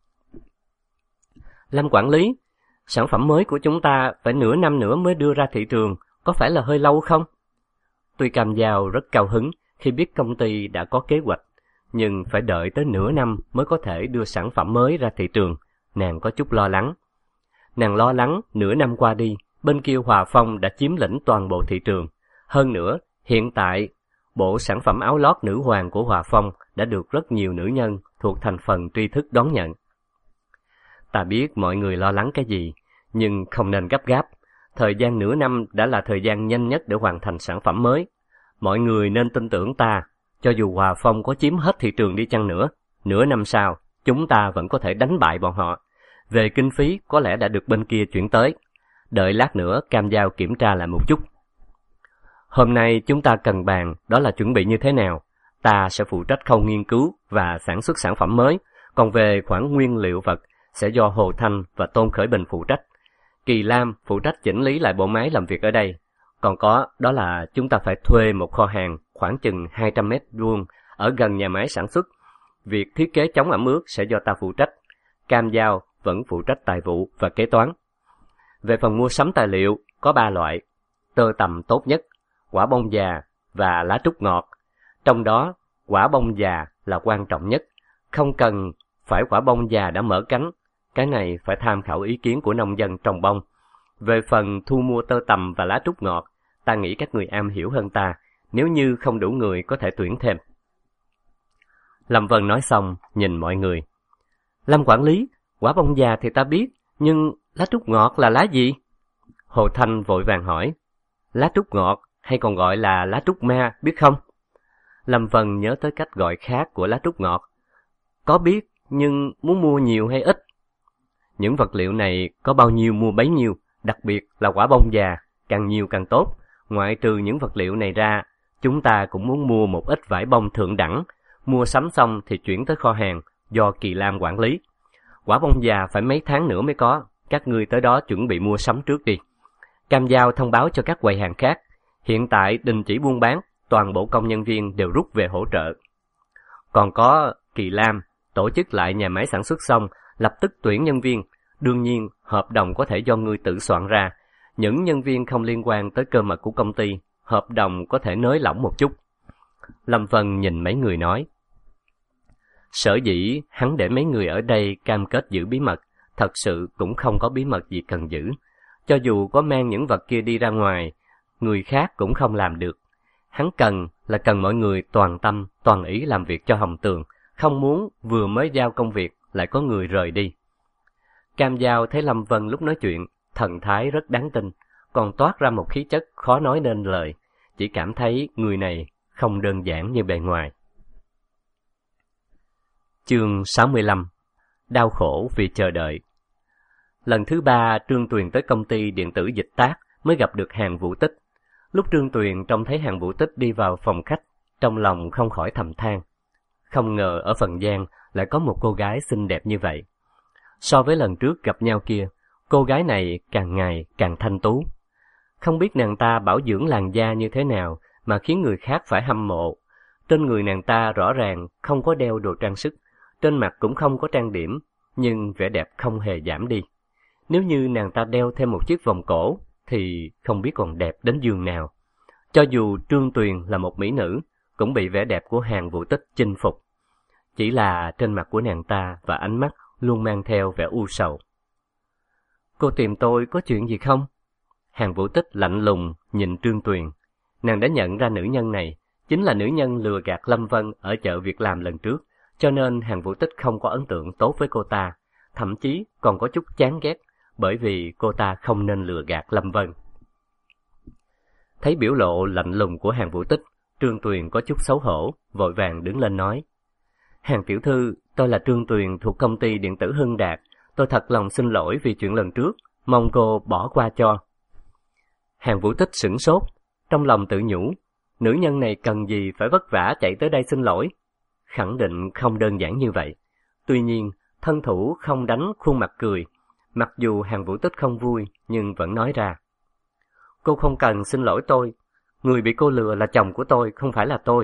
Lâm quản lý, sản phẩm mới của chúng ta phải nửa năm nữa mới đưa ra thị trường, có phải là hơi lâu không? Tuy Cam Giao rất cao hứng khi biết công ty đã có kế hoạch, nhưng phải đợi tới nửa năm mới có thể đưa sản phẩm mới ra thị trường, nàng có chút lo lắng. Nàng lo lắng nửa năm qua đi, bên kia Hòa Phong đã chiếm lĩnh toàn bộ thị trường. Hơn nữa, hiện tại bộ sản phẩm áo lót nữ hoàng của Hòa Phong đã được rất nhiều nữ nhân thuộc thành phần tri thức đón nhận. Ta biết mọi người lo lắng cái gì, nhưng không nên gấp gáp. Thời gian nửa năm đã là thời gian nhanh nhất để hoàn thành sản phẩm mới. Mọi người nên tin tưởng ta, cho dù Hòa Phong có chiếm hết thị trường đi chăng nữa, nửa năm sau, chúng ta vẫn có thể đánh bại bọn họ. Về kinh phí có lẽ đã được bên kia chuyển tới. Đợi lát nữa Cam Giao kiểm tra lại một chút. Hôm nay chúng ta cần bàn đó là chuẩn bị như thế nào. Ta sẽ phụ trách khâu nghiên cứu và sản xuất sản phẩm mới, còn về khoản nguyên liệu vật sẽ do Hồ Thanh và Tôn Khởi Bình phụ trách. Kỳ Lam phụ trách chỉnh lý lại bộ máy làm việc ở đây. Còn có đó là chúng ta phải thuê một kho hàng khoảng chừng hai trăm mét vuông ở gần nhà máy sản xuất. Việc thiết kế chống ẩm ướt sẽ do ta phụ trách. Cam Giao vẫn phụ trách tài vụ và kế toán. Về phần mua sắm tài liệu có ba loại: tơ tằm tốt nhất, quả bông già và lá trúc ngọt. Trong đó, quả bông già là quan trọng nhất. Không cần phải quả bông già đã mở cánh. Cái này phải tham khảo ý kiến của nông dân trồng bông. Về phần thu mua tơ tằm và lá trúc ngọt, ta nghĩ các người am hiểu hơn ta. Nếu như không đủ người có thể tuyển thêm. Lâm Vân nói xong, nhìn mọi người. Lâm quản lý, quả bông già thì ta biết, nhưng lá trúc ngọt là lá gì? Hồ Thanh vội vàng hỏi. Lá trúc ngọt, hay còn gọi là lá trúc ma, biết không? Lâm Vân nhớ tới cách gọi khác của lá trúc ngọt. Có biết, nhưng muốn mua nhiều hay ít? Những vật liệu này có bao nhiêu mua bấy nhiêu, đặc biệt là quả bông già, càng nhiều càng tốt. Ngoại trừ những vật liệu này ra, chúng ta cũng muốn mua một ít vải bông thượng đẳng. Mua sắm xong thì chuyển tới kho hàng, do Kỳ Lam quản lý. Quả bông già phải mấy tháng nữa mới có, các ngươi tới đó chuẩn bị mua sắm trước đi. Cam Giao thông báo cho các quầy hàng khác, hiện tại đình chỉ buôn bán, toàn bộ công nhân viên đều rút về hỗ trợ. Còn có Kỳ Lam, tổ chức lại nhà máy sản xuất xong, lập tức tuyển nhân viên. Đương nhiên, hợp đồng có thể do ngươi tự soạn ra. Những nhân viên không liên quan tới cơ mật của công ty, hợp đồng có thể nới lỏng một chút. Lâm Vân nhìn mấy người nói. Sở dĩ hắn để mấy người ở đây cam kết giữ bí mật, thật sự cũng không có bí mật gì cần giữ. Cho dù có mang những vật kia đi ra ngoài, người khác cũng không làm được. Hắn cần là cần mọi người toàn tâm, toàn ý làm việc cho Hồng Tường, không muốn vừa mới giao công việc lại có người rời đi. Cam Giao thấy Lâm Vân lúc nói chuyện, thần thái rất đáng tin, còn toát ra một khí chất khó nói nên lời, chỉ cảm thấy người này không đơn giản như bề ngoài. Chương sáu mươi lăm. Đau khổ vì chờ đợi. Lần thứ ba Trương Tuyền tới công ty điện tử Dịch Tác mới gặp được Hàn Vũ Tích. Lúc Trương Tuyền trông thấy Hàn Vũ Tích đi vào phòng khách, trong lòng không khỏi thầm than. Không ngờ ở Phần Giang lại có một cô gái xinh đẹp như vậy. So với lần trước gặp nhau kia, cô gái này càng ngày càng thanh tú. Không biết nàng ta bảo dưỡng làn da như thế nào mà khiến người khác phải hâm mộ. Trên người nàng ta rõ ràng không có đeo đồ trang sức, trên mặt cũng không có trang điểm, nhưng vẻ đẹp không hề giảm đi. Nếu như nàng ta đeo thêm một chiếc vòng cổ, thì không biết còn đẹp đến giường nào. Cho dù Trương Tuyền là một mỹ nữ, cũng bị vẻ đẹp của Hàn Vũ Tích chinh phục. Chỉ là trên mặt của nàng ta và ánh mắt luôn mang theo vẻ u sầu. Cô tìm tôi có chuyện gì không? Hàn Vũ Tích lạnh lùng nhìn Trương Tuyền. Nàng đã nhận ra nữ nhân này chính là nữ nhân lừa gạt Lâm Vân ở chợ Việc Làm lần trước, cho nên Hàn Vũ Tích không có ấn tượng tốt với cô ta, thậm chí còn có chút chán ghét, bởi vì cô ta không nên lừa gạt Lâm Vân. Thấy biểu lộ lạnh lùng của Hàn Vũ Tích, Trương Tuyền có chút xấu hổ, vội vàng đứng lên nói. Hàn tiểu thư, tôi là Trương Tuyền thuộc công ty điện tử Hưng Đạt, tôi thật lòng xin lỗi vì chuyện lần trước, mong cô bỏ qua cho. Hàn Vũ Tích sửng sốt, trong lòng tự nhủ, nữ nhân này cần gì phải vất vả chạy tới đây xin lỗi. Khẳng định không đơn giản như vậy. Tuy nhiên, thân thủ không đánh khuôn mặt cười. Mặc dù Hàn Vũ Tích không vui, nhưng vẫn nói ra. Cô không cần xin lỗi tôi. Người bị cô lừa là chồng của tôi, không phải là tôi.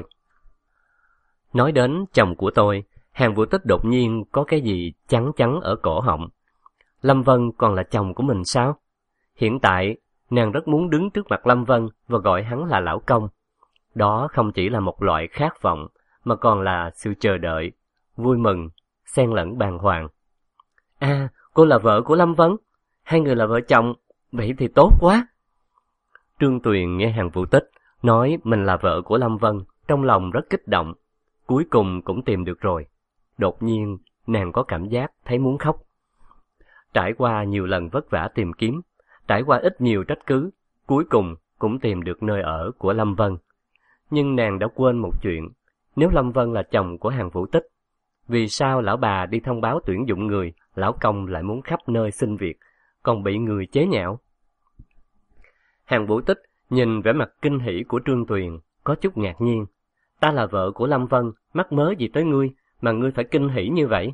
Nói đến chồng của tôi, Hàn Vũ Tích đột nhiên có cái gì chắn chắn ở cổ họng. Lâm Vân còn là chồng của mình sao? Hiện tại, nàng rất muốn đứng trước mặt Lâm Vân và gọi hắn là lão công. Đó không chỉ là một loại khát vọng, mà còn là sự chờ đợi, vui mừng, xen lẫn bàng hoàng. À, cô là vợ của Lâm Vân? Hai người là vợ chồng, vậy thì tốt quá. Trương Tuyền nghe Hàn Vũ Tích nói mình là vợ của Lâm Vân, trong lòng rất kích động, cuối cùng cũng tìm được rồi. Đột nhiên, nàng có cảm giác thấy muốn khóc. Trải qua nhiều lần vất vả tìm kiếm, trải qua ít nhiều trách cứ, cuối cùng cũng tìm được nơi ở của Lâm Vân. Nhưng nàng đã quên một chuyện, nếu Lâm Vân là chồng của Hàn Vũ Tích, vì sao lão bà đi thông báo tuyển dụng người, lão công lại muốn khắp nơi xin việc, còn bị người chế nhạo? Hàn Vũ Tích nhìn vẻ mặt kinh hỉ của Trương Tuyền, có chút ngạc nhiên. Ta là vợ của Lâm Vân, mắc mớ gì tới ngươi, mà ngươi phải kinh hỉ như vậy?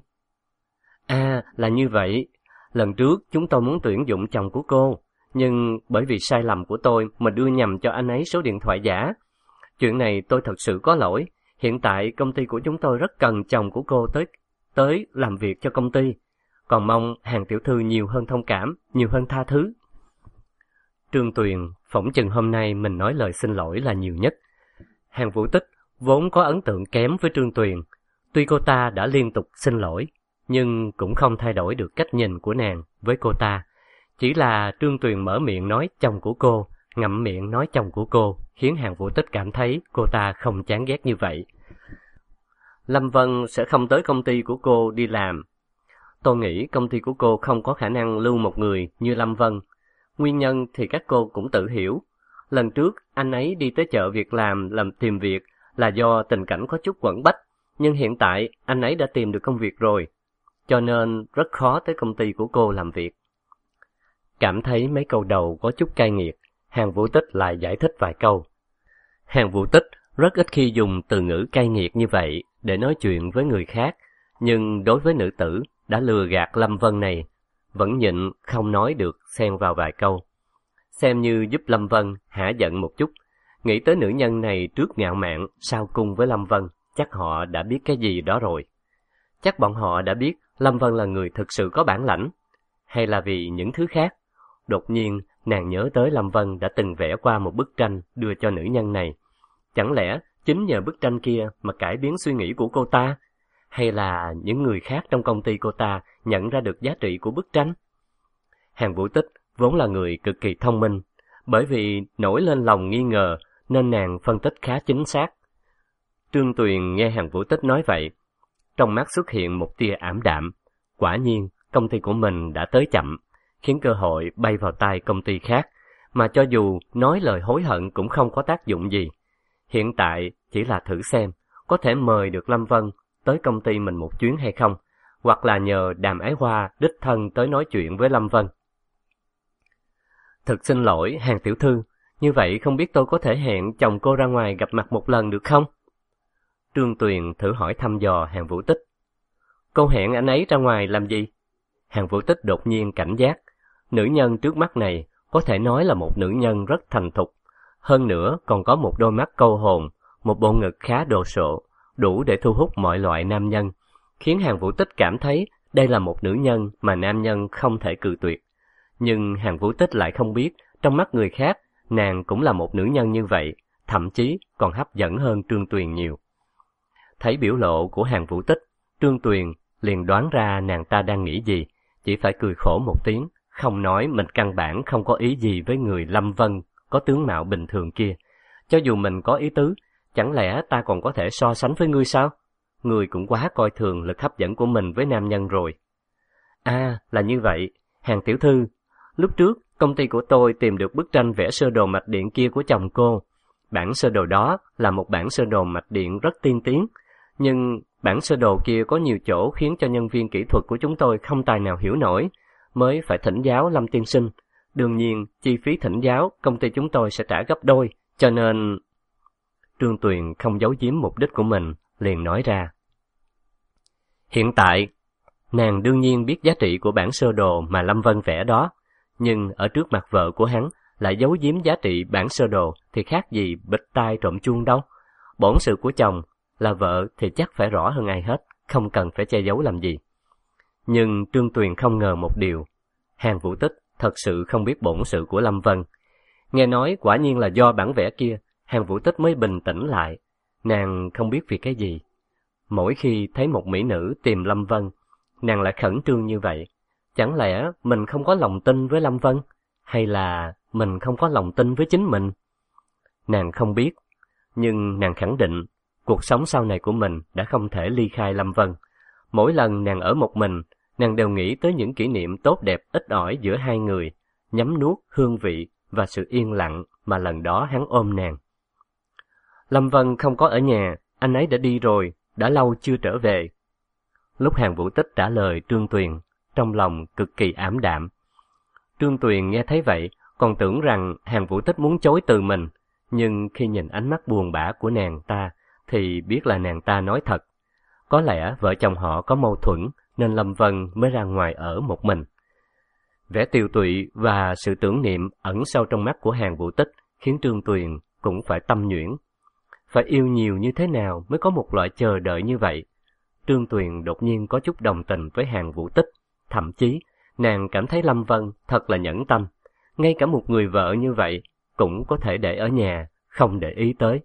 À, là như vậy. Lần trước chúng tôi muốn tuyển dụng chồng của cô, nhưng bởi vì sai lầm của tôi mà đưa nhầm cho anh ấy số điện thoại giả. Chuyện này tôi thật sự có lỗi. Hiện tại công ty của chúng tôi rất cần chồng của cô tới tới làm việc cho công ty. Còn mong Hàn tiểu thư nhiều hơn thông cảm, nhiều hơn tha thứ. Trương Tuyền phỏng chừng hôm nay mình nói lời xin lỗi là nhiều nhất. Hàn Vũ Tích vốn có ấn tượng kém với Trương Tuyền. Tuy cô ta đã liên tục xin lỗi, nhưng cũng không thay đổi được cách nhìn của nàng với cô ta. Chỉ là Trương Tuyền mở miệng nói chồng của cô, ngậm miệng nói chồng của cô, khiến Hàn Vũ Tích cảm thấy cô ta không chán ghét như vậy. Lâm Vân sẽ không tới công ty của cô đi làm. Tôi nghĩ công ty của cô không có khả năng lưu một người như Lâm Vân. Nguyên nhân thì các cô cũng tự hiểu. Lần trước anh ấy đi tới chợ việc làm làm tìm việc là do tình cảnh có chút quẩn bách, nhưng hiện tại anh ấy đã tìm được công việc rồi, cho nên rất khó tới công ty của cô làm việc. Cảm thấy mấy câu đầu có chút cay nghiệt, Hàn Vũ Tích lại giải thích vài câu. Hàn Vũ Tích rất ít khi dùng từ ngữ cay nghiệt như vậy để nói chuyện với người khác, nhưng đối với nữ tử đã lừa gạt Lâm Vân này, vẫn nhịn không nói được xen vào vài câu. Xem như giúp Lâm Vân hả giận một chút, nghĩ tới nữ nhân này trước ngạo mạn sau cung với Lâm Vân, chắc họ đã biết cái gì đó rồi. Chắc bọn họ đã biết Lâm Vân là người thực sự có bản lãnh, hay là vì những thứ khác. Đột nhiên, nàng nhớ tới Lâm Vân đã từng vẽ qua một bức tranh đưa cho nữ nhân này. Chẳng lẽ chính nhờ bức tranh kia mà cải biến suy nghĩ của cô ta? Hay là những người khác trong công ty cô ta nhận ra được giá trị của bức tranh? Hàn Vũ Tích vốn là người cực kỳ thông minh, bởi vì nổi lên lòng nghi ngờ nên nàng phân tích khá chính xác. Trương Tuyền nghe Hàn Vũ Tích nói vậy, trong mắt xuất hiện một tia ảm đạm. Quả nhiên, công ty của mình đã tới chậm, khiến cơ hội bay vào tay công ty khác, mà cho dù nói lời hối hận cũng không có tác dụng gì. Hiện tại chỉ là thử xem, có thể mời được Lâm Vân tới công ty mình một chuyến hay không, hoặc là nhờ Đàm Ái Hoa đích thân tới nói chuyện với Lâm Vân. Thực xin lỗi, Hàn tiểu thư, như vậy không biết tôi có thể hẹn chồng cô ra ngoài gặp mặt một lần được không? Trương Tuyền thử hỏi thăm dò Hàn Vũ Tích. Cô hẹn anh ấy ra ngoài làm gì? Hàn Vũ Tích đột nhiên cảnh giác. Nữ nhân trước mắt này có thể nói là một nữ nhân rất thành thục, hơn nữa còn có một đôi mắt câu hồn, một bộ ngực khá đồ sộ, đủ để thu hút mọi loại nam nhân, khiến Hàn Vũ Tích cảm thấy đây là một nữ nhân mà nam nhân không thể cự tuyệt. Nhưng Hàn Vũ Tích lại không biết, trong mắt người khác, nàng cũng là một nữ nhân như vậy, thậm chí còn hấp dẫn hơn Trương Tuyền nhiều. Thấy biểu lộ của Hàn Vũ Tích, Trương Tuyền liền đoán ra nàng ta đang nghĩ gì, chỉ phải cười khổ một tiếng, không nói mình căn bản không có ý gì với người Lâm Vân có tướng mạo bình thường kia. Cho dù mình có ý tứ, chẳng lẽ ta còn có thể so sánh với ngươi sao? Ngươi cũng quá coi thường lực hấp dẫn của mình với nam nhân rồi. À, là như vậy, Hàn tiểu thư, lúc trước công ty của tôi tìm được bức tranh vẽ sơ đồ mạch điện kia của chồng cô. Bản sơ đồ đó là một bản sơ đồ mạch điện rất tiên tiến, nhưng bản sơ đồ kia có nhiều chỗ khiến cho nhân viên kỹ thuật của chúng tôi không tài nào hiểu nổi, mới phải thỉnh giáo Lâm tiên sinh. Đương nhiên, chi phí thỉnh giáo công ty chúng tôi sẽ trả gấp đôi, cho nên... Trương Tuyền không giấu giếm mục đích của mình, liền nói ra. Hiện tại, nàng đương nhiên biết giá trị của bản sơ đồ mà Lâm Vân vẽ đó, nhưng ở trước mặt vợ của hắn lại giấu giếm giá trị bản sơ đồ thì khác gì bịt tai trộm chuông đâu. Bổn sự của chồng là vợ thì chắc phải rõ hơn ai hết, không cần phải che giấu làm gì. Nhưng Trương Tuyền không ngờ một điều, Hàn Vũ Tích thật sự không biết bổn sự của Lâm Vân. Nghe nói quả nhiên là do bản vẽ kia, Hàn Vũ Tích mới bình tĩnh lại. Nàng không biết vì cái gì, mỗi khi thấy một mỹ nữ tìm Lâm Vân, nàng lại khẩn trương như vậy. Chẳng lẽ mình không có lòng tin với Lâm Vân, hay là mình không có lòng tin với chính mình? Nàng không biết. nhưng nàng khẳng định cuộc sống sau này của mình đã không thể ly khai Lâm Vân. Mỗi lần nàng ở một mình, nàng đều nghĩ tới những kỷ niệm tốt đẹp ít ỏi giữa hai người, nhấm nuốt hương vị và sự yên lặng mà lần đó hắn ôm nàng. Lâm Vân không có ở nhà, anh ấy đã đi rồi, đã lâu chưa trở về. Lúc Hàn Vũ Tích trả lời Trương Tuyền, trong lòng cực kỳ ảm đạm. Trương Tuyền nghe thấy vậy, còn tưởng rằng Hàn Vũ Tích muốn chối từ mình, nhưng khi nhìn ánh mắt buồn bã của nàng ta, thì biết là nàng ta nói thật. Có lẽ vợ chồng họ có mâu thuẫn, nên Lâm Vân mới ra ngoài ở một mình. Vẻ tiều tụy và sự tưởng niệm ẩn sâu trong mắt của Hàn Vũ Tích khiến Trương Tuyền cũng phải tâm nhuyễn. Phải yêu nhiều như thế nào mới có một loại chờ đợi như vậy? Trương Tuyền đột nhiên có chút đồng tình với Hàn Vũ Tích, thậm chí nàng cảm thấy Lâm Vân thật là nhẫn tâm. Ngay cả một người vợ như vậy cũng có thể để ở nhà, không để ý tới.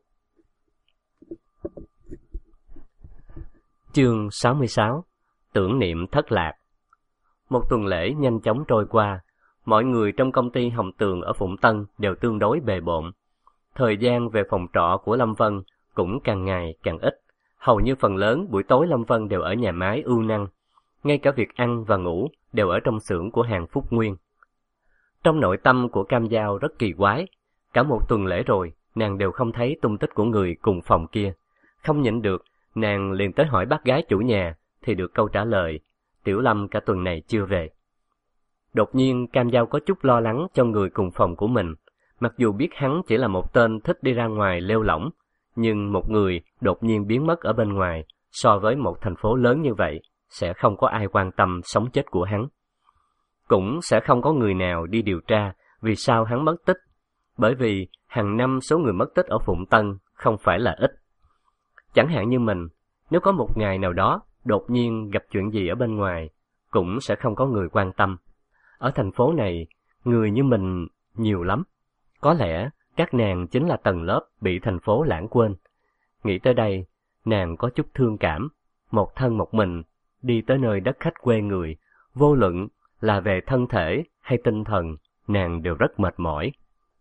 Chương sáu mươi sáu. Tưởng niệm thất lạc. Một tuần lễ nhanh chóng trôi qua, mọi người trong công ty Hồng Tường ở Phụng Tân đều tương đối bề bộn. Thời gian về phòng trọ của Lâm Vân cũng càng ngày càng ít. Hầu như phần lớn buổi tối Lâm Vân đều ở nhà máy ưu năng. Ngay cả việc ăn và ngủ đều ở trong xưởng của Hàn Phúc Nguyên. Trong nội tâm của Cam Giao rất kỳ quái. Cả một tuần lễ rồi, nàng đều không thấy tung tích của người cùng phòng kia. Không nhịn được, nàng liền tới hỏi bác gái chủ nhà, thì được câu trả lời, Tiểu Lâm cả tuần này chưa về. Đột nhiên Cam Giao có chút lo lắng cho người cùng phòng của mình. Mặc dù biết hắn chỉ là một tên thích đi ra ngoài lêu lỏng, nhưng một người đột nhiên biến mất ở bên ngoài, so với một thành phố lớn như vậy, sẽ không có ai quan tâm sống chết của hắn. Cũng sẽ không có người nào đi điều tra vì sao hắn mất tích, bởi vì hàng năm số người mất tích ở Phụng Tân không phải là ít. Chẳng hạn như mình, nếu có một ngày nào đó đột nhiên gặp chuyện gì ở bên ngoài, cũng sẽ không có người quan tâm. Ở thành phố này, người như mình nhiều lắm. Có lẽ các nàng chính là tầng lớp bị thành phố lãng quên. Nghĩ tới đây, nàng có chút thương cảm. Một thân một mình, đi tới nơi đất khách quê người, vô luận là về thân thể hay tinh thần, nàng đều rất mệt mỏi.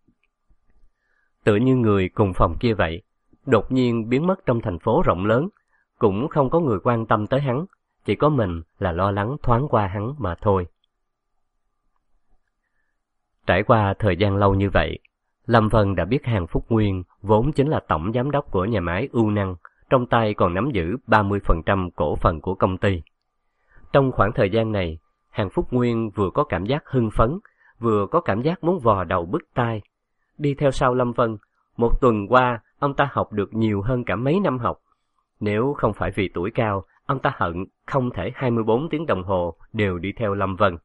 Tự như người cùng phòng kia vậy, đột nhiên biến mất trong thành phố rộng lớn, cũng không có người quan tâm tới hắn, chỉ có mình là lo lắng thoáng qua hắn mà thôi. Trải qua thời gian lâu như vậy, Lâm Vân đã biết Hàn Phúc Nguyên vốn chính là tổng giám đốc của nhà máy ưu năng, trong tay còn nắm giữ ba mươi phần trăm cổ phần của công ty. Trong khoảng thời gian này, Hàn Phúc Nguyên vừa có cảm giác hưng phấn, vừa có cảm giác muốn vò đầu bứt tai. Đi theo sau Lâm Vân, một tuần qua ông ta học được nhiều hơn cả mấy năm học. Nếu không phải vì tuổi cao, ông ta hận không thể hai mươi bốn tiếng đồng hồ đều đi theo Lâm Vân.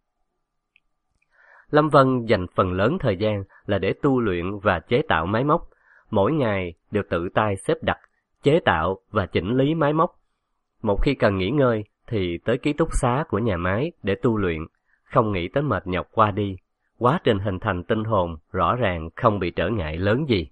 Lâm Vân dành phần lớn thời gian là để tu luyện và chế tạo máy móc. Mỗi ngày đều tự tay xếp đặt, chế tạo và chỉnh lý máy móc. Một khi cần nghỉ ngơi thì tới ký túc xá của nhà máy để tu luyện, không nghĩ tới mệt nhọc qua đi. Quá trình hình thành tinh hồn rõ ràng không bị trở ngại lớn gì.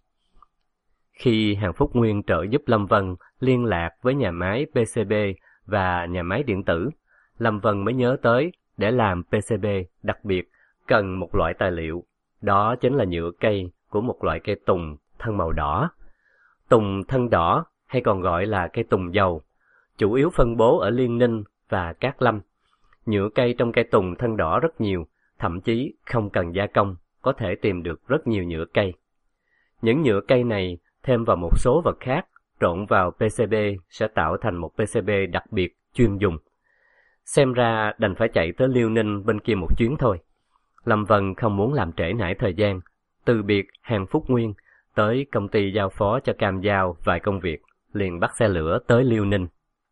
Khi Hàn Phúc Nguyên trợ giúp Lâm Vân liên lạc với nhà máy pê xê bê và nhà máy điện tử, Lâm Vân mới nhớ tới để làm pê xê bê đặc biệt cần một loại tài liệu, đó chính là nhựa cây của một loại cây tùng thân màu đỏ. Tùng thân đỏ hay còn gọi là cây tùng dầu, chủ yếu phân bố ở Liên Ninh và Cát Lâm. Nhựa cây trong cây tùng thân đỏ rất nhiều, thậm chí không cần gia công, có thể tìm được rất nhiều nhựa cây. Những nhựa cây này thêm vào một số vật khác, trộn vào pê xê bê sẽ tạo thành một pê xê bê đặc biệt chuyên dùng. Xem ra đành phải chạy tới Liêu Ninh bên kia một chuyến thôi. Lâm Vân không muốn làm trễ nải thời gian, từ biệt Hàn Phúc Nguyên, tới công ty giao phó cho Cam Giao vài công việc, liền bắt xe lửa tới Liêu Ninh.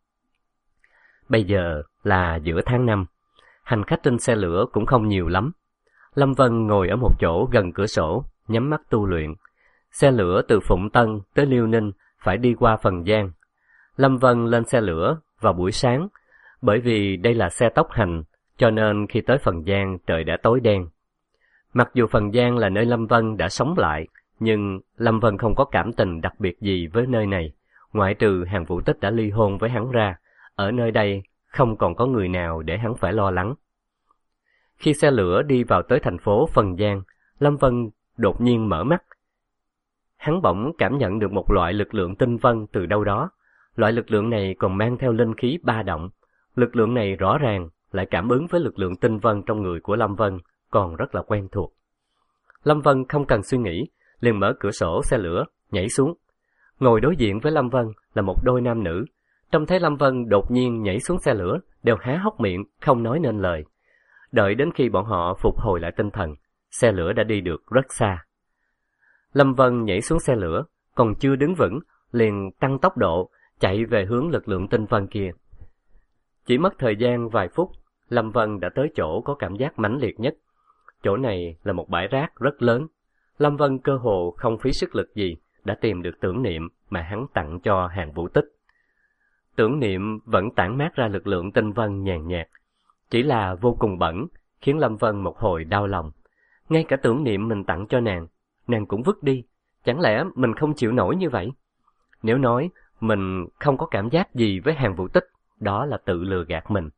Bây giờ là giữa tháng năm, hành khách trên xe lửa cũng không nhiều lắm. Lâm Vân ngồi ở một chỗ gần cửa sổ, nhắm mắt tu luyện. Xe lửa từ Phụng Tân tới Liêu Ninh phải đi qua Phần Giang. Lâm Vân lên xe lửa vào buổi sáng, bởi vì đây là xe tốc hành, cho nên khi tới Phần Giang trời đã tối đen. Mặc dù Phần Giang là nơi Lâm Vân đã sống lại, nhưng Lâm Vân không có cảm tình đặc biệt gì với nơi này, ngoại trừ Hàn Vũ Tích đã ly hôn với hắn ra. Ở nơi đây không còn có người nào để hắn phải lo lắng. Khi xe lửa đi vào tới thành phố Phần Giang, Lâm Vân đột nhiên mở mắt. hắn bỗng cảm nhận được một loại lực lượng tinh vân từ đâu đó. Loại lực lượng này còn mang theo linh khí ba động. Lực lượng này rõ ràng lại cảm ứng với lực lượng tinh vân trong người của Lâm Vân, còn rất là quen thuộc. Lâm Vân không cần suy nghĩ, liền mở cửa sổ xe lửa, nhảy xuống. Ngồi đối diện với Lâm Vân là một đôi nam nữ. Trông thấy Lâm Vân đột nhiên nhảy xuống xe lửa, đều há hốc miệng, không nói nên lời. Đợi đến khi bọn họ phục hồi lại tinh thần, xe lửa đã đi được rất xa. Lâm Vân nhảy xuống xe lửa, còn chưa đứng vững, liền tăng tốc độ, chạy về hướng lực lượng tinh vân kia. Chỉ mất thời gian vài phút, Lâm Vân đã tới chỗ có cảm giác mãnh liệt nhất. Chỗ này là một bãi rác rất lớn. Lâm Vân cơ hồ không phí sức lực gì, đã tìm được tưởng niệm mà hắn tặng cho Hàn Vũ Tích. Tưởng niệm vẫn tản mát ra lực lượng tinh vân nhàn nhạt, chỉ là vô cùng bẩn, khiến Lâm Vân một hồi đau lòng. Ngay cả tưởng niệm mình tặng cho nàng, nàng cũng vứt đi. Chẳng lẽ mình không chịu nổi như vậy? Nếu nói mình không có cảm giác gì với Hàn Vũ Tích, đó là tự lừa gạt mình.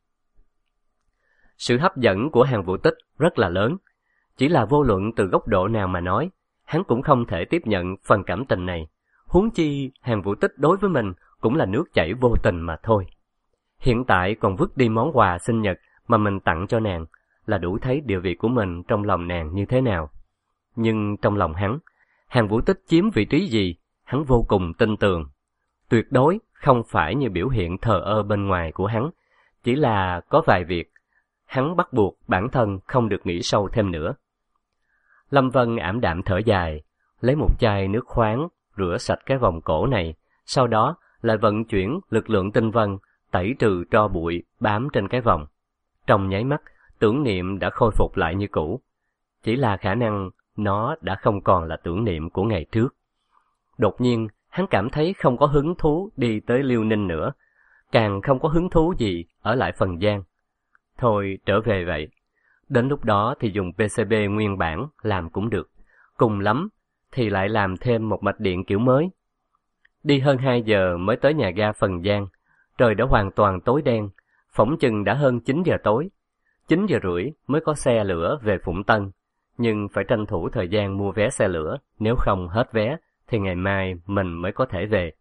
Sự hấp dẫn của Hàn Vũ Tích rất là lớn, chỉ là vô luận từ góc độ nào mà nói, hắn cũng không thể tiếp nhận phần cảm tình này. Huống chi Hàn Vũ Tích đối với mình cũng là nước chảy vô tình mà thôi. Hiện tại còn vứt đi món quà sinh nhật mà mình tặng cho nàng, là đủ thấy địa vị của mình trong lòng nàng như thế nào. Nhưng trong lòng hắn, Hàn Vũ Tích chiếm vị trí gì, hắn vô cùng tin tưởng. Tuyệt đối không phải như biểu hiện thờ ơ bên ngoài của hắn, chỉ là có vài việc hắn bắt buộc bản thân không được nghĩ sâu thêm nữa. Lâm Vân ảm đạm thở dài, lấy một chai nước khoáng rửa sạch cái vòng cổ này, sau đó lại vận chuyển lực lượng tinh vân tẩy trừ tro bụi bám trên cái vòng. Trong nháy mắt, tưởng niệm đã khôi phục lại như cũ, chỉ là khả năng nó đã không còn là tưởng niệm của ngày trước. Đột nhiên, hắn cảm thấy không có hứng thú đi tới Liêu Ninh nữa, càng không có hứng thú gì ở lại Phần Giang. Thôi trở về vậy, đến lúc đó thì dùng pê xê bê nguyên bản làm cũng được, cùng lắm thì lại làm thêm một mạch điện kiểu mới. Đi hơn hai giờ mới tới nhà ga Phần Giang, trời đã hoàn toàn tối đen, phỏng chừng đã hơn chín giờ tối. chín giờ rưỡi mới có xe lửa về Phụng Tân, nhưng phải tranh thủ thời gian mua vé xe lửa, nếu không hết vé thì ngày mai mình mới có thể về.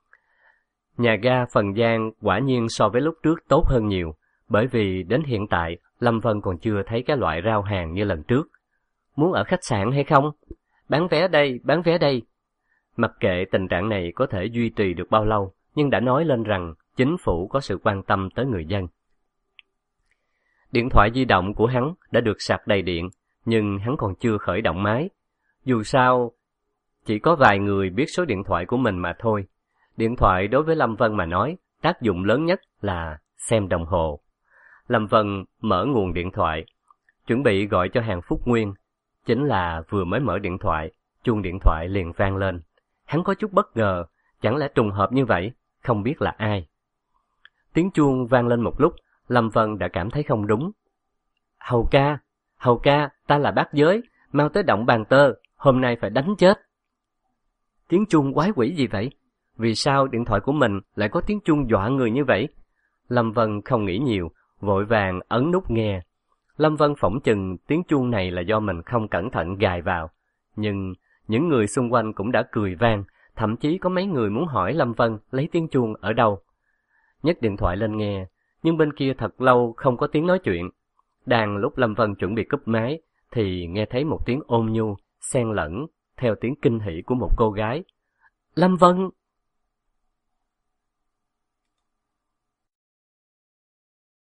Nhà ga Phần Giang quả nhiên so với lúc trước tốt hơn nhiều, bởi vì đến hiện tại Lâm Vân còn chưa thấy cái loại rao hàng như lần trước. Muốn ở khách sạn hay không? Bán vé đây, bán vé đây. Mặc kệ tình trạng này có thể duy trì được bao lâu, nhưng đã nói lên rằng chính phủ có sự quan tâm tới người dân. Điện thoại di động của hắn đã được sạc đầy điện, nhưng hắn còn chưa khởi động máy. Dù sao, chỉ có vài người biết số điện thoại của mình mà thôi. Điện thoại đối với Lâm Vân mà nói, tác dụng lớn nhất là xem đồng hồ. Lâm Vân mở nguồn điện thoại, chuẩn bị gọi cho Hàn Phúc Nguyên. Chính là vừa mới mở điện thoại, chuông điện thoại liền vang lên. Hắn có chút bất ngờ, chẳng lẽ trùng hợp như vậy, không biết là ai. Tiếng chuông vang lên một lúc, Lâm Vân đã cảm thấy không đúng. Hầu ca, hầu ca, ta là bác giới, mau tới động bàn tơ, hôm nay phải đánh chết. Tiếng chuông quái quỷ gì vậy? Vì sao điện thoại của mình lại có tiếng chuông dọa người như vậy? Lâm Vân không nghĩ nhiều, vội vàng ấn nút nghe. Lâm Vân phỏng chừng tiếng chuông này là do mình không cẩn thận gài vào. Nhưng những người xung quanh cũng đã cười vang, thậm chí có mấy người muốn hỏi Lâm Vân lấy tiếng chuông ở đâu. Nhấc điện thoại lên nghe, nhưng bên kia thật lâu không có tiếng nói chuyện. Đang lúc Lâm Vân chuẩn bị cúp máy, thì nghe thấy một tiếng ôn nhu, xen lẫn theo tiếng kinh hỉ của một cô gái. Lâm Vân!